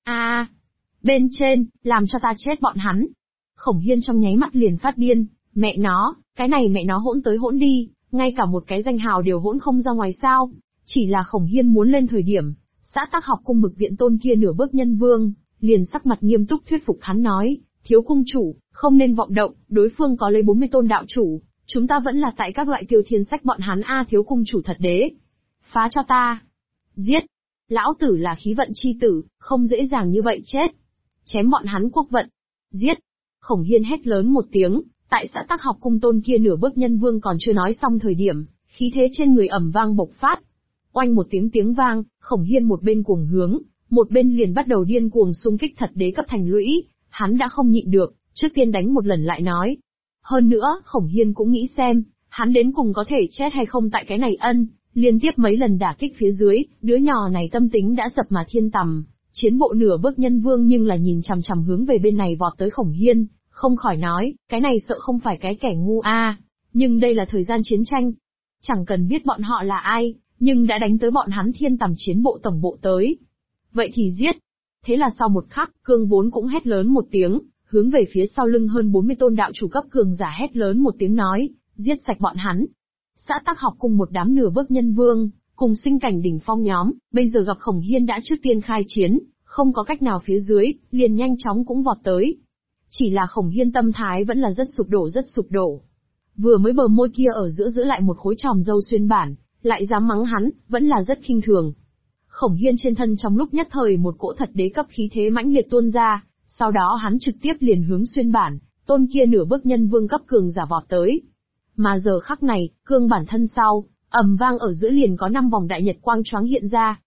Bên trên, làm cho ta chết bọn hắn. Khổng Hiên trong nháy mắt liền phát điên, mẹ nó, cái này mẹ nó hỗn tới hỗn đi, ngay cả một cái danh hào đều hỗn không ra ngoài sao. Chỉ là Khổng Hiên muốn lên thời điểm, Xã Tắc Học Cung mực viện tôn kia nửa bước nhân vương, liền sắc mặt nghiêm túc thuyết phục hắn nói, thiếu cung chủ, không nên vọng động, đối phương có lấy 40 tôn đạo chủ, chúng ta vẫn là tại các loại Tiêu Thiên Sách bọn hắn thiếu cung chủ thật đế. Phá cho ta. Giết. Lão tử là khí vận chi tử, không dễ dàng như vậy chết. Chém bọn hắn quốc vận. Giết. Khổng Hiên hét lớn một tiếng, tại Xã Tắc Học Cung tôn kia nửa bước nhân vương còn chưa nói xong thời điểm, khí thế trên người ầm vang bộc phát. Oanh một tiếng vang, Khổng Hiên một bên cuồng hướng, một bên liền bắt đầu điên cuồng xung kích thật đế cấp thành lũy, hắn đã không nhịn được, trước tiên đánh một lần lại nói. Hơn nữa, Khổng Hiên cũng nghĩ xem, hắn đến cùng có thể chết hay không tại cái này liên tiếp mấy lần đả kích phía dưới, đứa nhỏ này tâm tính đã dập mà thiên tầm. Chiến bộ nửa bước nhân vương nhưng là nhìn chằm chằm hướng về bên này vọt tới Khổng Hiên, không khỏi nói, cái này sợ không phải cái kẻ ngu nhưng đây là thời gian chiến tranh. Chẳng cần biết bọn họ là ai, nhưng đã đánh tới bọn hắn thiên tầm chiến bộ tổng bộ tới. Vậy thì giết. Thế là sau một khắc, Cương vốn cũng hét lớn một tiếng, hướng về phía sau lưng hơn 40 tôn đạo chủ cấp cường giả hét lớn một tiếng nói, giết sạch bọn hắn. Xã Tắc Học cùng một đám nửa bước nhân vương, cùng sinh cảnh đỉnh phong nhóm, bây giờ gặp Khổng Hiên đã trước tiên khai chiến, không có cách nào phía dưới, liền nhanh chóng cũng vọt tới. Chỉ là Khổng Hiên tâm thái vẫn là rất sụp đổ. Vừa mới bờ môi kia ở giữa giữ lại một khối tròm râu xuyên bản, lại dám mắng hắn, vẫn là rất khinh thường. Khổng Hiên trên thân trong lúc nhất thời một cỗ thật đế cấp khí thế mãnh liệt tuôn ra, sau đó hắn trực tiếp liền hướng xuyên bản, tôn kia nửa bước nhân vương cấp cường giả vọt tới. Mà giờ khắc này, cương bản thân sau, ầm vang ở giữa liền có 5 vòng đại nhật quang choáng hiện ra.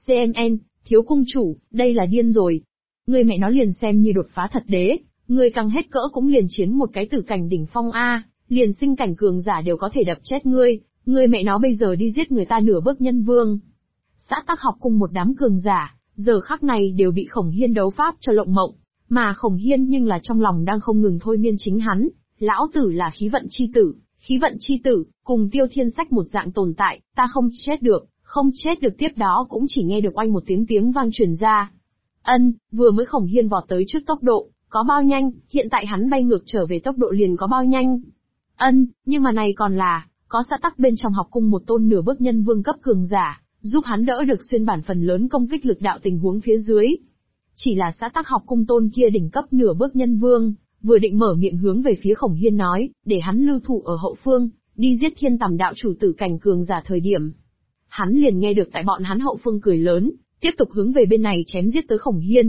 CMN, thiếu cung chủ, đây là điên rồi. Ngươi mẹ nó liền xem như đột phá thật đế, ngươi càng hết cỡ cũng liền chiến một cái tử cảnh đỉnh phong A, liền sinh cảnh cường giả đều có thể đập chết ngươi mẹ nó bây giờ đi giết người ta nửa bước nhân vương. Xã Tắc Học Cung một đám cường giả, giờ khắc này đều bị Khổng Hiên đấu pháp cho lộng mộng, mà Khổng Hiên nhưng là trong lòng đang không ngừng thôi miên chính hắn, lão tử là khí vận chi tử, cùng Tiêu Thiên Sách một dạng tồn tại, ta không chết được tiếp đó cũng chỉ nghe được oanh một tiếng vang truyền ra. Vừa mới Khổng Hiên vọt tới trước tốc độ, có bao nhanh, hiện tại hắn bay ngược trở về tốc độ liền có bao nhanh. Nhưng mà này còn là, có xã tắc bên trong học cung một tôn nửa bước nhân vương cấp cường giả, giúp hắn đỡ được xuyên bản phần lớn công kích lực đạo tình huống phía dưới. Chỉ là xã tắc học cung tôn kia đỉnh cấp nửa bước nhân vương, vừa định mở miệng hướng về phía Khổng Hiên nói, để hắn lưu thủ ở hậu phương, đi giết thiên tầm đạo chủ tử cảnh cường giả thời điểm. Hắn liền nghe được tại bọn hắn hậu phương cười lớn, tiếp tục hướng về bên này chém giết tới Khổng Hiên.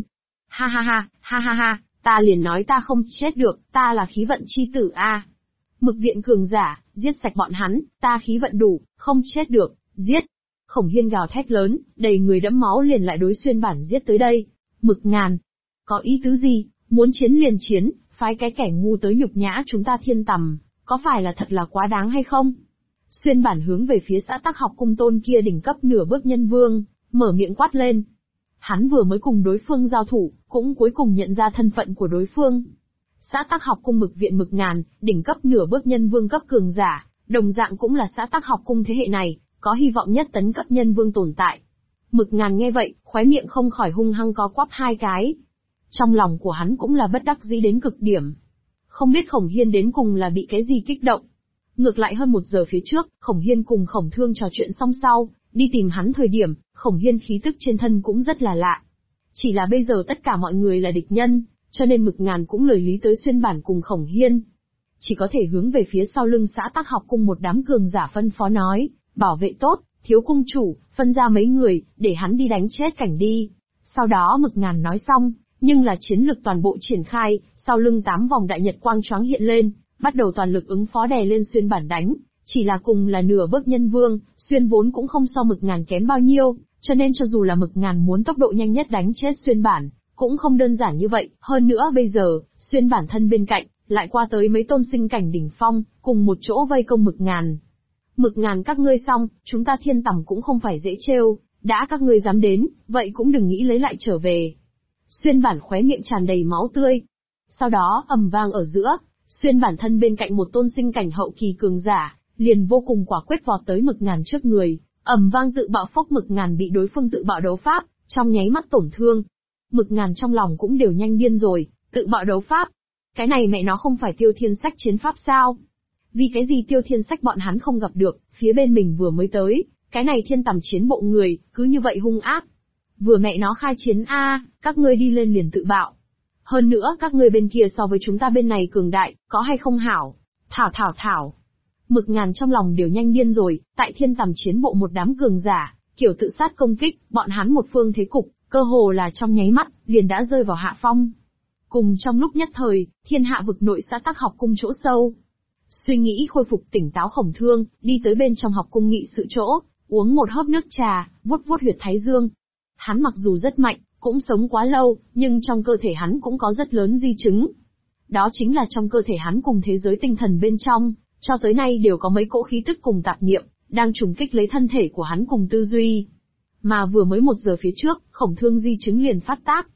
Ha, ta liền nói ta không chết được, ta là khí vận chi tử a. Mực viện cường giả, giết sạch bọn hắn, ta khí vận đủ, không chết được, giết. Khổng Hiên gào thét lớn, đầy người đẫm máu liền lại đối xuyên bản giết tới đây. Mực Ngàn, có ý tứ gì, muốn chiến liền chiến, phái cái kẻ ngu tới nhục nhã chúng ta thiên tầm, có phải là thật là quá đáng hay không? Xuyên bản hướng về phía xã Tắc Học Cung tôn kia đỉnh cấp nửa bước nhân vương, mở miệng quát lên. Hắn vừa mới cùng đối phương giao thủ, cũng cuối cùng nhận ra thân phận của đối phương. Xã Tắc Học Cung Mực viện Mực Ngàn, đỉnh cấp nửa bước nhân vương cấp cường giả, đồng dạng cũng là xã Tắc Học Cung thế hệ này, có hy vọng nhất tấn cấp nhân vương tồn tại. Mực Ngàn nghe vậy, khóe miệng không khỏi hung hăng có quắp hai cái. Trong lòng của hắn cũng là bất đắc dĩ đến cực điểm. Không biết Khổng Hiên đến cùng là bị cái gì kích động. Ngược lại hơn 1 giờ phía trước, Khổng Hiên cùng Khổng Thương trò chuyện xong sau, đi tìm hắn thời điểm, Khổng Hiên khí tức trên thân cũng rất là lạ. Chỉ là bây giờ tất cả mọi người là địch nhân, cho nên Mực Ngàn cũng lời lý tới xuyên bản cùng Khổng Hiên. Chỉ có thể hướng về phía sau lưng xã Tắc Học Cung một đám cường giả phân phó nói, bảo vệ tốt, thiếu cung chủ, phân ra mấy người, để hắn đi đánh chết cảnh đi. Sau đó Mực Ngàn nói xong, nhưng là chiến lực toàn bộ triển khai, sau lưng 8 vòng đại nhật quang choáng hiện lên, bắt đầu toàn lực ứng phó đè lên xuyên bản đánh. Chỉ là cùng là nửa bước nhân vương, xuyên vốn cũng không so Mực Ngàn kém bao nhiêu, cho nên cho dù là Mực Ngàn muốn tốc độ nhanh nhất đánh chết xuyên bản, cũng không đơn giản như vậy. Hơn nữa bây giờ, xuyên bản thân bên cạnh, lại qua tới mấy tôn sinh cảnh đỉnh phong, cùng một chỗ vây công Mực Ngàn. Mực Ngàn các ngươi xong, chúng ta thiên tầm cũng không phải dễ trêu, đã các ngươi dám đến, vậy cũng đừng nghĩ lấy lại trở về. Xuyên bản khóe miệng tràn đầy máu tươi. Sau đó, ầm vang ở giữa, xuyên bản thân bên cạnh một tôn sinh cảnh hậu kỳ cường giả, liền vô cùng quả quyết vọt tới Mực Ngàn trước người, ầm vang tự bạo phốc Mực Ngàn bị đối phương tự bạo đấu pháp, trong nháy mắt tổn thương. Mực Ngàn trong lòng cũng đều nhanh điên rồi, tự bạo đấu pháp. Cái này mẹ nó không phải Tiêu Thiên Sách chiến pháp sao? Vì cái gì Tiêu Thiên Sách bọn hắn không gặp được, phía bên mình vừa mới tới, cái này thiên tầm chiến bộ người, cứ như vậy hung ác. Vừa mẹ nó khai chiến các ngươi đi lên liền tự bạo. Hơn nữa các ngươi bên kia so với chúng ta bên này cường đại, có hay không hảo? Thảo. Mực Ngàn trong lòng đều nhanh điên rồi, tại thiên tầm chiến bộ một đám cường giả, kiểu tự sát công kích, bọn hắn một phương thế cục, cơ hồ là trong nháy mắt, liền đã rơi vào hạ phong. Cùng trong lúc nhất thời, thiên hạ vực nội xã Tắc Học Cung chỗ sâu. Suy nghĩ khôi phục tỉnh táo Khổng Thương, đi tới bên trong học cung nghị sự chỗ, uống một hớp nước trà, vuốt huyệt thái dương. Hắn mặc dù rất mạnh, cũng sống quá lâu, nhưng trong cơ thể hắn cũng có rất lớn di chứng. Đó chính là trong cơ thể hắn cùng thế giới tinh thần bên trong, cho tới nay đều có mấy cỗ khí tức cùng tạp niệm, đang trùng kích lấy thân thể của hắn cùng tư duy. Mà vừa mới 1 giờ phía trước, Khổng Thương di chứng liền phát tác.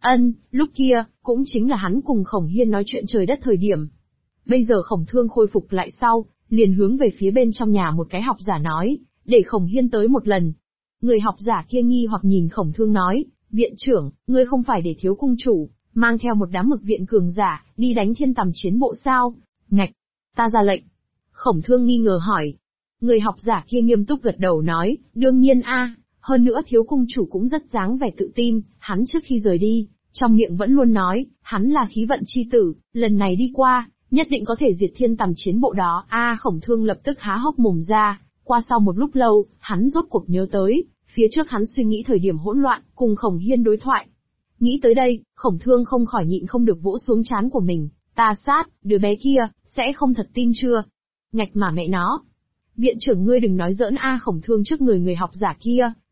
Lúc kia, cũng chính là hắn cùng Khổng Hiên nói chuyện trời đất thời điểm. Bây giờ Khổng Thương khôi phục lại sau, liền hướng về phía bên trong nhà một cái học giả nói, để Khổng Hiên tới một lần. Người học giả kia nghi hoặc nhìn Khổng Thương nói, viện trưởng, ngươi không phải để thiếu cung chủ, mang theo một đám Mực viện cường giả, đi đánh thiên tầm chiến bộ sao? Ngạch, ta ra lệnh. Khổng Thương nghi ngờ hỏi. Người học giả kia nghiêm túc gật đầu nói, đương nhiên hơn nữa thiếu cung chủ cũng rất dáng vẻ tự tin, hắn trước khi rời đi, trong miệng vẫn luôn nói, hắn là khí vận chi tử, lần này đi qua, nhất định có thể diệt thiên tầm chiến bộ đó. Khổng Thương lập tức há hốc mồm ra, qua sau một lúc lâu, hắn rốt cuộc nhớ tới, phía trước hắn suy nghĩ thời điểm hỗn loạn, cùng Khổng Hiên đối thoại. Nghĩ tới đây, Khổng Thương không khỏi nhịn không được vỗ xuống trán của mình, ta sát, đứa bé kia, sẽ không thật tin chưa? Ngạch mà mẹ nó. Viện trưởng ngươi đừng nói giỡn Khổng Thương trước người học giả kia,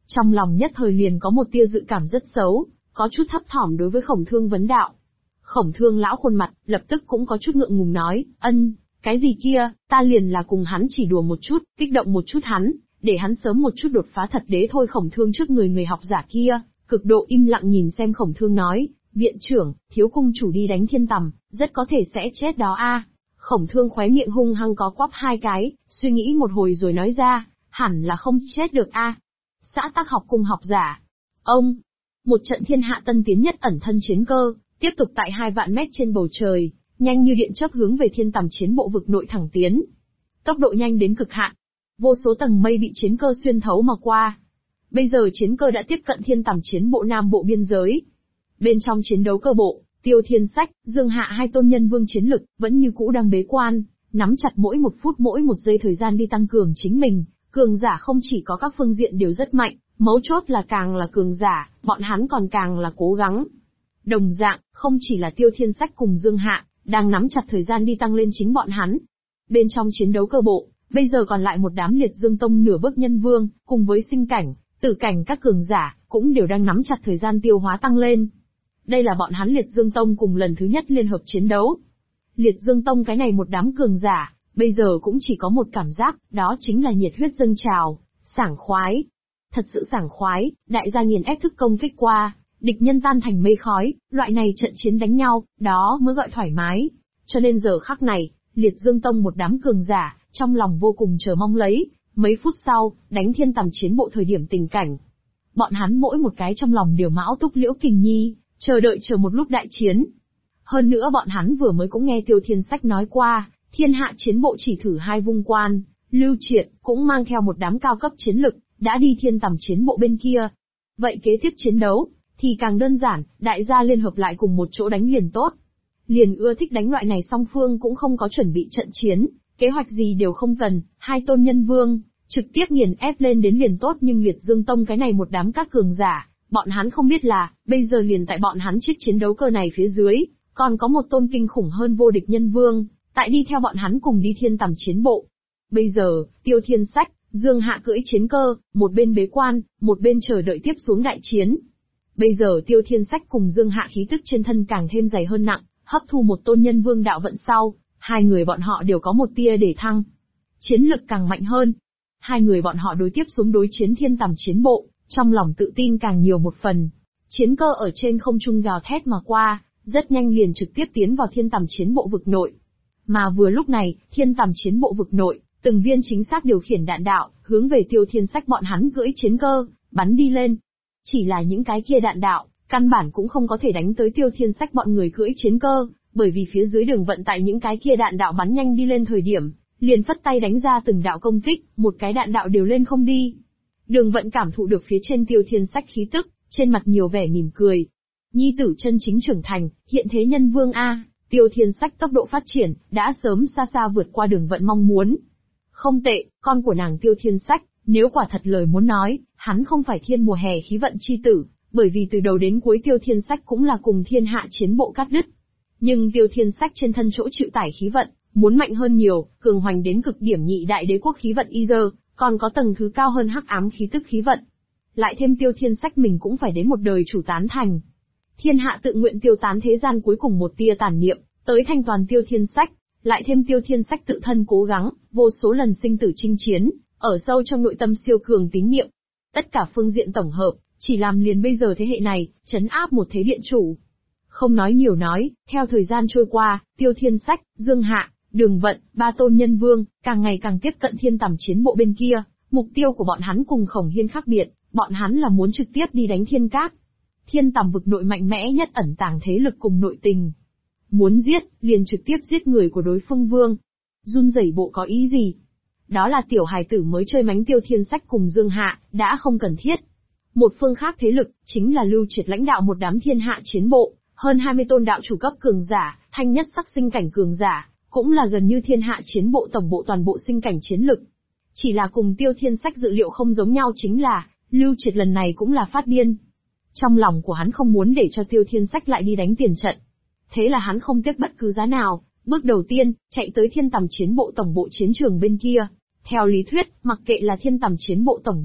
Trong lòng nhất thời liền có một tia dự cảm rất xấu, có chút thấp thỏm đối với Khổng Thương vấn đạo. Khổng Thương lão khuôn mặt, lập tức cũng có chút ngượng ngùng nói, cái gì kia, ta liền là cùng hắn chỉ đùa một chút, kích động một chút hắn, để hắn sớm một chút đột phá thật đế thôi. Khổng Thương trước người học giả kia, cực độ im lặng nhìn xem Khổng Thương nói, viện trưởng, thiếu cung chủ đi đánh thiên tầm, rất có thể sẽ chết đó a. Khổng Thương khóe miệng hung hăng có quắp hai cái, suy nghĩ một hồi rồi nói ra, hẳn là không chết được a. Xã Tắc Học cung học giả. Ông, một trận thiên hạ tân tiến nhất ẩn thân chiến cơ, tiếp tục tại 2 vạn mét trên bầu trời, nhanh như điện chớp hướng về thiên tầm chiến bộ vực nội thẳng tiến. Tốc độ nhanh đến cực hạn, vô số tầng mây bị chiến cơ xuyên thấu mà qua. Bây giờ chiến cơ đã tiếp cận thiên tầm chiến bộ nam bộ biên giới. Bên trong chiến đấu cơ bộ, Tiêu Thiên Sách, Dương Hạ hai tôn nhân vương chiến lực, vẫn như cũ đang bế quan, nắm chặt mỗi một phút mỗi một giây thời gian đi tăng cường chính mình. Cường giả không chỉ có các phương diện đều rất mạnh, mấu chốt là càng là cường giả, bọn hắn còn càng là cố gắng. Đồng dạng, không chỉ là Tiêu Thiên Sách cùng Dương Hạ, đang nắm chặt thời gian đi tăng lên chính bọn hắn. Bên trong chiến đấu cơ bộ, bây giờ còn lại một đám Liệt Dương Tông nửa bước nhân vương, cùng với sinh cảnh, tử cảnh các cường giả, cũng đều đang nắm chặt thời gian tiêu hóa tăng lên. Đây là bọn hắn Liệt Dương Tông cùng lần thứ nhất liên hợp chiến đấu. Liệt Dương Tông cái này một đám cường giả, bây giờ cũng chỉ có một cảm giác, đó chính là nhiệt huyết dâng trào, sảng khoái. Thật sự sảng khoái, đại gia nghiền ép thức công kích qua, địch nhân tan thành mây khói, loại này trận chiến đánh nhau, đó mới gọi thoải mái. Cho nên giờ khắc này, Liệt Dương Tông một đám cường giả, trong lòng vô cùng chờ mong lấy, mấy phút sau, đánh thiên tầm chiến bộ thời điểm tình cảnh. Bọn hắn mỗi một cái trong lòng đều mão túc Liễu Kình Nhi, chờ đợi một lúc đại chiến. Hơn nữa bọn hắn vừa mới cũng nghe Tiêu Thiên Sách nói qua, thiên hạ chiến bộ chỉ thử 2 vung quan, Lưu Triệt cũng mang theo một đám cao cấp chiến lực, đã đi thiên tầm chiến bộ bên kia. Vậy kế tiếp chiến đấu, thì càng đơn giản, đại gia liên hợp lại cùng một chỗ đánh liền tốt. Liền ưa thích đánh loại này song phương cũng không có chuẩn bị trận chiến, kế hoạch gì đều không cần, 2 tôn nhân vương, trực tiếp nghiền ép lên đến liền tốt. Nhưng Liệt Dương Tông cái này một đám các cường giả, bọn hắn không biết là, bây giờ liền tại bọn hắn chiếc chiến đấu cơ này phía dưới, còn có một tôn kinh khủng hơn vô địch nhân vương, tại đi theo bọn hắn cùng đi thiên tầm chiến bộ. Bây giờ, Tiêu Thiên Sách, Dương Hạ cưỡi chiến cơ, một bên bế quan, một bên chờ đợi tiếp xuống đại chiến. Bây giờ Tiêu Thiên Sách cùng Dương Hạ khí tức trên thân càng thêm dày hơn nặng, hấp thu một tôn nhân vương đạo vận sau, 2 người bọn họ đều có một tia để thăng. Chiến lực càng mạnh hơn. 2 người bọn họ đối tiếp xuống đối chiến thiên tầm chiến bộ, trong lòng tự tin càng nhiều một phần. Chiến cơ ở trên không trung gào thét mà qua, rất nhanh liền trực tiếp tiến vào thiên tầm chiến bộ vực nội. Mà vừa lúc này, thiên tầm chiến bộ vực nội, từng viên chính xác điều khiển đạn đạo, hướng về Tiêu Thiên Sách bọn hắn cưỡi chiến cơ, bắn đi lên. Chỉ là những cái kia đạn đạo, căn bản cũng không có thể đánh tới Tiêu Thiên Sách bọn người cưỡi chiến cơ, bởi vì phía dưới đường vận tại những cái kia đạn đạo bắn nhanh đi lên thời điểm, liền phất tay đánh ra từng đạo công kích, một cái đạn đạo đều lên không đi. Đường vận cảm thụ được phía trên Tiêu Thiên Sách khí tức, trên mặt nhiều vẻ mỉm cười. Nhi tử chân chính trưởng thành, hiện thế nhân vương a. Tiêu Thiên Sách tốc độ phát triển, đã sớm xa xa vượt qua đường vận mong muốn. Không tệ, con của nàng Tiêu Thiên Sách, nếu quả thật lời muốn nói, hắn không phải thiên mùa hè khí vận chi tử, bởi vì từ đầu đến cuối Tiêu Thiên Sách cũng là cùng thiên hạ chiến bộ cắt đứt. Nhưng Tiêu Thiên Sách trên thân chỗ chịu tải khí vận, muốn mạnh hơn nhiều, cường hoành đến cực điểm nhị đại đế quốc khí vận y dơ, còn có tầng thứ cao hơn hắc ám khí tức khí vận. Lại thêm Tiêu Thiên Sách mình cũng phải đến một đời chủ tán thành. Thiên hạ tự nguyện tiêu tán thế gian cuối cùng một tia tàn niệm, tới thanh toàn Tiêu Thiên Sách, lại thêm Tiêu Thiên Sách tự thân cố gắng, vô số lần sinh tử chinh chiến, ở sâu trong nội tâm siêu cường tín niệm. Tất cả phương diện tổng hợp, chỉ làm liền bây giờ thế hệ này, trấn áp một thế điện chủ. Không nói nhiều nói, theo thời gian trôi qua, Tiêu Thiên Sách, Dương Hạ, Đường Vận, 3 tôn nhân vương, càng ngày càng tiếp cận thiên tầm chiến bộ bên kia. Mục tiêu của bọn hắn cùng Khổng Hiên khác biệt, bọn hắn là muốn trực tiếp đi đánh thiên cát. Thiên tầm vực nội mạnh mẽ nhất ẩn tàng thế lực cùng nội tình. Muốn giết, liền trực tiếp giết người của đối phương vương. Run rẩy bộ có ý gì? Đó là tiểu hài tử mới chơi mánh Tiêu Thiên Sách cùng Dương Hạ, đã không cần thiết. Một phương khác thế lực, chính là Lưu Triệt lãnh đạo một đám thiên hạ chiến bộ, hơn 20 tôn đạo chủ cấp cường giả, thanh nhất sắc sinh cảnh cường giả, cũng là gần như thiên hạ chiến bộ tổng bộ toàn bộ sinh cảnh chiến lực. Chỉ là cùng Tiêu Thiên Sách dự liệu không giống nhau chính là, Lưu Triệt lần này cũng là phát điên. Trong lòng của hắn không muốn để cho Tiêu Thiên Sách lại đi đánh tiền trận. Thế là hắn không tiếc bất cứ giá nào, bước đầu tiên, chạy tới thiên tầm chiến bộ tổng bộ chiến trường bên kia. Theo lý thuyết, mặc kệ là thiên tầm chiến bộ tổng bộ,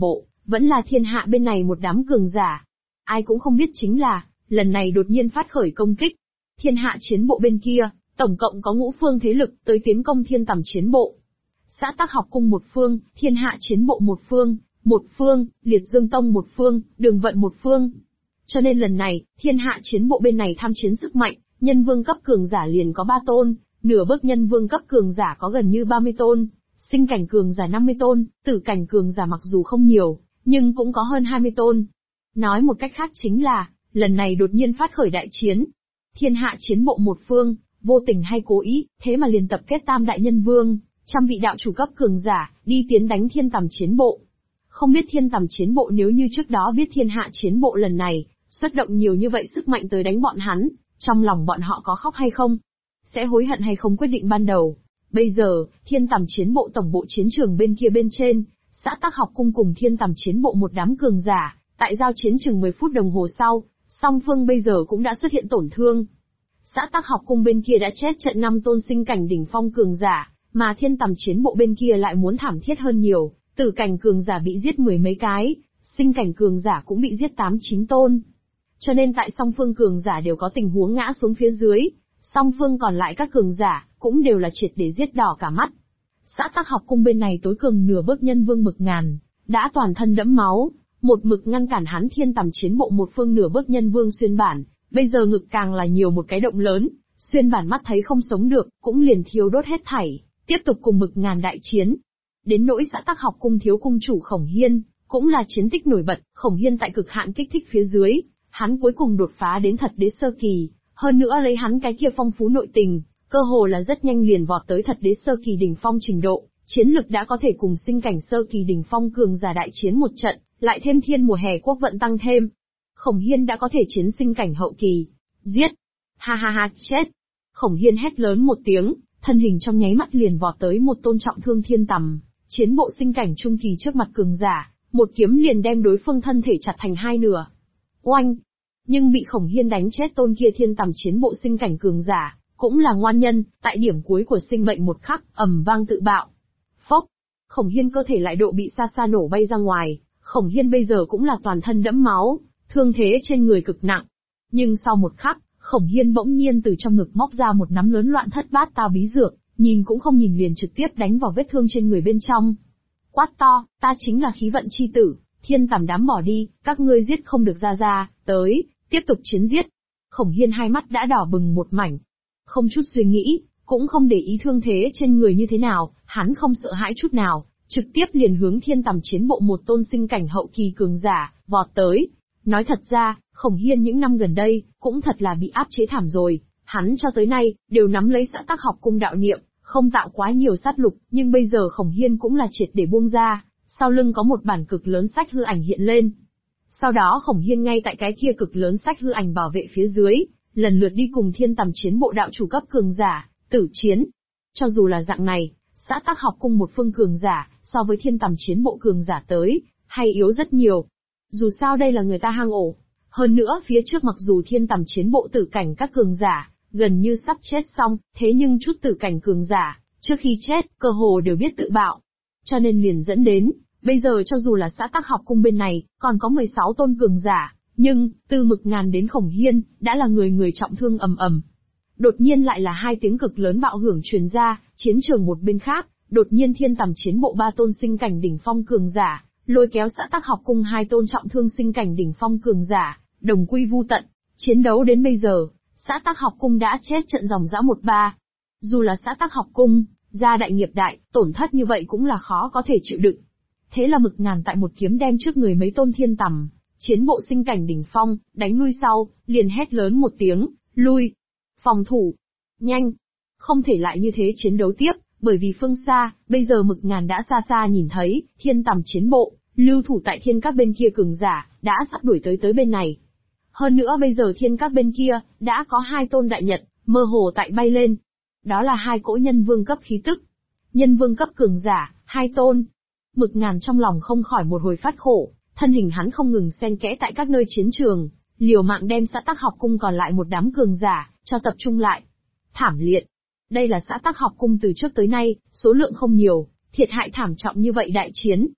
vẫn là thiên hạ bên này một đám cường giả. Ai cũng không biết chính là, lần này đột nhiên phát khởi công kích. Thiên hạ chiến bộ bên kia, tổng cộng có ngũ phương thế lực tới tiến công thiên tầm chiến bộ. Xã Tắc Học Cung một phương, thiên hạ chiến bộ một phương, liệt dương tông một phương, đường vận một phương. Cho nên lần này, thiên hạ chiến bộ bên này tham chiến sức mạnh, nhân vương cấp cường giả liền có 3 tôn, nửa bước nhân vương cấp cường giả có gần như 30 tôn, sinh cảnh cường giả 50 tôn, tử cảnh cường giả mặc dù không nhiều, nhưng cũng có hơn 20 tôn. Nói một cách khác chính là, lần này đột nhiên phát khởi đại chiến. Thiên hạ chiến bộ một phương, vô tình hay cố ý, thế mà liền tập kết tam đại nhân vương, trăm vị đạo chủ cấp cường giả, đi tiến đánh thiên tầm chiến bộ. Không biết thiên tầm chiến bộ nếu như trước đó biết thiên hạ chiến bộ lần này, xuất động nhiều như vậy sức mạnh tới đánh bọn hắn, trong lòng bọn họ có khóc hay không? Sẽ hối hận hay không quyết định ban đầu? Bây giờ, thiên tầm chiến bộ tổng bộ chiến trường bên kia bên trên, xã Tắc Học Cung cùng thiên tầm chiến bộ một đám cường giả, tại giao chiến chừng 10 phút đồng hồ sau, song phương bây giờ cũng đã xuất hiện tổn thương. Xã Tắc Học Cung bên kia đã chết trận 5 tôn sinh cảnh đỉnh phong cường giả, mà thiên tầm chiến bộ bên kia lại muốn thảm thiết hơn nhiều, tử cảnh cường giả bị giết 10 mấy cái, sinh cảnh cường giả cũng bị giết 8-9 tôn. Cho nên tại song phương cường giả đều có tình huống ngã xuống phía dưới, song phương còn lại các cường giả cũng đều là triệt để giết đỏ cả mắt. Xã Tắc Học Cung bên này tối cường nửa bước nhân vương Mực Ngàn, đã toàn thân đẫm máu, một mực ngăn cản hắn thiên tầm chiến bộ một phương nửa bước nhân vương Xuyên Bản, bây giờ ngực càng là nhiều một cái động lớn, Xuyên Bản mắt thấy không sống được, cũng liền thiêu đốt hết thảy, tiếp tục cùng Mực Ngàn đại chiến. Đến nỗi xã Tắc Học Cung thiếu cung chủ Khổng Hiên, cũng là chiến tích nổi bật, Khổng Hiên tại cực hạn kích thích phía dưới, hắn cuối cùng đột phá đến thật đế sơ kỳ, hơn nữa lấy hắn cái kia phong phú nội tình, cơ hồ là rất nhanh liền vọt tới thật đế sơ kỳ đỉnh phong trình độ, chiến lực đã có thể cùng sinh cảnh sơ kỳ đỉnh phong cường giả đại chiến một trận, lại thêm thiên mùa hè quốc vận tăng thêm. Khổng Hiên đã có thể chiến sinh cảnh hậu kỳ. Giết! Ha ha ha, chết! Khổng Hiên hét lớn một tiếng, thân hình trong nháy mắt liền vọt tới một tôn trọng thương thiên tầm, chiến bộ sinh cảnh trung kỳ trước mặt cường giả, một kiếm liền đem đối phương thân thể chặt thành hai nửa. Oanh! Nhưng bị Khổng Hiên đánh chết tôn kia thiên tầm chiến bộ sinh cảnh cường giả, cũng là ngoan nhân, tại điểm cuối của sinh mệnh một khắc, ầm vang tự bạo. Phốc! Khổng Hiên cơ thể lại độ bị xa xa nổ bay ra ngoài, Khổng Hiên bây giờ cũng là toàn thân đẫm máu, thương thế trên người cực nặng. Nhưng sau một khắc, Khổng Hiên bỗng nhiên từ trong ngực móc ra một nắm lớn loạn thất bát tao bí dược, nhìn cũng không nhìn liền trực tiếp đánh vào vết thương trên người bên trong. Quát to, ta chính là khí vận chi tử, thiên tầm đám bỏ đi, các ngươi giết không được ra, tới, tiếp tục chiến giết. Khổng Hiên hai mắt đã đỏ bừng một mảnh. Không chút suy nghĩ, cũng không để ý thương thế trên người như thế nào, hắn không sợ hãi chút nào, trực tiếp liền hướng thiên tầm chiến bộ một tôn sinh cảnh hậu kỳ cường giả, vọt tới. Nói thật ra, Khổng Hiên những năm gần đây, cũng thật là bị áp chế thảm rồi, hắn cho tới nay, đều nắm lấy xã Tắc Học Cung đạo niệm, không tạo quá nhiều sát lục, nhưng bây giờ Khổng Hiên cũng là triệt để buông ra, sau lưng có một bản cực lớn sách hư ảnh hiện lên. Sau đó Khổng Hiên ngay tại cái kia cực lớn sách hư ảnh bảo vệ phía dưới, lần lượt đi cùng thiên tầm chiến bộ đạo chủ cấp cường giả, tử chiến. Cho dù là dạng này, xã Tắc Học Cung một phương cường giả, so với thiên tầm chiến bộ cường giả tới, hay yếu rất nhiều. Dù sao đây là người ta hang ổ. Hơn nữa phía trước mặc dù thiên tầm chiến bộ tử cảnh các cường giả, gần như sắp chết xong, thế nhưng chút tử cảnh cường giả, trước khi chết, cơ hồ đều biết tự bạo. Cho nên liền dẫn đến, bây giờ cho dù là xã Tắc Học Cung bên này, còn có 16 tôn cường giả, nhưng, từ Mực Ngàn đến Khổng Hiên, đã là người người trọng thương ầm ầm. Đột nhiên lại là hai tiếng cực lớn bạo hưởng truyền ra, chiến trường một bên khác, đột nhiên thiên tầm chiến bộ 3 tôn sinh cảnh đỉnh phong cường giả, lôi kéo xã Tắc Học Cung 2 tôn trọng thương sinh cảnh đỉnh phong cường giả, đồng quy vu tận. Chiến đấu đến bây giờ, xã Tắc Học Cung đã chết trận dòng dã 1-3. Dù là xã Tắc Học Cung, gia đại nghiệp đại, tổn thất như vậy cũng là khó có thể chịu đựng. Thế là Mực Ngàn tại một kiếm đem trước người mấy tôn thiên tầm, chiến bộ sinh cảnh đỉnh phong, đánh lui sau, liền hét lớn một tiếng, lui, phòng thủ, nhanh, không thể lại như thế chiến đấu tiếp, bởi vì phương xa, bây giờ Mực Ngàn đã xa xa nhìn thấy, thiên tầm chiến bộ, lưu thủ tại thiên các bên kia cường giả, đã sắp đuổi tới bên này. Hơn nữa bây giờ thiên các bên kia, đã có 2 tôn đại nhật, mơ hồ tại bay lên. Đó là 2 cỗ nhân vương cấp khí tức. Nhân vương cấp cường giả, 2 tôn. Mực Ngàn trong lòng không khỏi một hồi phát khổ, thân hình hắn không ngừng xen kẽ tại các nơi chiến trường, liều mạng đem xã Tắc Học Cung còn lại một đám cường giả, cho tập trung lại. Thảm liệt. Đây là xã Tắc Học Cung từ trước tới nay, số lượng không nhiều, thiệt hại thảm trọng như vậy đại chiến.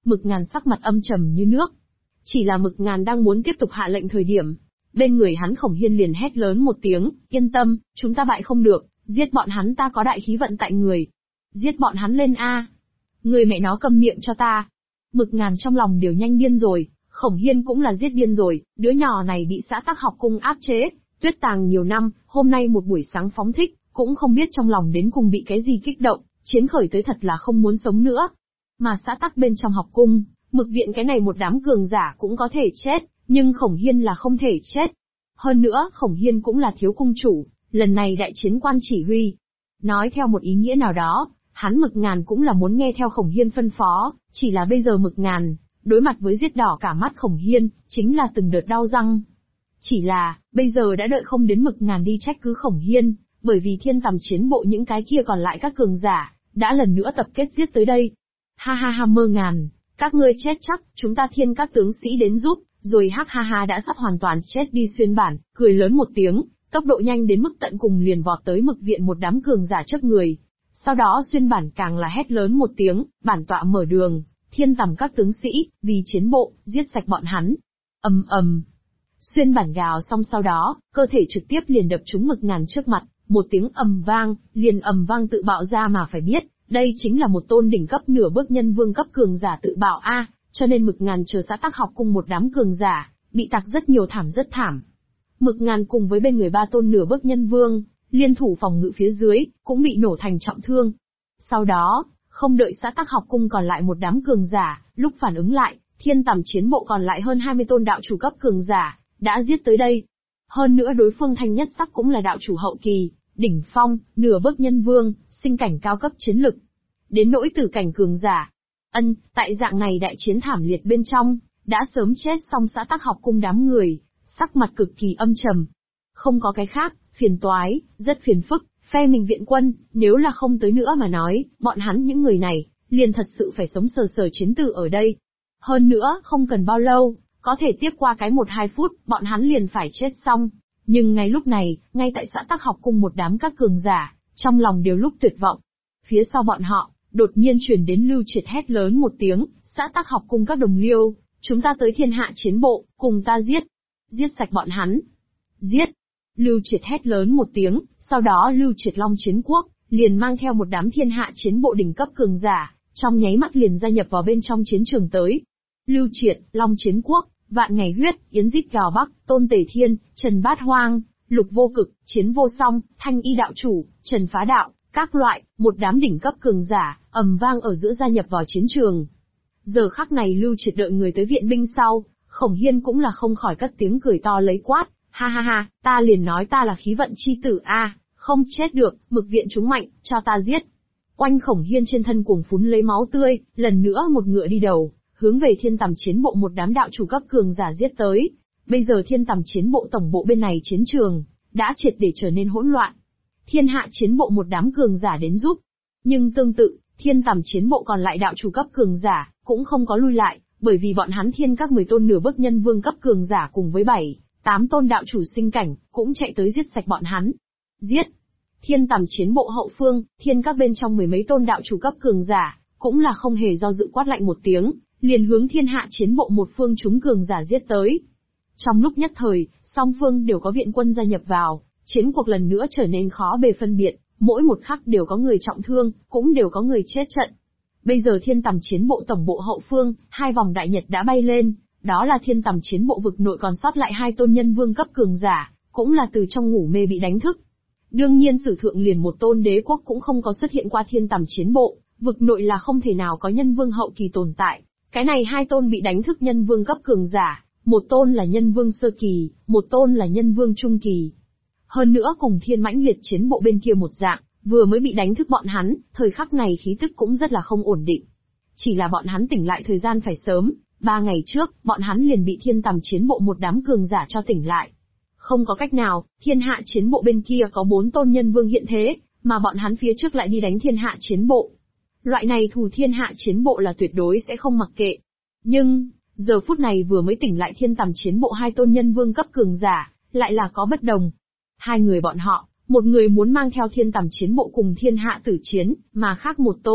Mực Ngàn sắc mặt âm trầm như nước. Chỉ là Mực Ngàn đang muốn tiếp tục hạ lệnh thời điểm, bên người hắn Khổng Hiên liền hét lớn một tiếng, yên tâm, chúng ta bại không được, giết bọn hắn ta có đại khí vận tại người. Giết bọn hắn lên a! Người mẹ nó câm miệng cho ta. Mực Ngàn trong lòng đều nhanh điên rồi, Khổng Hiên cũng là giết điên rồi, đứa nhỏ này bị xã Tắc Học Cung áp chế, tuyết tàng nhiều năm, hôm nay một buổi sáng phóng thích, cũng không biết trong lòng đến cùng bị cái gì kích động, chiến khởi tới thật là không muốn sống nữa. Mà xã Tắc bên trong học cung, Mực viện cái này một đám cường giả cũng có thể chết, nhưng Khổng Hiên là không thể chết. Hơn nữa, Khổng Hiên cũng là thiếu cung chủ, lần này đại chiến quan chỉ huy. Nói theo một ý nghĩa nào đó, hắn Mực Ngàn cũng là muốn nghe theo Khổng Hiên phân phó, chỉ là bây giờ Mực Ngàn, đối mặt với giết đỏ cả mắt Khổng Hiên, chính là từng đợt đau răng. Chỉ là, bây giờ đã đợi không đến Mực Ngàn đi trách cứ Khổng Hiên, bởi vì thiên tầm chiến bộ những cái kia còn lại các cường giả, đã lần nữa tập kết giết tới đây. Ha ha ha Mơ Ngàn, các ngươi chết chắc, chúng ta thiên các tướng sĩ đến giúp, rồi hắc ha ha đã sắp hoàn toàn chết đi xuyên bản, cười lớn một tiếng, tốc độ nhanh đến mức tận cùng liền vọt tới Mực viện một đám cường giả trước người. Sau đó xuyên bản càng là hét lớn một tiếng, bản tọa mở đường, thiên tầm các tướng sĩ, vì chiến bộ, giết sạch bọn hắn. Ầm ầm. Xuyên bản gào xong sau đó, cơ thể trực tiếp liền đập trúng Mực Ngàn trước mặt, một tiếng ầm vang, liền ầm vang tự bạo ra mà phải biết, đây chính là một tôn đỉnh cấp nửa bước nhân vương cấp cường giả tự bạo a, cho nên Mực Ngàn chờ xã Tắc Học Cung một đám cường giả, bị tạc rất nhiều thảm rất thảm. Mực Ngàn cùng với bên người ba tôn nửa bước nhân vương, liên thủ phòng ngự phía dưới, cũng bị nổ thành trọng thương. Sau đó, không đợi xã Tắc Học Cung còn lại một đám cường giả, lúc phản ứng lại, thiên tầm chiến bộ còn lại hơn 20 tôn đạo chủ cấp cường giả, đã giết tới đây. Hơn nữa đối phương Thanh Nhất Sắc cũng là đạo chủ hậu kỳ, đỉnh phong, nửa bước nhân vương, sinh cảnh cao cấp chiến lực. Đến nỗi tử cảnh cường giả. Tại dạng này đại chiến thảm liệt bên trong, đã sớm chết xong xã Tắc Học Cung đám người, sắc mặt cực kỳ âm trầm. Không có cái khác, phiền toái, rất phiền phức, phe mình viện quân, nếu là không tới nữa mà nói, bọn hắn những người này, liền thật sự phải sống sờ sờ chiến tử ở đây. Hơn nữa, không cần bao lâu, có thể tiếp qua cái 1-2 phút, bọn hắn liền phải chết xong. Nhưng ngay lúc này, ngay tại xã Tắc Học Cung một đám các cường giả, trong lòng đều lúc tuyệt vọng. Phía sau bọn họ, đột nhiên truyền đến Lưu Triệt hét lớn một tiếng, xã Tắc Học Cung các đồng liêu, chúng ta tới thiên hạ chiến bộ, cùng ta giết. Giết sạch bọn hắn. Giết. Lưu Triệt hét lớn một tiếng, sau đó Lưu Triệt Long Chiến Quốc, liền mang theo một đám thiên hạ chiến bộ đỉnh cấp cường giả, trong nháy mắt liền gia nhập vào bên trong chiến trường tới. Lưu Triệt, Long Chiến Quốc, Vạn Ngày Huyết, Yến Dít Gào Bắc, Tôn Tề Thiên, Trần Bát Hoang, Lục Vô Cực, Chiến Vô Song, Thanh Y Đạo Chủ, Trần Phá Đạo, các loại, một đám đỉnh cấp cường giả, ầm vang ở giữa gia nhập vào chiến trường. Giờ khắc này Lưu Triệt đợi người tới viện binh sau, Khổng Hiên cũng là không khỏi cất tiếng cười to lấy quát, ha ha ha, ta liền nói ta là khí vận chi tử a, không chết được, Mực viện chúng mạnh, cho ta giết. Oanh Khổng Hiên trên thân cuồng phún lấy máu tươi, lần nữa một ngựa đi đầu, hướng về thiên tầm chiến bộ một đám đạo chủ cấp cường giả giết tới. Bây giờ thiên tầm chiến bộ tổng bộ bên này chiến trường, đã triệt để trở nên hỗn loạn. Thiên hạ chiến bộ một đám cường giả đến giúp. Nhưng tương tự, thiên tầm chiến bộ còn lại đạo chủ cấp cường giả, cũng không có lui lại, bởi vì bọn hắn thiên các 10 tôn nửa bước nhân vương cấp cường giả cùng với 7-8 tôn đạo chủ sinh cảnh, cũng chạy tới giết sạch bọn hắn. Giết! Thiên tầm chiến bộ hậu phương, thiên các bên trong 10 mấy tôn đạo chủ cấp cường giả, cũng là không hề do dự quát lạnh một tiếng, liền hướng thiên hạ chiến bộ một phương chúng cường giả giết tới. Trong lúc nhất thời, song phương đều có viện quân gia nhập vào, chiến cuộc lần nữa trở nên khó bề phân biệt, mỗi một khắc đều có người trọng thương, cũng đều có người chết trận. Bây giờ thiên tầm chiến bộ tổng bộ hậu phương, 2 vòng đại nhật đã bay lên, đó là thiên tầm chiến bộ vực nội còn sót lại 2 tôn nhân vương cấp cường giả, cũng là từ trong ngủ mê bị đánh thức. Đương nhiên sử thượng liền một tôn đế quốc cũng không có xuất hiện qua thiên tầm chiến bộ, vực nội là không thể nào có nhân vương hậu kỳ tồn tại. Cái này 2 tôn bị đánh thức nhân vương cấp cường giả, một tôn là nhân vương sơ kỳ, một tôn là nhân vương trung kỳ. Hơn nữa cùng thiên mãnh liệt chiến bộ bên kia một dạng, vừa mới bị đánh thức bọn hắn, thời khắc này khí tức cũng rất là không ổn định. Chỉ là bọn hắn tỉnh lại thời gian phải sớm, 3 ngày trước, bọn hắn liền bị thiên tầm chiến bộ một đám cường giả cho tỉnh lại. Không có cách nào, thiên hạ chiến bộ bên kia có 4 tôn nhân vương hiện thế, mà bọn hắn phía trước lại đi đánh thiên hạ chiến bộ. Loại này thù thiên hạ chiến bộ là tuyệt đối sẽ không mặc kệ. Nhưng, giờ phút này vừa mới tỉnh lại thiên tầm chiến bộ 2 tôn nhân vương cấp cường giả, lại là có bất đồng. 2 người bọn họ, một người muốn mang theo thiên tầm chiến bộ cùng thiên hạ tử chiến, mà khác một tôn,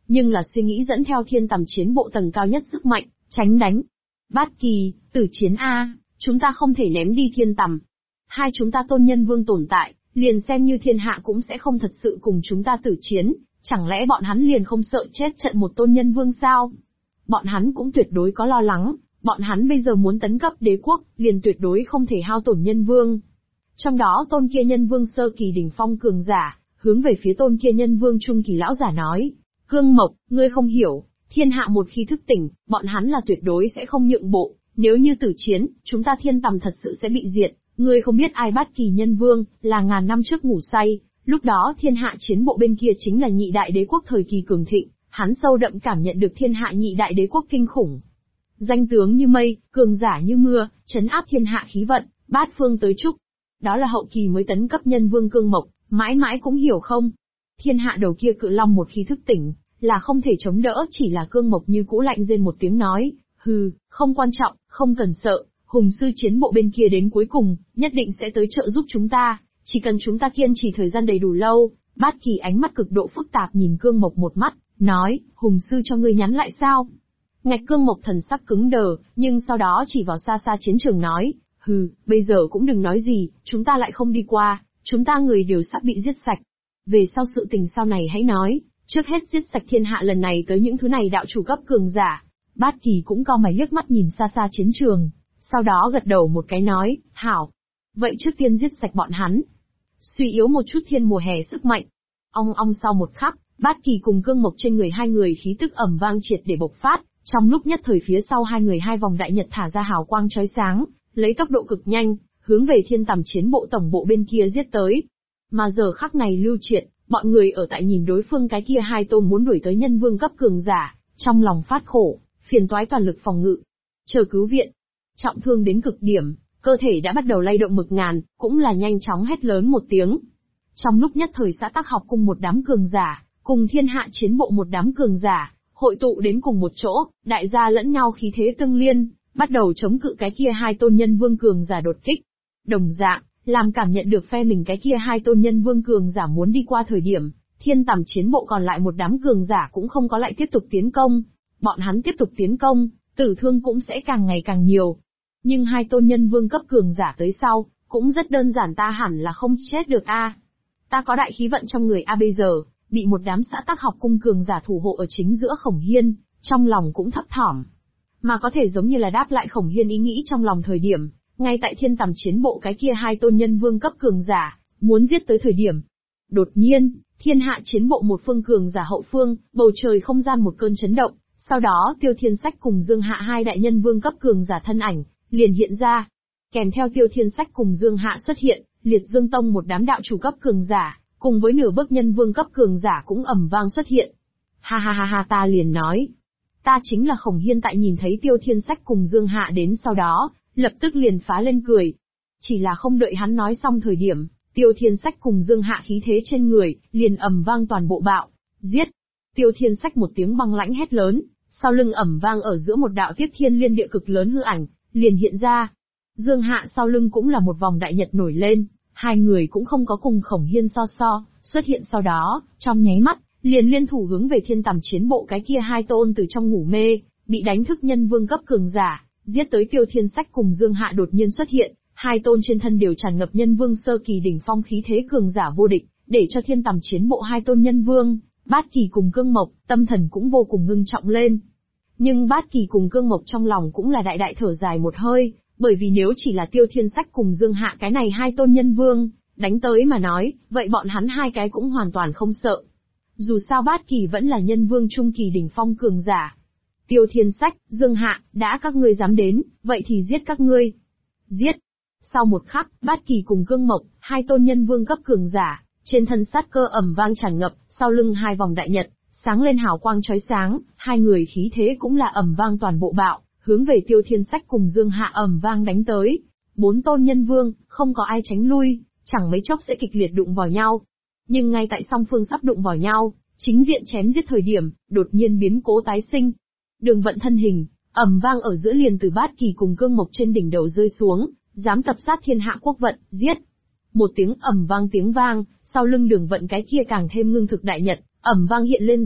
nhưng là suy nghĩ dẫn theo thiên tầm chiến bộ tầng cao nhất sức mạnh, tránh đánh. Bát Kỳ, tử chiến a, chúng ta không thể ném đi thiên tầm. Hai chúng ta tôn nhân vương tồn tại, liền xem như thiên hạ cũng sẽ không thật sự cùng chúng ta tử chiến, chẳng lẽ bọn hắn liền không sợ chết trận một tôn nhân vương sao? Bọn hắn cũng tuyệt đối có lo lắng, bọn hắn bây giờ muốn tấn cấp đế quốc, liền tuyệt đối không thể hao tổn nhân vương. Trong đó tôn kia nhân vương sơ kỳ đỉnh phong cường giả, hướng về phía tôn kia nhân vương trung kỳ lão giả nói, Cương Mộc, ngươi không hiểu, thiên hạ một khi thức tỉnh, bọn hắn là tuyệt đối sẽ không nhượng bộ, nếu như tử chiến, chúng ta thiên tầm thật sự sẽ bị diệt, ngươi không biết ai Bát Kỳ nhân vương, là ngàn năm trước ngủ say, lúc đó thiên hạ chiến bộ bên kia chính là nhị đại đế quốc thời kỳ cường thịnh, hắn sâu đậm cảm nhận được thiên hạ nhị đại đế quốc kinh khủng. Danh tướng như mây, cường giả như mưa, trấn áp thiên hạ khí vận, bát phương tới chúc. Đó là hậu kỳ mới tấn cấp nhân vương Cương Mộc, mãi mãi cũng hiểu không? Thiên hạ đầu kia cự long một khi thức tỉnh, là không thể chống đỡ, chỉ là Cương Mộc như cũ lạnh rên một tiếng nói, hừ, không quan trọng, không cần sợ, hùng sư chiến bộ bên kia đến cuối cùng, nhất định sẽ tới trợ giúp chúng ta, chỉ cần chúng ta kiên trì thời gian đầy đủ lâu. Bát Kỳ ánh mắt cực độ phức tạp nhìn Cương Mộc một mắt, nói, hùng sư cho ngươi nhắn lại sao? Ngạch Cương Mộc thần sắc cứng đờ, nhưng sau đó chỉ vào xa xa chiến trường nói, hừ, bây giờ cũng đừng nói gì, chúng ta lại không đi qua, chúng ta người đều sắp bị giết sạch. Về sau sự tình sau này hãy nói, trước hết giết sạch thiên hạ lần này tới những thứ này đạo chủ cấp cường giả. Bát Kỳ cũng cau mày liếc mắt nhìn xa xa chiến trường, sau đó gật đầu một cái nói, hảo. Vậy trước tiên giết sạch bọn hắn. Suy yếu một chút thiên mùa hè sức mạnh. Ong ong sau một khắc, Bát Kỳ cùng Cương Mộc trên người hai người khí tức ầm vang triệt để bộc phát, trong lúc nhất thời phía sau hai người hai vòng đại nhật thả ra hào quang chói sáng, lấy tốc độ cực nhanh, hướng về thiên tầm chiến bộ tổng bộ bên kia giết tới. Mà giờ khắc này Lưu Triệt, bọn người ở tại nhìn đối phương cái kia hai tôn muốn đuổi tới nhân vương cấp cường giả, trong lòng phát khổ, phiền toái toàn lực phòng ngự. Chờ cứu viện. Trọng thương đến cực điểm, cơ thể đã bắt đầu lay động mực ngàn, cũng là nhanh chóng hét lớn một tiếng. Trong lúc nhất thời xã Tắc Học cùng một đám cường giả, cùng thiên hạ chiến bộ một đám cường giả, hội tụ đến cùng một chỗ, đại gia lẫn nhau khí thế tương liên, bắt đầu chống cự cái kia hai tôn nhân vương cường giả đột kích. Đồng dạng, làm cảm nhận được phe mình cái kia hai tôn nhân vương cường giả muốn đi qua thời điểm, thiên tầm chiến bộ còn lại một đám cường giả cũng không có lại tiếp tục tiến công. Bọn hắn tiếp tục tiến công, tử thương cũng sẽ càng ngày càng nhiều. Nhưng hai tôn nhân vương cấp cường giả tới sau, cũng rất đơn giản, ta hẳn là không chết được a. Ta có đại khí vận trong người a, bây giờ, bị một đám xã Tắc Học cung cường giả thủ hộ ở chính giữa Khổng Hiên, trong lòng cũng thấp thỏm. Mà có thể giống như là đáp lại Khổng Hiên ý nghĩ trong lòng thời điểm, ngay tại thiên tầm chiến bộ cái kia hai tôn nhân vương cấp cường giả, muốn giết tới thời điểm. Đột nhiên, thiên hạ chiến bộ một phương cường giả hậu phương, bầu trời không gian một cơn chấn động, sau đó Tiêu Thiên Sách cùng Dương Hạ hai đại nhân vương cấp cường giả thân ảnh, liền hiện ra. Kèm theo Tiêu Thiên Sách cùng Dương Hạ xuất hiện, Liệt Dương Tông một đám đạo chủ cấp cường giả, cùng với nửa bước nhân vương cấp cường giả cũng ầm vang xuất hiện. Ha ha ha ha, ta liền nói. Ta chính là Khổng Hiên. Tại nhìn thấy Tiêu Thiên Sách cùng Dương Hạ đến sau đó, lập tức liền phá lên cười. Chỉ là không đợi hắn nói xong thời điểm, Tiêu Thiên Sách cùng Dương Hạ khí thế trên người, liền ầm vang toàn bộ bạo. Giết! Tiêu Thiên Sách một tiếng băng lãnh hét lớn, sau lưng ầm vang ở giữa một đạo tiếp thiên liên địa cực lớn hư ảnh, liền hiện ra. Dương Hạ sau lưng cũng là một vòng đại nhật nổi lên, hai người cũng không có cùng Khổng Hiên xuất hiện sau đó, trong nháy mắt, liền liên thủ hướng về thiên tầm chiến bộ cái kia hai tôn từ trong ngủ mê, bị đánh thức nhân vương cấp cường giả, giết tới. Tiêu Thiên Sách cùng Dương Hạ đột nhiên xuất hiện, hai tôn trên thân đều tràn ngập nhân vương sơ kỳ đỉnh phong khí thế cường giả vô địch, để cho thiên tầm chiến bộ hai tôn nhân vương, Bát Kỳ cùng Cương Mộc, tâm thần cũng vô cùng ngưng trọng lên. Nhưng Bát Kỳ cùng Cương Mộc trong lòng cũng là đại đại thở dài một hơi, bởi vì nếu chỉ là Tiêu Thiên Sách cùng Dương Hạ cái này hai tôn nhân vương, đánh tới mà nói, vậy bọn hắn hai cái cũng hoàn toàn không sợ. Dù sao Bát Kỳ vẫn là nhân vương trung kỳ đỉnh phong cường giả. Tiêu Thiên Sách, Dương Hạ, đã các ngươi dám đến, vậy thì giết các ngươi. Giết! Sau một khắc, Bát Kỳ cùng Cương Mộc, hai tôn nhân vương cấp cường giả, trên thân sát cơ ầm vang tràn ngập, sau lưng hai vòng đại nhật, sáng lên hào quang chói sáng, hai người khí thế cũng là ầm vang toàn bộ bạo, hướng về Tiêu Thiên Sách cùng Dương Hạ ầm vang đánh tới. Bốn tôn nhân vương, không có ai tránh lui, chẳng mấy chốc sẽ kịch liệt đụng vào nhau. Nhưng ngay tại song phương sắp đụng vào nhau, chính diện chém giết thời điểm, đột nhiên biến cố tái sinh. Đường vận thân hình, ầm vang ở giữa liền từ Bát Kỳ cùng Cương Mộc trên đỉnh đầu rơi xuống, dám tập sát thiên hạ quốc vận, giết. Một tiếng ầm vang tiếng vang, sau lưng Đường vận cái kia càng thêm ngưng thực đại nhật, ầm vang hiện lên ra,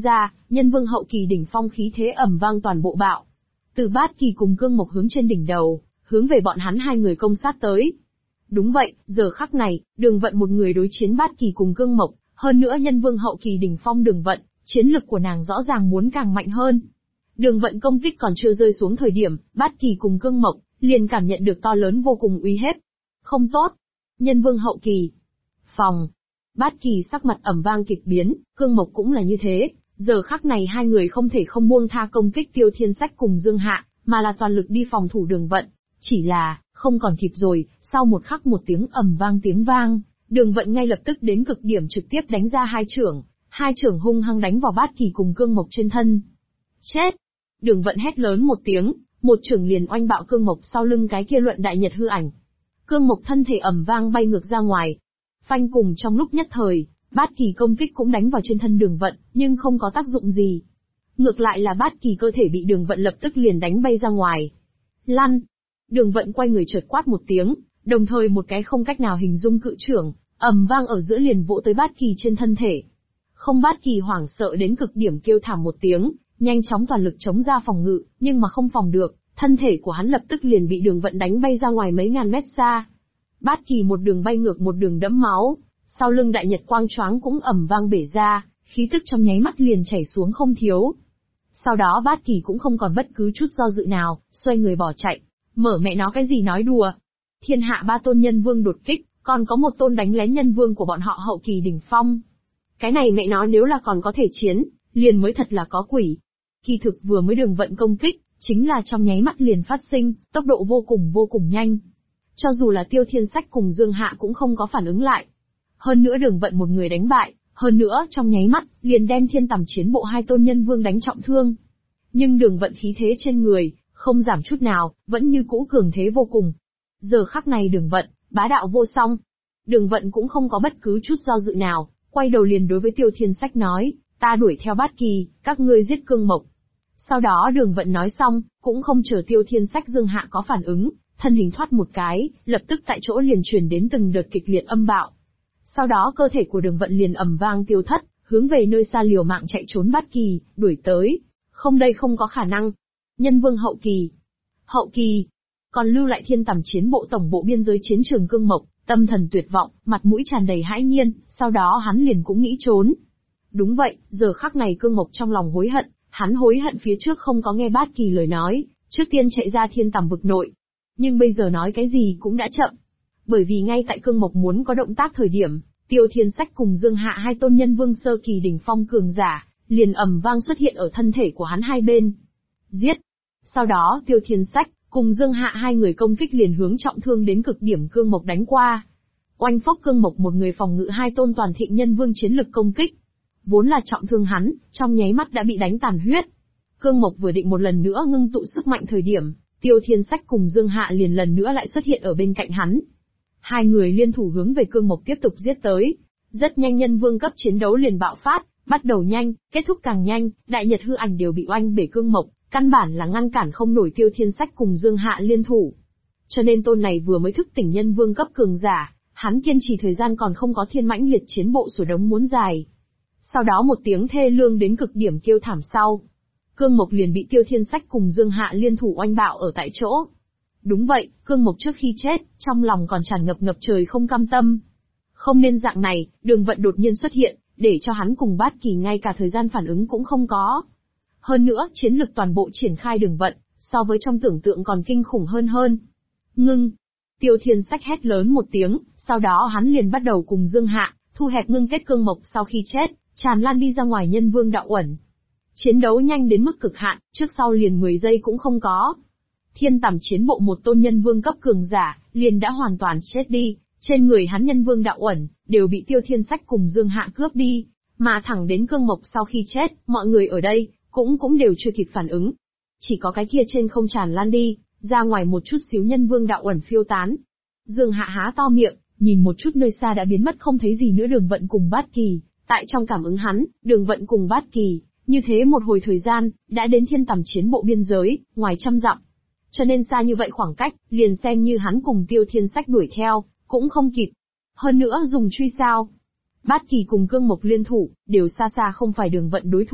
Nhân vương hậu kỳ đỉnh phong khí thế ầm vang toàn bộ bạo. Từ Bát Kỳ cùng Cương Mộc hướng trên đỉnh đầu, hướng về bọn hắn hai người công sát tới. Đúng vậy, giờ khắc này, Đường Vận một người đối chiến Bát Kỳ cùng Cương Mộc, hơn nữa Nhân vương hậu kỳ đỉnh phong Đường Vận, chiến lực của nàng rõ ràng muốn càng mạnh hơn. Đường Vận công kích còn chưa rơi xuống thời điểm, Bát Kỳ cùng Cương Mộc liền cảm nhận được to lớn vô cùng uy hiếp. Không tốt. Nhân vương hậu kỳ. Phòng. Bát Kỳ sắc mặt ầm vang kịch biến, Cương Mộc cũng là như thế. Giờ khắc này hai người không thể không buông tha công kích Tiêu Thiên Sách cùng Dương Hạ, mà là toàn lực đi phòng thủ Đường Vận. Chỉ là, không còn kịp rồi, sau một khắc một tiếng vang, Đường Vận ngay lập tức đến cực điểm trực tiếp đánh ra hai chưởng hung hăng đánh vào Bát Kỳ cùng Cương Mộc trên thân. Chết! Đường Vận hét lớn một tiếng, một chưởng liền oanh bạo Cương Mộc sau lưng cái kia luận đại nhật hư ảnh. Cương Mộc thân thể ầm vang bay ngược ra ngoài. Phanh cùng trong lúc nhất thời, Bát Kỳ công kích cũng đánh vào trên thân Đường Vận, nhưng không có tác dụng gì. Ngược lại là Bát Kỳ cơ thể bị Đường Vận lập tức liền đánh bay ra ngoài. Lăn! Đường Vận quay người chợt quát một tiếng, đồng thời một cái không cách nào hình dung cự chưởng, ầm vang ở giữa liền vỗ tới Bát Kỳ trên thân thể. Không, Bát Kỳ hoảng sợ đến cực điểm kêu thảm một tiếng, nhanh chóng toàn lực chống ra phòng ngự, nhưng mà không phòng được, thân thể của hắn lập tức liền bị Đường Vận đánh bay ra ngoài mấy ngàn mét xa. Bát Kỳ một đường bay ngược một đường đẫm máu, sau lưng đại nhật quang choáng cũng ầm vang bể ra, khí tức trong nháy mắt liền chảy xuống không thiếu. Sau đó Bát Kỳ cũng không còn bất cứ chút do dự nào, xoay người bỏ chạy. Mở mẹ nó cái gì nói đùa. Thiên hạ ba tôn nhân vương đột kích, còn có một tôn đánh lén nhân vương của bọn họ hậu kỳ đỉnh phong. Cái này mẹ nó nếu là còn có thể chiến, liền mới thật là có quỷ. Kỳ thực vừa mới Đường Vận công kích, chính là trong nháy mắt liền phát sinh, tốc độ vô cùng nhanh. Cho dù là Tiêu Thiên Sách cùng Dương Hạ cũng không có phản ứng lại. Hơn nữa Đường Vận một người đánh bại, hơn nữa trong nháy mắt, liền đem Thiên Tầm chiến bộ hai tôn nhân vương đánh trọng thương. Nhưng Đường Vận khí thế trên người, không giảm chút nào, vẫn như cũ cường thế vô cùng. Giờ khắc này Đường Vận, bá đạo vô song. Đường Vận cũng không có bất cứ chút do dự nào, quay đầu liền đối với Tiêu Thiên Sách nói, ta đuổi theo Bát Kỳ, các ngươi giết Cương Mộc. Sau đó Đường Vận nói xong, cũng không chờ Tiêu Thiên Sách Dương Hạ có phản ứng, thân hình thoát một cái, lập tức tại chỗ liền truyền đến từng đợt kịch liệt âm bạo. Sau đó cơ thể của Đường Vận liền ầm vang tiêu thất, hướng về nơi xa liều mạng chạy trốn Bát Kỳ, đuổi tới. Không, đây không có khả năng. Nhân vương hậu kỳ. Hậu kỳ. Còn lưu lại Thiên Tầm chiến bộ tổng bộ biên giới chiến trường Cương Mộc, tâm thần tuyệt vọng, mặt mũi tràn đầy hãi nhiên, sau đó hắn liền cũng nghĩ trốn. Đúng vậy, giờ khắc này Cương Mộc trong lòng hối hận, hắn hối hận phía trước không có nghe Bát Kỳ lời nói, trước tiên chạy ra Thiên Tầm vực nội. Nhưng bây giờ nói cái gì cũng đã chậm. Bởi vì ngay tại Cương Mộc muốn có động tác thời điểm, Tiêu Thiên Sách cùng Dương Hạ hai tôn nhân vương sơ kỳ đỉnh phong cường giả, liền ầm vang xuất hiện ở thân thể của hắn hai bên. Giết! Sau đó Tiêu Thiên Sách cùng Dương Hạ hai người công kích liền hướng trọng thương đến cực điểm Cương Mộc đánh qua. Oanh phốc, Cương Mộc một người phòng ngự hai tôn toàn thịnh nhân vương chiến lực công kích. Vốn là trọng thương hắn, trong nháy mắt đã bị đánh tàn huyết. Cương Mộc vừa định một lần nữa ngưng tụ sức mạnh thời điểm, Tiêu Thiên Sách cùng Dương Hạ liền lần nữa lại xuất hiện ở bên cạnh hắn. Hai người liên thủ hướng về Cương Mộc tiếp tục giết tới. Rất nhanh nhân vương cấp chiến đấu liền bạo phát, bắt đầu nhanh, kết thúc càng nhanh, đại nhật hư ảnh đều bị oanh bể Cương Mộc, căn bản là ngăn cản không nổi Tiêu Thiên Sách cùng Dương Hạ liên thủ. Cho nên tôn này vừa mới thức tỉnh nhân vương cấp cường giả, hắn kiên trì thời gian còn không có Thiên Mãnh Liệt chiến bộ sủa đống muốn dài. Sau đó một tiếng thê lương đến cực điểm kêu thảm sau, Cương Mộc liền bị Tiêu Thiên Sách cùng Dương Hạ liên thủ oanh bạo ở tại chỗ. Đúng vậy, Cương Mộc trước khi chết, trong lòng còn tràn ngập trời không cam tâm. Không nên dạng này, Đường Vận đột nhiên xuất hiện, để cho hắn cùng Bát Kỳ ngay cả thời gian phản ứng cũng không có. Hơn nữa, chiến lực toàn bộ triển khai Đường Vận, so với trong tưởng tượng còn kinh khủng hơn. Ngưng! Tiêu Thiên Sách hét lớn một tiếng, sau đó hắn liền bắt đầu cùng Dương Hạ, thu hẹp ngưng kết Cương Mộc sau khi chết, tràn lan đi ra ngoài nhân vương đạo uẩn. Chiến đấu nhanh đến mức cực hạn, trước sau liền 10 giây cũng không có. Thiên Tầm chiến bộ một tôn nhân vương cấp cường giả, liền đã hoàn toàn chết đi, trên người hắn nhân vương đạo uẩn, đều bị Tiêu Thiên Sách cùng Dương Hạ cướp đi, mà thẳng đến Cương Mộc sau khi chết, mọi người ở đây, cũng đều chưa kịp phản ứng. Chỉ có cái kia trên không tràn lan đi, ra ngoài một chút xíu nhân vương đạo uẩn phiêu tán. Dương Hạ há to miệng, nhìn một chút nơi xa đã biến mất không thấy gì nữa Đường Vận cùng Bát Kỳ, tại trong cảm ứng hắn, Đường Vận cùng Bát Kỳ, như thế một hồi thời gian, đã đến Thiên Tầm chiến bộ biên giới, ngoài 100 dặm. Cho nên xa như vậy khoảng cách, liền xem như hắn cùng Tiêu Thiên Sách đuổi theo, cũng không kịp. Hơn nữa dùng truy sao. Bát Kỳ cùng Cương Mộc liên thủ, đều xa xa không phải Đường Vận đối thủ,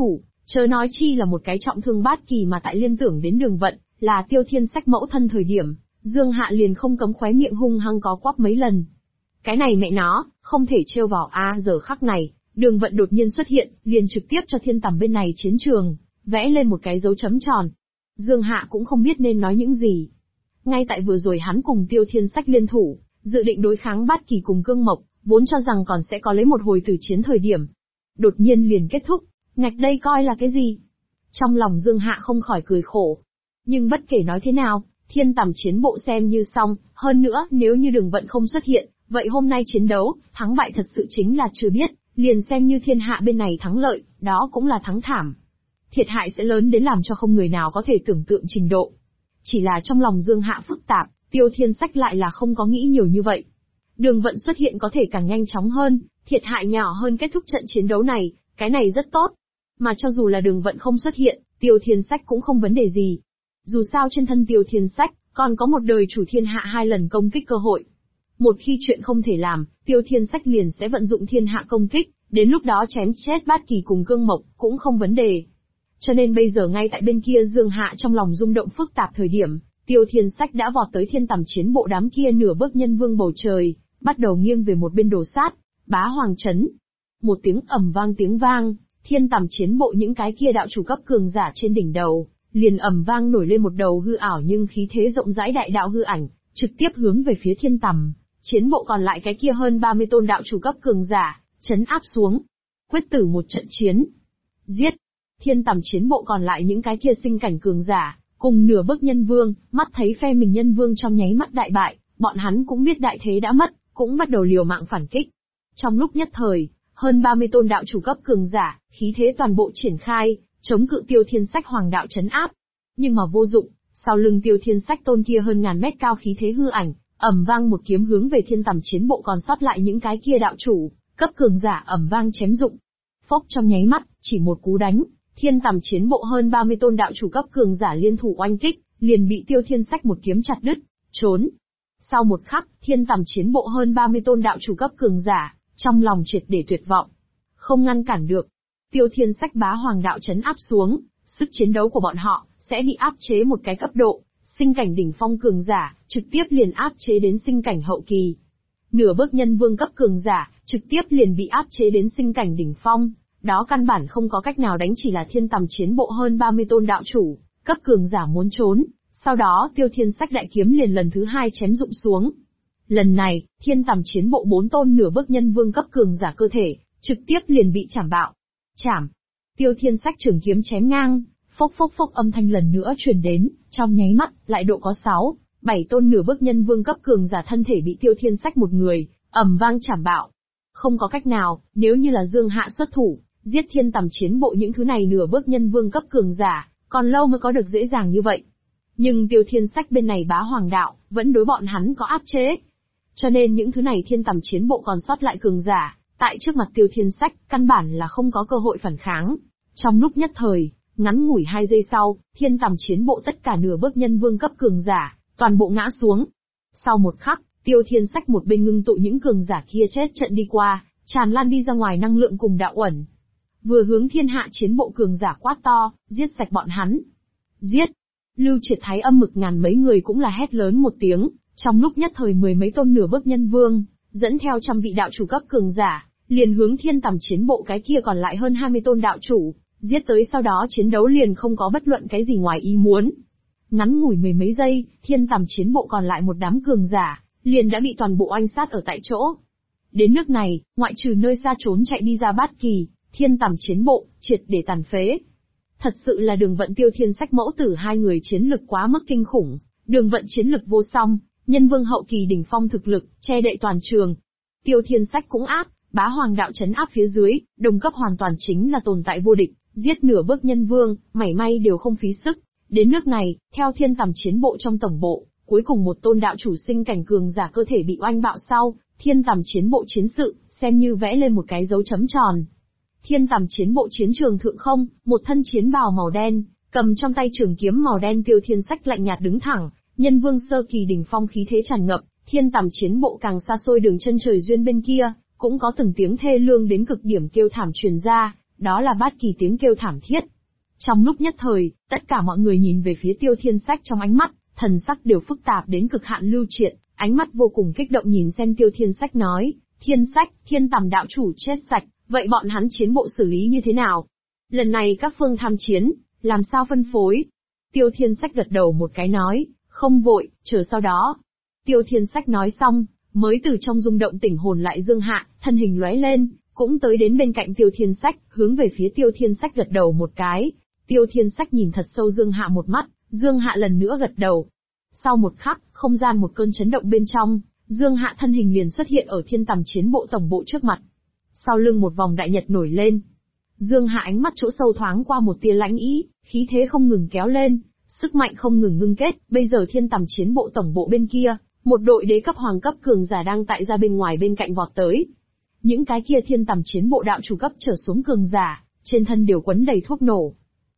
Chớ nói chi là một cái trọng thương bát kỳ mà tại liên tưởng đến Đường Vận, là Tiêu Thiên Sách mẫu thân thời điểm, Dương Hạ liền không cấm khóe miệng hung hăng có quắp mấy lần. Cái này mẹ nó, không thể trêu vào giờ khắc này, Đường Vận đột nhiên xuất hiện, liền trực tiếp cho Thiên Tầm bên này chiến trường, vẽ lên một cái dấu chấm tròn. Dương Hạ cũng không biết nên nói những gì. Ngay tại vừa rồi hắn cùng Tiêu Thiên Sách liên thủ, dự định đối kháng bát kỳ cùng Cương Mộc, vốn cho rằng còn sẽ có lấy một hồi tử chiến thời điểm. Đột nhiên liền kết thúc, ngạch đây coi là cái gì? Trong lòng Dương Hạ không khỏi cười khổ. Nhưng bất kể nói thế nào, Thiên Tầm chiến bộ xem như xong, hơn nữa nếu như Đường Vận không xuất hiện, vậy hôm nay chiến đấu, thắng bại thật sự chính là chưa biết, liền xem như thiên hạ bên này thắng lợi, đó cũng là thắng thảm. Thiệt hại sẽ lớn đến làm cho không người nào có thể tưởng tượng trình độ. Chỉ là trong lòng Dương Hạ phức tạp, Tiêu Thiên Sách lại là không có nghĩ nhiều như vậy. Đường Vận xuất hiện có thể càng nhanh chóng hơn, thiệt hại nhỏ hơn kết thúc trận chiến đấu này, cái này rất tốt. Mà cho dù là Đường Vận không xuất hiện, Tiêu Thiên Sách cũng không vấn đề gì. Dù sao trên thân Tiêu Thiên Sách, còn có một đời chủ thiên hạ 2 lần công kích cơ hội. Một khi chuyện không thể làm, Tiêu Thiên Sách liền sẽ vận dụng thiên hạ công kích, đến lúc đó chém chết bát kỳ cùng Cương Mộc, cũng không vấn đề. Cho nên bây giờ ngay tại bên kia Dương Hạ trong lòng rung động phức tạp thời điểm, Tiêu Thiên Sách đã vọt tới Thiên Tầm chiến bộ đám kia nửa bước nhân vương bầu trời, bắt đầu nghiêng về một bên đổ sát, bá hoàng chấn. Một tiếng ầm vang tiếng vang, Thiên Tầm chiến bộ những cái kia đạo chủ cấp cường giả trên đỉnh đầu, liền ầm vang nổi lên một đầu hư ảo nhưng khí thế rộng rãi đại đạo hư ảnh, trực tiếp hướng về phía Thiên Tầm chiến bộ còn lại cái kia hơn 30 tôn đạo chủ cấp cường giả, chấn áp xuống. Quyết tử một trận chiến. Giết. Thiên Tầm chiến bộ còn lại những cái kia sinh cảnh cường giả, cùng nửa bước nhân vương, mắt thấy phe mình nhân vương trong nháy mắt đại bại, bọn hắn cũng biết đại thế đã mất, cũng bắt đầu liều mạng phản kích. Trong lúc nhất thời, hơn 30 tôn đạo chủ cấp cường giả, khí thế toàn bộ triển khai, chống cự Tiêu Thiên Sách hoàng đạo chấn áp. Nhưng mà vô dụng, sau lưng Tiêu Thiên Sách tôn kia hơn ngàn mét cao khí thế hư ảnh, ầm vang một kiếm hướng về Thiên Tầm chiến bộ còn sót lại những cái kia đạo chủ cấp cường giả ầm vang chém dụng. Phốc trong nháy mắt, chỉ một cú đánh, Thiên Tầm chiến bộ hơn 30 tôn đạo chủ cấp cường giả liên thủ oanh kích, liền bị Tiêu Thiên Sách một kiếm chặt đứt, trốn. Sau một khắc, Thiên Tầm chiến bộ hơn 30 tôn đạo chủ cấp cường giả, trong lòng triệt để tuyệt vọng. Không ngăn cản được. Tiêu Thiên Sách bá hoàng đạo chấn áp xuống, sức chiến đấu của bọn họ sẽ bị áp chế một cái cấp độ, sinh cảnh đỉnh phong cường giả, trực tiếp liền áp chế đến sinh cảnh hậu kỳ. Nửa bước nhân vương cấp cường giả, trực tiếp liền bị áp chế đến sinh cảnh đỉnh phong. Đó căn bản không có cách nào đánh, chỉ là Thiên Tầm chiến bộ hơn 30 tôn đạo chủ, cấp cường giả muốn trốn, sau đó Tiêu Thiên Sách đại kiếm liền lần thứ 2 chém rụng xuống. Lần này, Thiên Tầm chiến bộ 4 tôn nửa bước nhân vương cấp cường giả cơ thể, trực tiếp liền bị chảm bạo. Chảm. Tiêu Thiên Sách trường kiếm chém ngang, phốc phốc phốc âm thanh lần nữa truyền đến, trong nháy mắt, lại độ có 6, 7 tôn nửa bước nhân vương cấp cường giả thân thể bị Tiêu Thiên Sách một người, ầm vang chảm bạo. Không có cách nào, nếu như là Dương Hạ xuất thủ, giết Thiên Tầm chiến bộ những thứ này nửa bước nhân vương cấp cường giả, còn lâu mới có được dễ dàng như vậy. Nhưng Tiêu Thiên Sách bên này bá hoàng đạo, vẫn đối bọn hắn có áp chế. Cho nên những thứ này Thiên Tầm chiến bộ còn sót lại cường giả, tại trước mặt Tiêu Thiên Sách, căn bản là không có cơ hội phản kháng. Trong lúc nhất thời, ngắn ngủi 2 giây sau, Thiên Tầm chiến bộ tất cả nửa bước nhân vương cấp cường giả, toàn bộ ngã xuống. Sau một khắc, Tiêu Thiên Sách một bên ngưng tụ những cường giả kia chết trận đi qua, tràn lan đi ra ngoài năng lượng cùng đạo uẩn. Vừa hướng thiên hạ chiến bộ cường giả quát to, giết sạch bọn hắn. Giết! Lưu Triệt Thái âm mực ngàn mấy người cũng là hét lớn một tiếng, trong lúc nhất thời 10 mấy tôn nửa bước nhân vương, dẫn theo trăm vị đạo chủ cấp cường giả, liền hướng Thiên Tầm chiến bộ cái kia còn lại hơn 20 tôn đạo chủ, giết tới, sau đó chiến đấu liền không có bất luận cái gì ngoài ý muốn. Ngắn ngủi 10 mấy giây, Thiên Tầm chiến bộ còn lại một đám cường giả, liền đã bị toàn bộ oanh sát ở tại chỗ. Đến nước này, ngoại trừ nơi xa trốn chạy đi ra bát kỳ, Thiên Tầm chiến bộ, triệt để tàn phế. Thật sự là Đường Vận Tiêu Thiên Sách mẫu tử hai người chiến lực quá mức kinh khủng, Đường Vận chiến lực vô song, nhân vương hậu kỳ đỉnh phong thực lực, che đậy toàn trường. Tiêu Thiên Sách cũng áp, bá hoàng đạo chấn áp phía dưới, đồng cấp hoàn toàn chính là tồn tại vô địch, giết nửa bước nhân vương, mảy may đều không phí sức. Đến nước này, theo Thiên Tầm chiến bộ trong tổng bộ, cuối cùng một tôn đạo chủ sinh cảnh cường giả cơ thể bị oanh bạo sau, Thiên Tầm chiến bộ chiến sự, xem như vẽ lên một cái dấu chấm tròn. Thiên Tầm chiến bộ chiến trường thượng không, một thân chiến bào màu đen, cầm trong tay trường kiếm màu đen Tiêu Thiên Sách lạnh nhạt đứng thẳng, nhân vương sơ kỳ đỉnh phong khí thế tràn ngập. Thiên Tầm chiến bộ càng xa xôi đường chân trời duyên bên kia, cũng có từng tiếng thê lương đến cực điểm kêu thảm truyền ra, đó là bát kỳ tiếng kêu thảm thiết. Trong lúc nhất thời, tất cả mọi người nhìn về phía Tiêu Thiên Sách trong ánh mắt, thần sắc đều phức tạp đến cực hạn. Lưu Triệt, ánh mắt vô cùng kích động nhìn xem Tiêu Thiên Sách nói, Thiên Sách, Thiên Tầm đạo chủ chết sạch, vậy bọn hắn chiến bộ xử lý như thế nào? Lần này các phương tham chiến, làm sao phân phối? Tiêu Thiên Sách gật đầu một cái nói, không vội, chờ sau đó. Tiêu Thiên Sách nói xong, mới từ trong rung động tỉnh hồn lại Dương Hạ, thân hình lóe lên, cũng tới đến bên cạnh Tiêu Thiên Sách, hướng về phía Tiêu Thiên Sách gật đầu một cái. Tiêu Thiên Sách nhìn thật sâu Dương Hạ một mắt, Dương Hạ lần nữa gật đầu. Sau một khắc, không gian một cơn chấn động bên trong, Dương Hạ thân hình liền xuất hiện ở Thiên Tầm chiến bộ tổng bộ trước mặt. Sau lưng một vòng đại nhật nổi lên. Dương Hạ ánh mắt chỗ sâu thoáng qua một tia lãnh ý, khí thế không ngừng kéo lên, sức mạnh không ngừng ngưng kết. Bây giờ Thiên Tầm chiến bộ tổng bộ bên kia, một đội đế cấp hoàng cấp cường giả đang tại ra bên ngoài bên cạnh vọt tới. Những cái kia Thiên Tầm chiến bộ đạo chủ cấp trở xuống cường giả, trên thân đều quấn đầy thuốc nổ.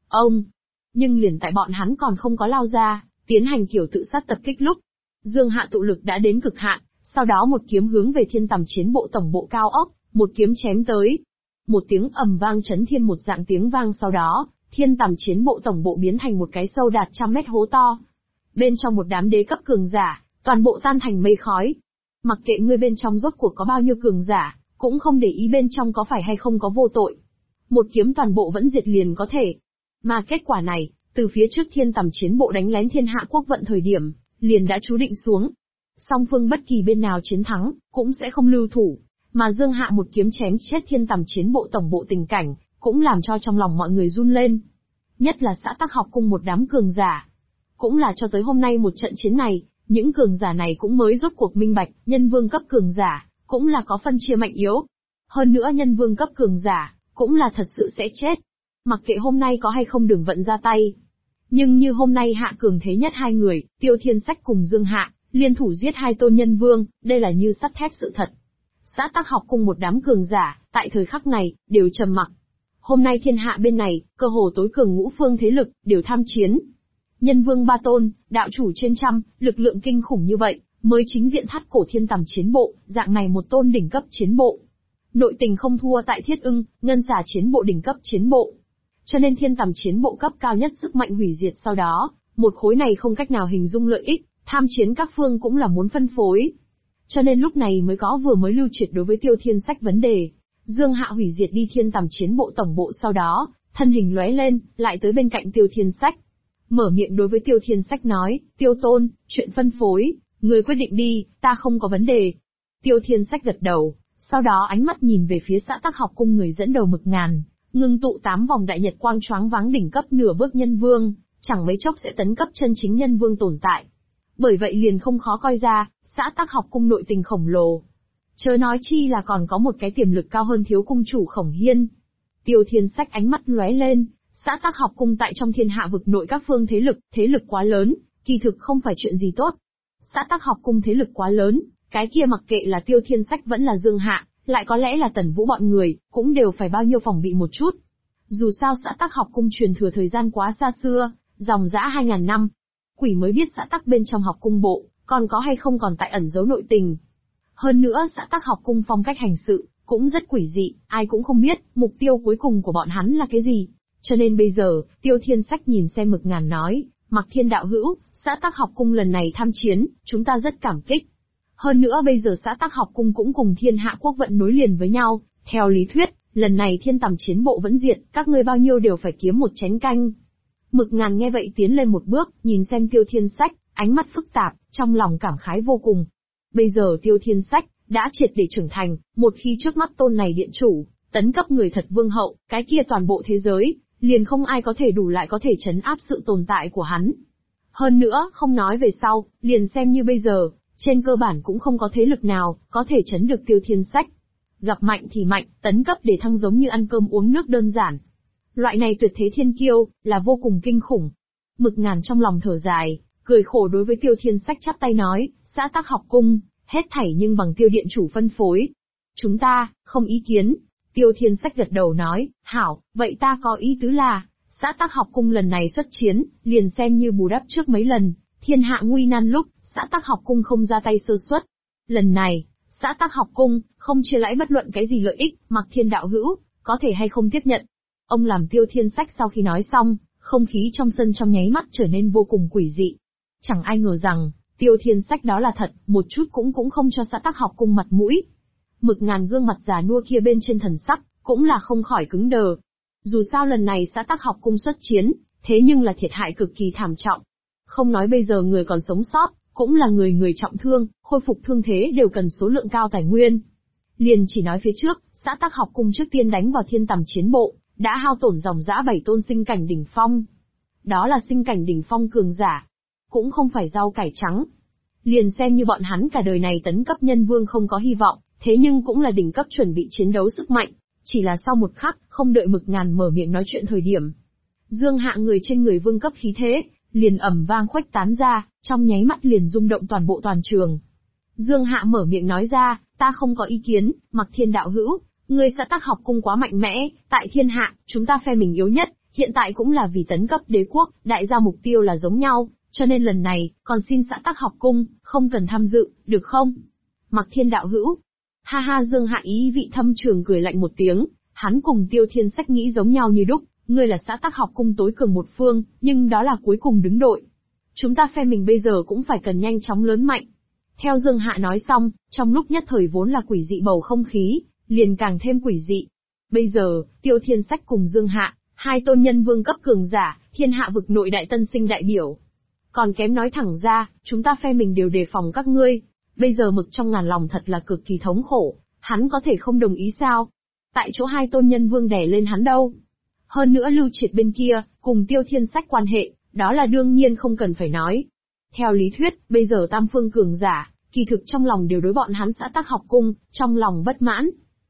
Nhưng liền tại bọn hắn còn không có lao ra, tiến hành kiểu tự sát tập kích lúc, Dương Hạ tụ lực đã đến cực hạn, sau đó một kiếm hướng về Thiên Tầm chiến bộ tổng bộ cao ốc, một kiếm chém tới. Một tiếng ầm vang chấn thiên, một dạng tiếng vang sau đó, Thiên Tầm chiến bộ tổng bộ biến thành một cái sâu đạt 100 mét hố to. Bên trong một đám đế cấp cường giả, toàn bộ tan thành mây khói. Mặc kệ ngươi bên trong rốt cuộc có bao nhiêu cường giả, cũng không để ý bên trong có phải hay không có vô tội. Một kiếm toàn bộ vẫn diệt liền có thể. Mà kết quả này, từ phía trước Thiên Tầm chiến bộ đánh lén Thiên Hạ quốc vận thời điểm, liền đã chú định xuống. Song phương bất kỳ bên nào chiến thắng, cũng sẽ không lưu thủ. Mà Dương Hạ một kiếm chém chết Thiên Tầm chiến bộ tổng bộ tình cảnh, cũng làm cho trong lòng mọi người run lên. Nhất là xã Tắc Học Cung một đám cường giả. Cũng là cho tới hôm nay một trận chiến này, những cường giả này cũng mới rốt cuộc minh bạch, nhân vương cấp cường giả, cũng là có phân chia mạnh yếu. Hơn nữa nhân vương cấp cường giả, cũng là thật sự sẽ chết. Mặc kệ hôm nay có hay không Đường Vận ra tay. Nhưng như hôm nay hạ cường thế nhất hai người, Tiêu Thiên Sách cùng Dương Hạ, liên thủ giết hai tôn nhân vương, đây là như sắt thép sự thật. Xã Tắc Học Cung một đám cường giả, tại thời khắc này, đều trầm mặc. Hôm nay thiên hạ bên này, cơ hồ tối cường ngũ phương thế lực, đều tham chiến. Nhân vương 3 tôn, đạo chủ trên trăm, lực lượng kinh khủng như vậy, mới chính diện thắt cổ Thiên Tầm chiến bộ, dạng này một tôn đỉnh cấp chiến bộ. Nội tình không thua tại Thiết Ưng, Ngân Xà chiến bộ đỉnh cấp chiến bộ. Cho nên Thiên Tầm chiến bộ cấp cao nhất sức mạnh hủy diệt sau đó, một khối này không cách nào hình dung lợi ích, tham chiến các phương cũng là muốn phân phối. Cho nên lúc này mới có vừa mới Lưu Triệt đối với Tiêu Thiên Sách vấn đề. Dương Hạ hủy diệt đi Thiên Tầm chiến bộ tổng bộ sau đó, thân hình lóe lên, lại tới bên cạnh Tiêu Thiên Sách. Mở miệng đối với Tiêu Thiên Sách nói, Tiêu Tôn, chuyện phân phối, người quyết định đi, ta không có vấn đề. Tiêu Thiên Sách gật đầu, sau đó ánh mắt nhìn về phía xã Tắc Học Cung người dẫn đầu Mực Ngàn, ngưng tụ 8 vòng đại nhật quang choáng váng đỉnh cấp nửa bước nhân vương, chẳng mấy chốc sẽ tấn cấp chân chính nhân vương tồn tại. Bởi vậy liền không khó coi ra, xã Tắc Học Cung nội tình khổng lồ. Chớ nói chi là còn có một cái tiềm lực cao hơn thiếu cung chủ Khổng Hiên. Tiêu Thiên Sách ánh mắt lóe lên, xã Tắc Học Cung tại trong thiên hạ vực nội các phương thế lực quá lớn, kỳ thực không phải chuyện gì tốt. Xã Tắc Học Cung thế lực quá lớn, cái kia mặc kệ là Tiêu Thiên Sách vẫn là Dương Hạ, lại có lẽ là Tần Vũ bọn người, cũng đều phải bao nhiêu phòng bị một chút. Dù sao xã Tắc Học Cung truyền thừa thời gian quá xa xưa, dòng dã 2000 năm. Quỷ mới biết xã Tắc bên trong học cung bộ, còn có hay không còn tại ẩn giấu nội tình. Hơn nữa xã Tắc Học Cung phong cách hành sự, cũng rất quỷ dị, ai cũng không biết, mục tiêu cuối cùng của bọn hắn là cái gì. Cho nên bây giờ, Tiêu Thiên Sách nhìn xem Mực Ngàn nói, Mặc Thiên đạo hữu, xã Tắc Học Cung lần này tham chiến, chúng ta rất cảm kích. Hơn nữa bây giờ xã Tắc Học Cung cũng cùng Thiên Hạ quốc vận nối liền với nhau, theo lý thuyết, lần này Thiên Tầm chiến bộ vẫn diệt, các ngươi bao nhiêu đều phải kiếm một chén canh. Mực Ngàn nghe vậy tiến lên một bước, nhìn xem Tiêu Thiên Sách, ánh mắt phức tạp, trong lòng cảm khái vô cùng. Bây giờ Tiêu Thiên Sách đã triệt để trưởng thành, một khi trước mắt tôn này điện chủ, tấn cấp người thật vương hậu, cái kia toàn bộ thế giới, liền không ai có thể đủ lại có thể trấn áp sự tồn tại của hắn. Hơn nữa, không nói về sau, liền xem như bây giờ, trên cơ bản cũng không có thế lực nào có thể trấn được Tiêu Thiên Sách. Gặp mạnh thì mạnh, tấn cấp để thăng giống như ăn cơm uống nước đơn giản. Loại này tuyệt thế thiên kiêu, là vô cùng kinh khủng. Mực Ngàn trong lòng thở dài, cười khổ đối với Tiêu Thiên Sách chắp tay nói, xã Tắc Học Cung, hết thảy nhưng bằng Tiêu điện chủ phân phối. Chúng ta, không ý kiến. Tiêu Thiên Sách gật đầu nói, hảo, vậy ta có ý tứ là, xã Tắc Học Cung lần này xuất chiến, liền xem như bù đắp trước mấy lần, thiên hạ nguy nan lúc, xã Tắc Học Cung không ra tay sơ suất. Lần này, xã Tắc Học Cung, không chia lãi bất luận cái gì lợi ích, Mặc Thiên đạo hữu, có thể hay không tiếp nhận. Ông làm Tiêu Thiên Sách sau khi nói xong, không khí trong sân trong nháy mắt trở nên vô cùng quỷ dị. Chẳng ai ngờ rằng, Tiêu Thiên Sách đó là thật, một chút cũng không cho Xã Tắc Học Cung mặt mũi. Mực Ngàn gương mặt già nua kia bên trên thần sắc, cũng là không khỏi cứng đờ. Dù sao lần này Xã Tắc Học Cung xuất chiến, thế nhưng là thiệt hại cực kỳ thảm trọng. Không nói bây giờ người còn sống sót, cũng là người trọng thương, khôi phục thương thế đều cần số lượng cao tài nguyên. Liền chỉ nói phía trước, Xã Tắc Học Cung trước tiên đánh vào Thiên Tầm chiến bộ, đã hao tổn dòng dã 7 tôn sinh cảnh đỉnh phong. Đó là sinh cảnh đỉnh phong cường giả, cũng không phải rau cải trắng. Liền xem như bọn hắn cả đời này tấn cấp nhân vương không có hy vọng, thế nhưng cũng là đỉnh cấp chuẩn bị chiến đấu sức mạnh. Chỉ là sau một khắc, không đợi Mực Ngàn mở miệng nói chuyện thời điểm, Dương Hạ người trên người vương cấp khí thế, liền ầm vang khuếch tán ra, trong nháy mắt liền rung động toàn bộ toàn trường. Dương Hạ mở miệng nói ra, ta không có ý kiến, Mặc Thiên đạo hữu, ngươi Xã Tắc Học Cung quá mạnh mẽ, tại thiên hạ, chúng ta phe mình yếu nhất, hiện tại cũng là vì tấn cấp đế quốc, đại gia mục tiêu là giống nhau, cho nên lần này, còn xin Xã Tắc Học Cung, không cần tham dự, được không? Mặc Thiên đạo hữu. Ha ha, Dương Hạ ý vị thâm trường cười lạnh một tiếng, hắn cùng Tiêu Thiên Sách nghĩ giống nhau như đúc, ngươi là Xã Tắc Học Cung tối cường một phương, nhưng đó là cuối cùng đứng đội. Chúng ta phe mình bây giờ cũng phải cần nhanh chóng lớn mạnh. Theo Dương Hạ nói xong, trong lúc nhất thời vốn là quỷ dị bầu không khí, liền càng thêm quỷ dị. Bây giờ, Tiêu Thiên Sách cùng Dương Hạ, hai tôn nhân vương cấp cường giả, thiên hạ vực nội đại tân sinh đại biểu. Còn kém nói thẳng ra, chúng ta phe mình đều đề phòng các ngươi. Bây giờ Mực trong ngàn lòng thật là cực kỳ thống khổ, hắn có thể không đồng ý sao? Tại chỗ hai tôn nhân vương đè lên hắn đâu. Hơn nữa Lưu Triệt bên kia, cùng Tiêu Thiên Sách quan hệ, đó là đương nhiên không cần phải nói. Theo lý thuyết, bây giờ tam phương cường giả, kỳ thực trong lòng đều đối bọn hắn Xã Tắc Học Cung, trong lòng bất mãn.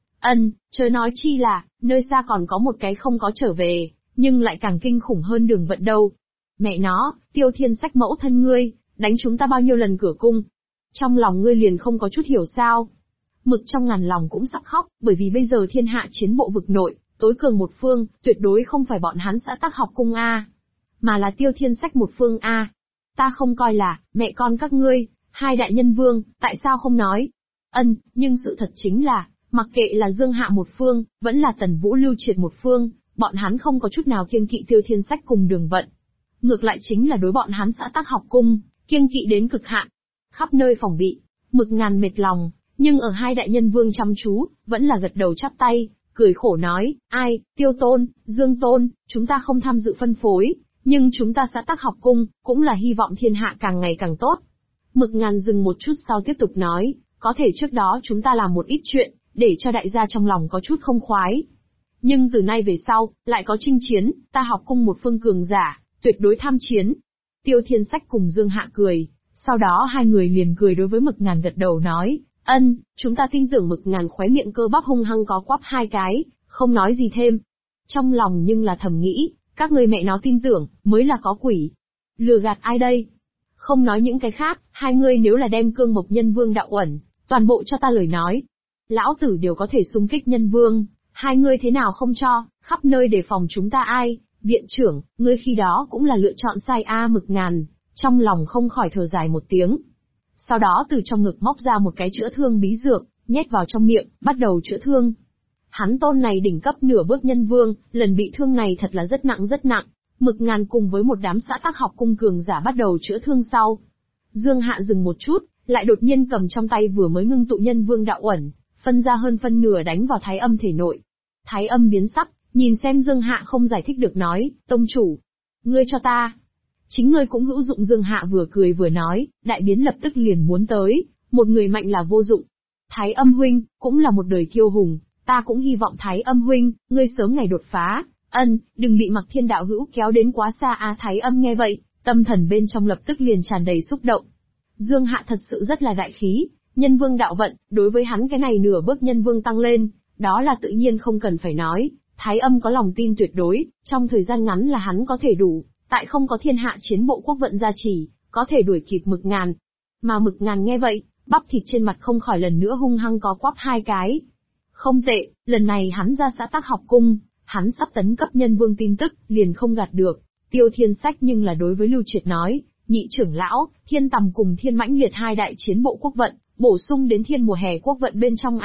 Chớ nói chi là, nơi xa còn có một cái không có trở về, nhưng lại càng kinh khủng hơn Đường Vận đâu. Mẹ nó, Tiêu Thiên Sách mẫu thân ngươi, đánh chúng ta bao nhiêu lần cửa cung. Trong lòng ngươi liền không có chút hiểu sao. Mực trong ngàn lòng cũng sắp khóc, bởi vì bây giờ thiên hạ chiến bộ vực nội, tối cường một phương, tuyệt đối không phải bọn hắn Xã Tắc Học Cung A, mà là Tiêu Thiên Sách một phương A. Ta không coi là, mẹ con các ngươi, hai đại nhân vương, tại sao không nói? Nhưng sự thật chính là, mặc kệ là Dương Hạ một phương, vẫn là Tần Vũ Lưu Triệt một phương, bọn hắn không có chút nào kiêng kỵ Tiêu Thiên Sách cùng Đường Vận. Ngược lại chính là đối bọn hắn Xã Tắc Học Cung, kiêng kỵ đến cực hạn. Khắp nơi phòng bị, Mực Ngàn mệt lòng, nhưng ở hai đại nhân vương chăm chú, vẫn là gật đầu chắp tay, cười khổ nói, ai, Tiêu Tôn, Dương Tôn, chúng ta không tham dự phân phối, nhưng chúng ta Xã Tắc Học Cung, cũng là hy vọng thiên hạ càng ngày càng tốt. Mực Ngàn dừng một chút sau tiếp tục nói, có thể trước đó chúng ta làm một ít chuyện, để cho đại gia trong lòng có chút không khoái. Nhưng từ nay về sau, lại có chinh chiến, ta học cung một phương cường giả, tuyệt đối tham chiến. Tiêu Thiên Sách cùng Dương Hạ cười, sau đó hai người liền cười đối với Mực Ngàn gật đầu nói, chúng ta tin tưởng. Mực Ngàn khóe miệng cơ bắp hung hăng có quắp hai cái, không nói gì thêm. Trong lòng nhưng là thầm nghĩ, các người mẹ nó tin tưởng, mới là có quỷ. Lừa gạt ai đây? Không nói những cái khác, hai người nếu là đem Cương Mộc Nhân Vương đạo uẩn, toàn bộ cho ta lời nói. Lão tử đều có thể xung kích nhân vương, hai người thế nào không cho, khắp nơi đề phòng chúng ta ai, viện trưởng, ngươi khi đó cũng là lựa chọn sai a. Mực Ngàn, trong lòng không khỏi thở dài một tiếng. Sau đó từ trong ngực móc ra một cái chữa thương bí dược, nhét vào trong miệng, bắt đầu chữa thương. Hắn tôn này đỉnh cấp nửa bước nhân vương, lần bị thương này thật là rất nặng rất nặng. Mực Ngàn cùng với một đám Xã Tắc Học Cung cường giả bắt đầu chữa thương sau. Dương Hạ dừng một chút, lại đột nhiên cầm trong tay vừa mới ngưng tụ nhân vương đạo uẩn, phân ra hơn phân nửa đánh vào Thái Âm thể nội. Thái Âm biến sắc, nhìn xem Dương Hạ không giải thích được nói, tông chủ, ngươi cho ta. Chính ngươi cũng hữu dụng. Dương Hạ vừa cười vừa nói, đại biến lập tức liền muốn tới, một người mạnh là vô dụng. Thái Âm huynh, cũng là một đời kiêu hùng, ta cũng hy vọng Thái Âm huynh, ngươi sớm ngày đột phá, đừng bị Mặc Thiên đạo hữu kéo đến quá xa a. Thái Âm nghe vậy, tâm thần bên trong lập tức liền tràn đầy xúc động. Dương Hạ thật sự rất là đại khí, nhân vương đạo vận, đối với hắn cái này nửa bước nhân vương tăng lên, đó là tự nhiên không cần phải nói. Thái Âm có lòng tin tuyệt đối, trong thời gian ngắn là hắn có thể đủ, tại không có thiên hạ chiến bộ quốc vận gia trì, có thể đuổi kịp Mực Ngàn. Mà Mực Ngàn nghe vậy, bắp thịt trên mặt không khỏi lần nữa hung hăng có quắp hai cái. Không tệ, lần này hắn ra Xã Tắc Học Cung, hắn sắp tấn cấp nhân vương tin tức, liền không gạt được. Tiêu Thiên Sách nhưng là đối với Lưu Triệt nói, nhị trưởng lão, Thiên Tầm cùng Thiên Mãnh Liệt hai đại chiến bộ quốc vận, bổ sung đến thiên mùa hè quốc vận bên trong a,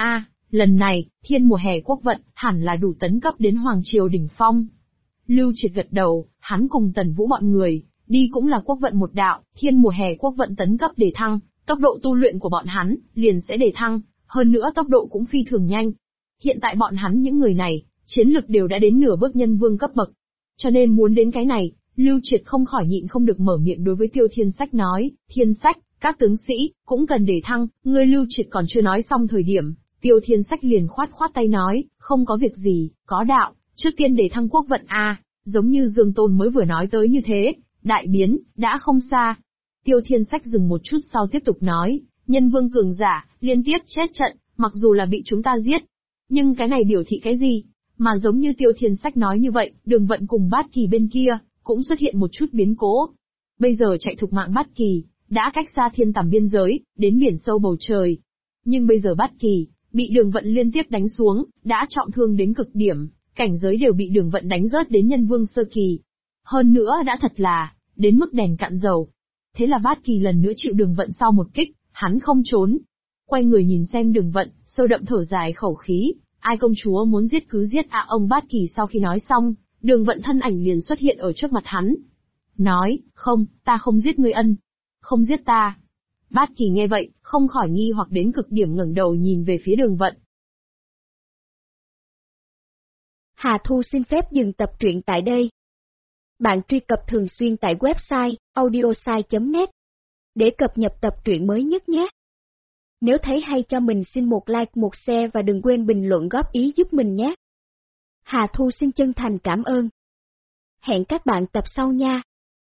Lần này, thiên mùa hè quốc vận, hẳn là đủ tấn cấp đến Hoàng Triều đỉnh phong. Lưu Triệt gật đầu, hắn cùng Tần Vũ bọn người, đi cũng là quốc vận một đạo, thiên mùa hè quốc vận tấn cấp để thăng, tốc độ tu luyện của bọn hắn, liền sẽ để thăng, hơn nữa tốc độ cũng phi thường nhanh. Hiện tại bọn hắn những người này, chiến lực đều đã đến nửa bước nhân vương cấp bậc. Cho nên muốn đến cái này, Lưu Triệt không khỏi nhịn không được mở miệng đối với Tiêu Thiên Sách nói, Thiên Sách, các tướng sĩ, cũng cần để thăng, ngươi Lưu Triệt còn chưa nói xong thời điểm, Tiêu Thiên Sách liền khoát tay nói, không có việc gì, có đạo, trước tiên để thăng quốc vận a, giống như Dương Tôn mới vừa nói tới như thế, đại biến, đã không xa. Tiêu Thiên Sách dừng một chút sau tiếp tục nói, nhân vương cường giả, liên tiếp chết trận, mặc dù là bị chúng ta giết. Nhưng cái này biểu thị cái gì? Mà giống như Tiêu Thiên Sách nói như vậy, Đường Vận cùng Bát Kỳ bên kia, cũng xuất hiện một chút biến cố. Bây giờ chạy thục mạng Bát Kỳ, đã cách xa thiên tầm biên giới, đến biển sâu bầu trời. Nhưng bây giờ Bát Kỳ, bị Đường Vận liên tiếp đánh xuống, đã trọng thương đến cực điểm, cảnh giới đều bị Đường Vận đánh rớt đến nhân vương sơ kỳ. Hơn nữa đã thật là, đến mức đèn cạn dầu. Thế là Bát Kỳ lần nữa chịu Đường Vận sau một kích, hắn không trốn. Quay người nhìn xem Đường Vận, sâu đậm thở dài khẩu khí, ai công chúa muốn giết cứ giết ông Bát Kỳ sau khi nói xong, Đường Vận thân ảnh liền xuất hiện ở trước mặt hắn. Nói, không, ta không giết ngươi ân. Không giết ta. Bát Kỳ nghe vậy, không khỏi nghi hoặc đến cực điểm ngẩng đầu nhìn về phía Đường Vận. Hà Thu xin phép dừng tập truyện tại đây. Bạn truy cập thường xuyên tại website audiosai.net để cập nhật tập truyện mới nhất nhé. Nếu thấy hay cho mình xin một like, một share và đừng quên bình luận góp ý giúp mình nhé. Hà Thu xin chân thành cảm ơn. Hẹn các bạn tập sau nha.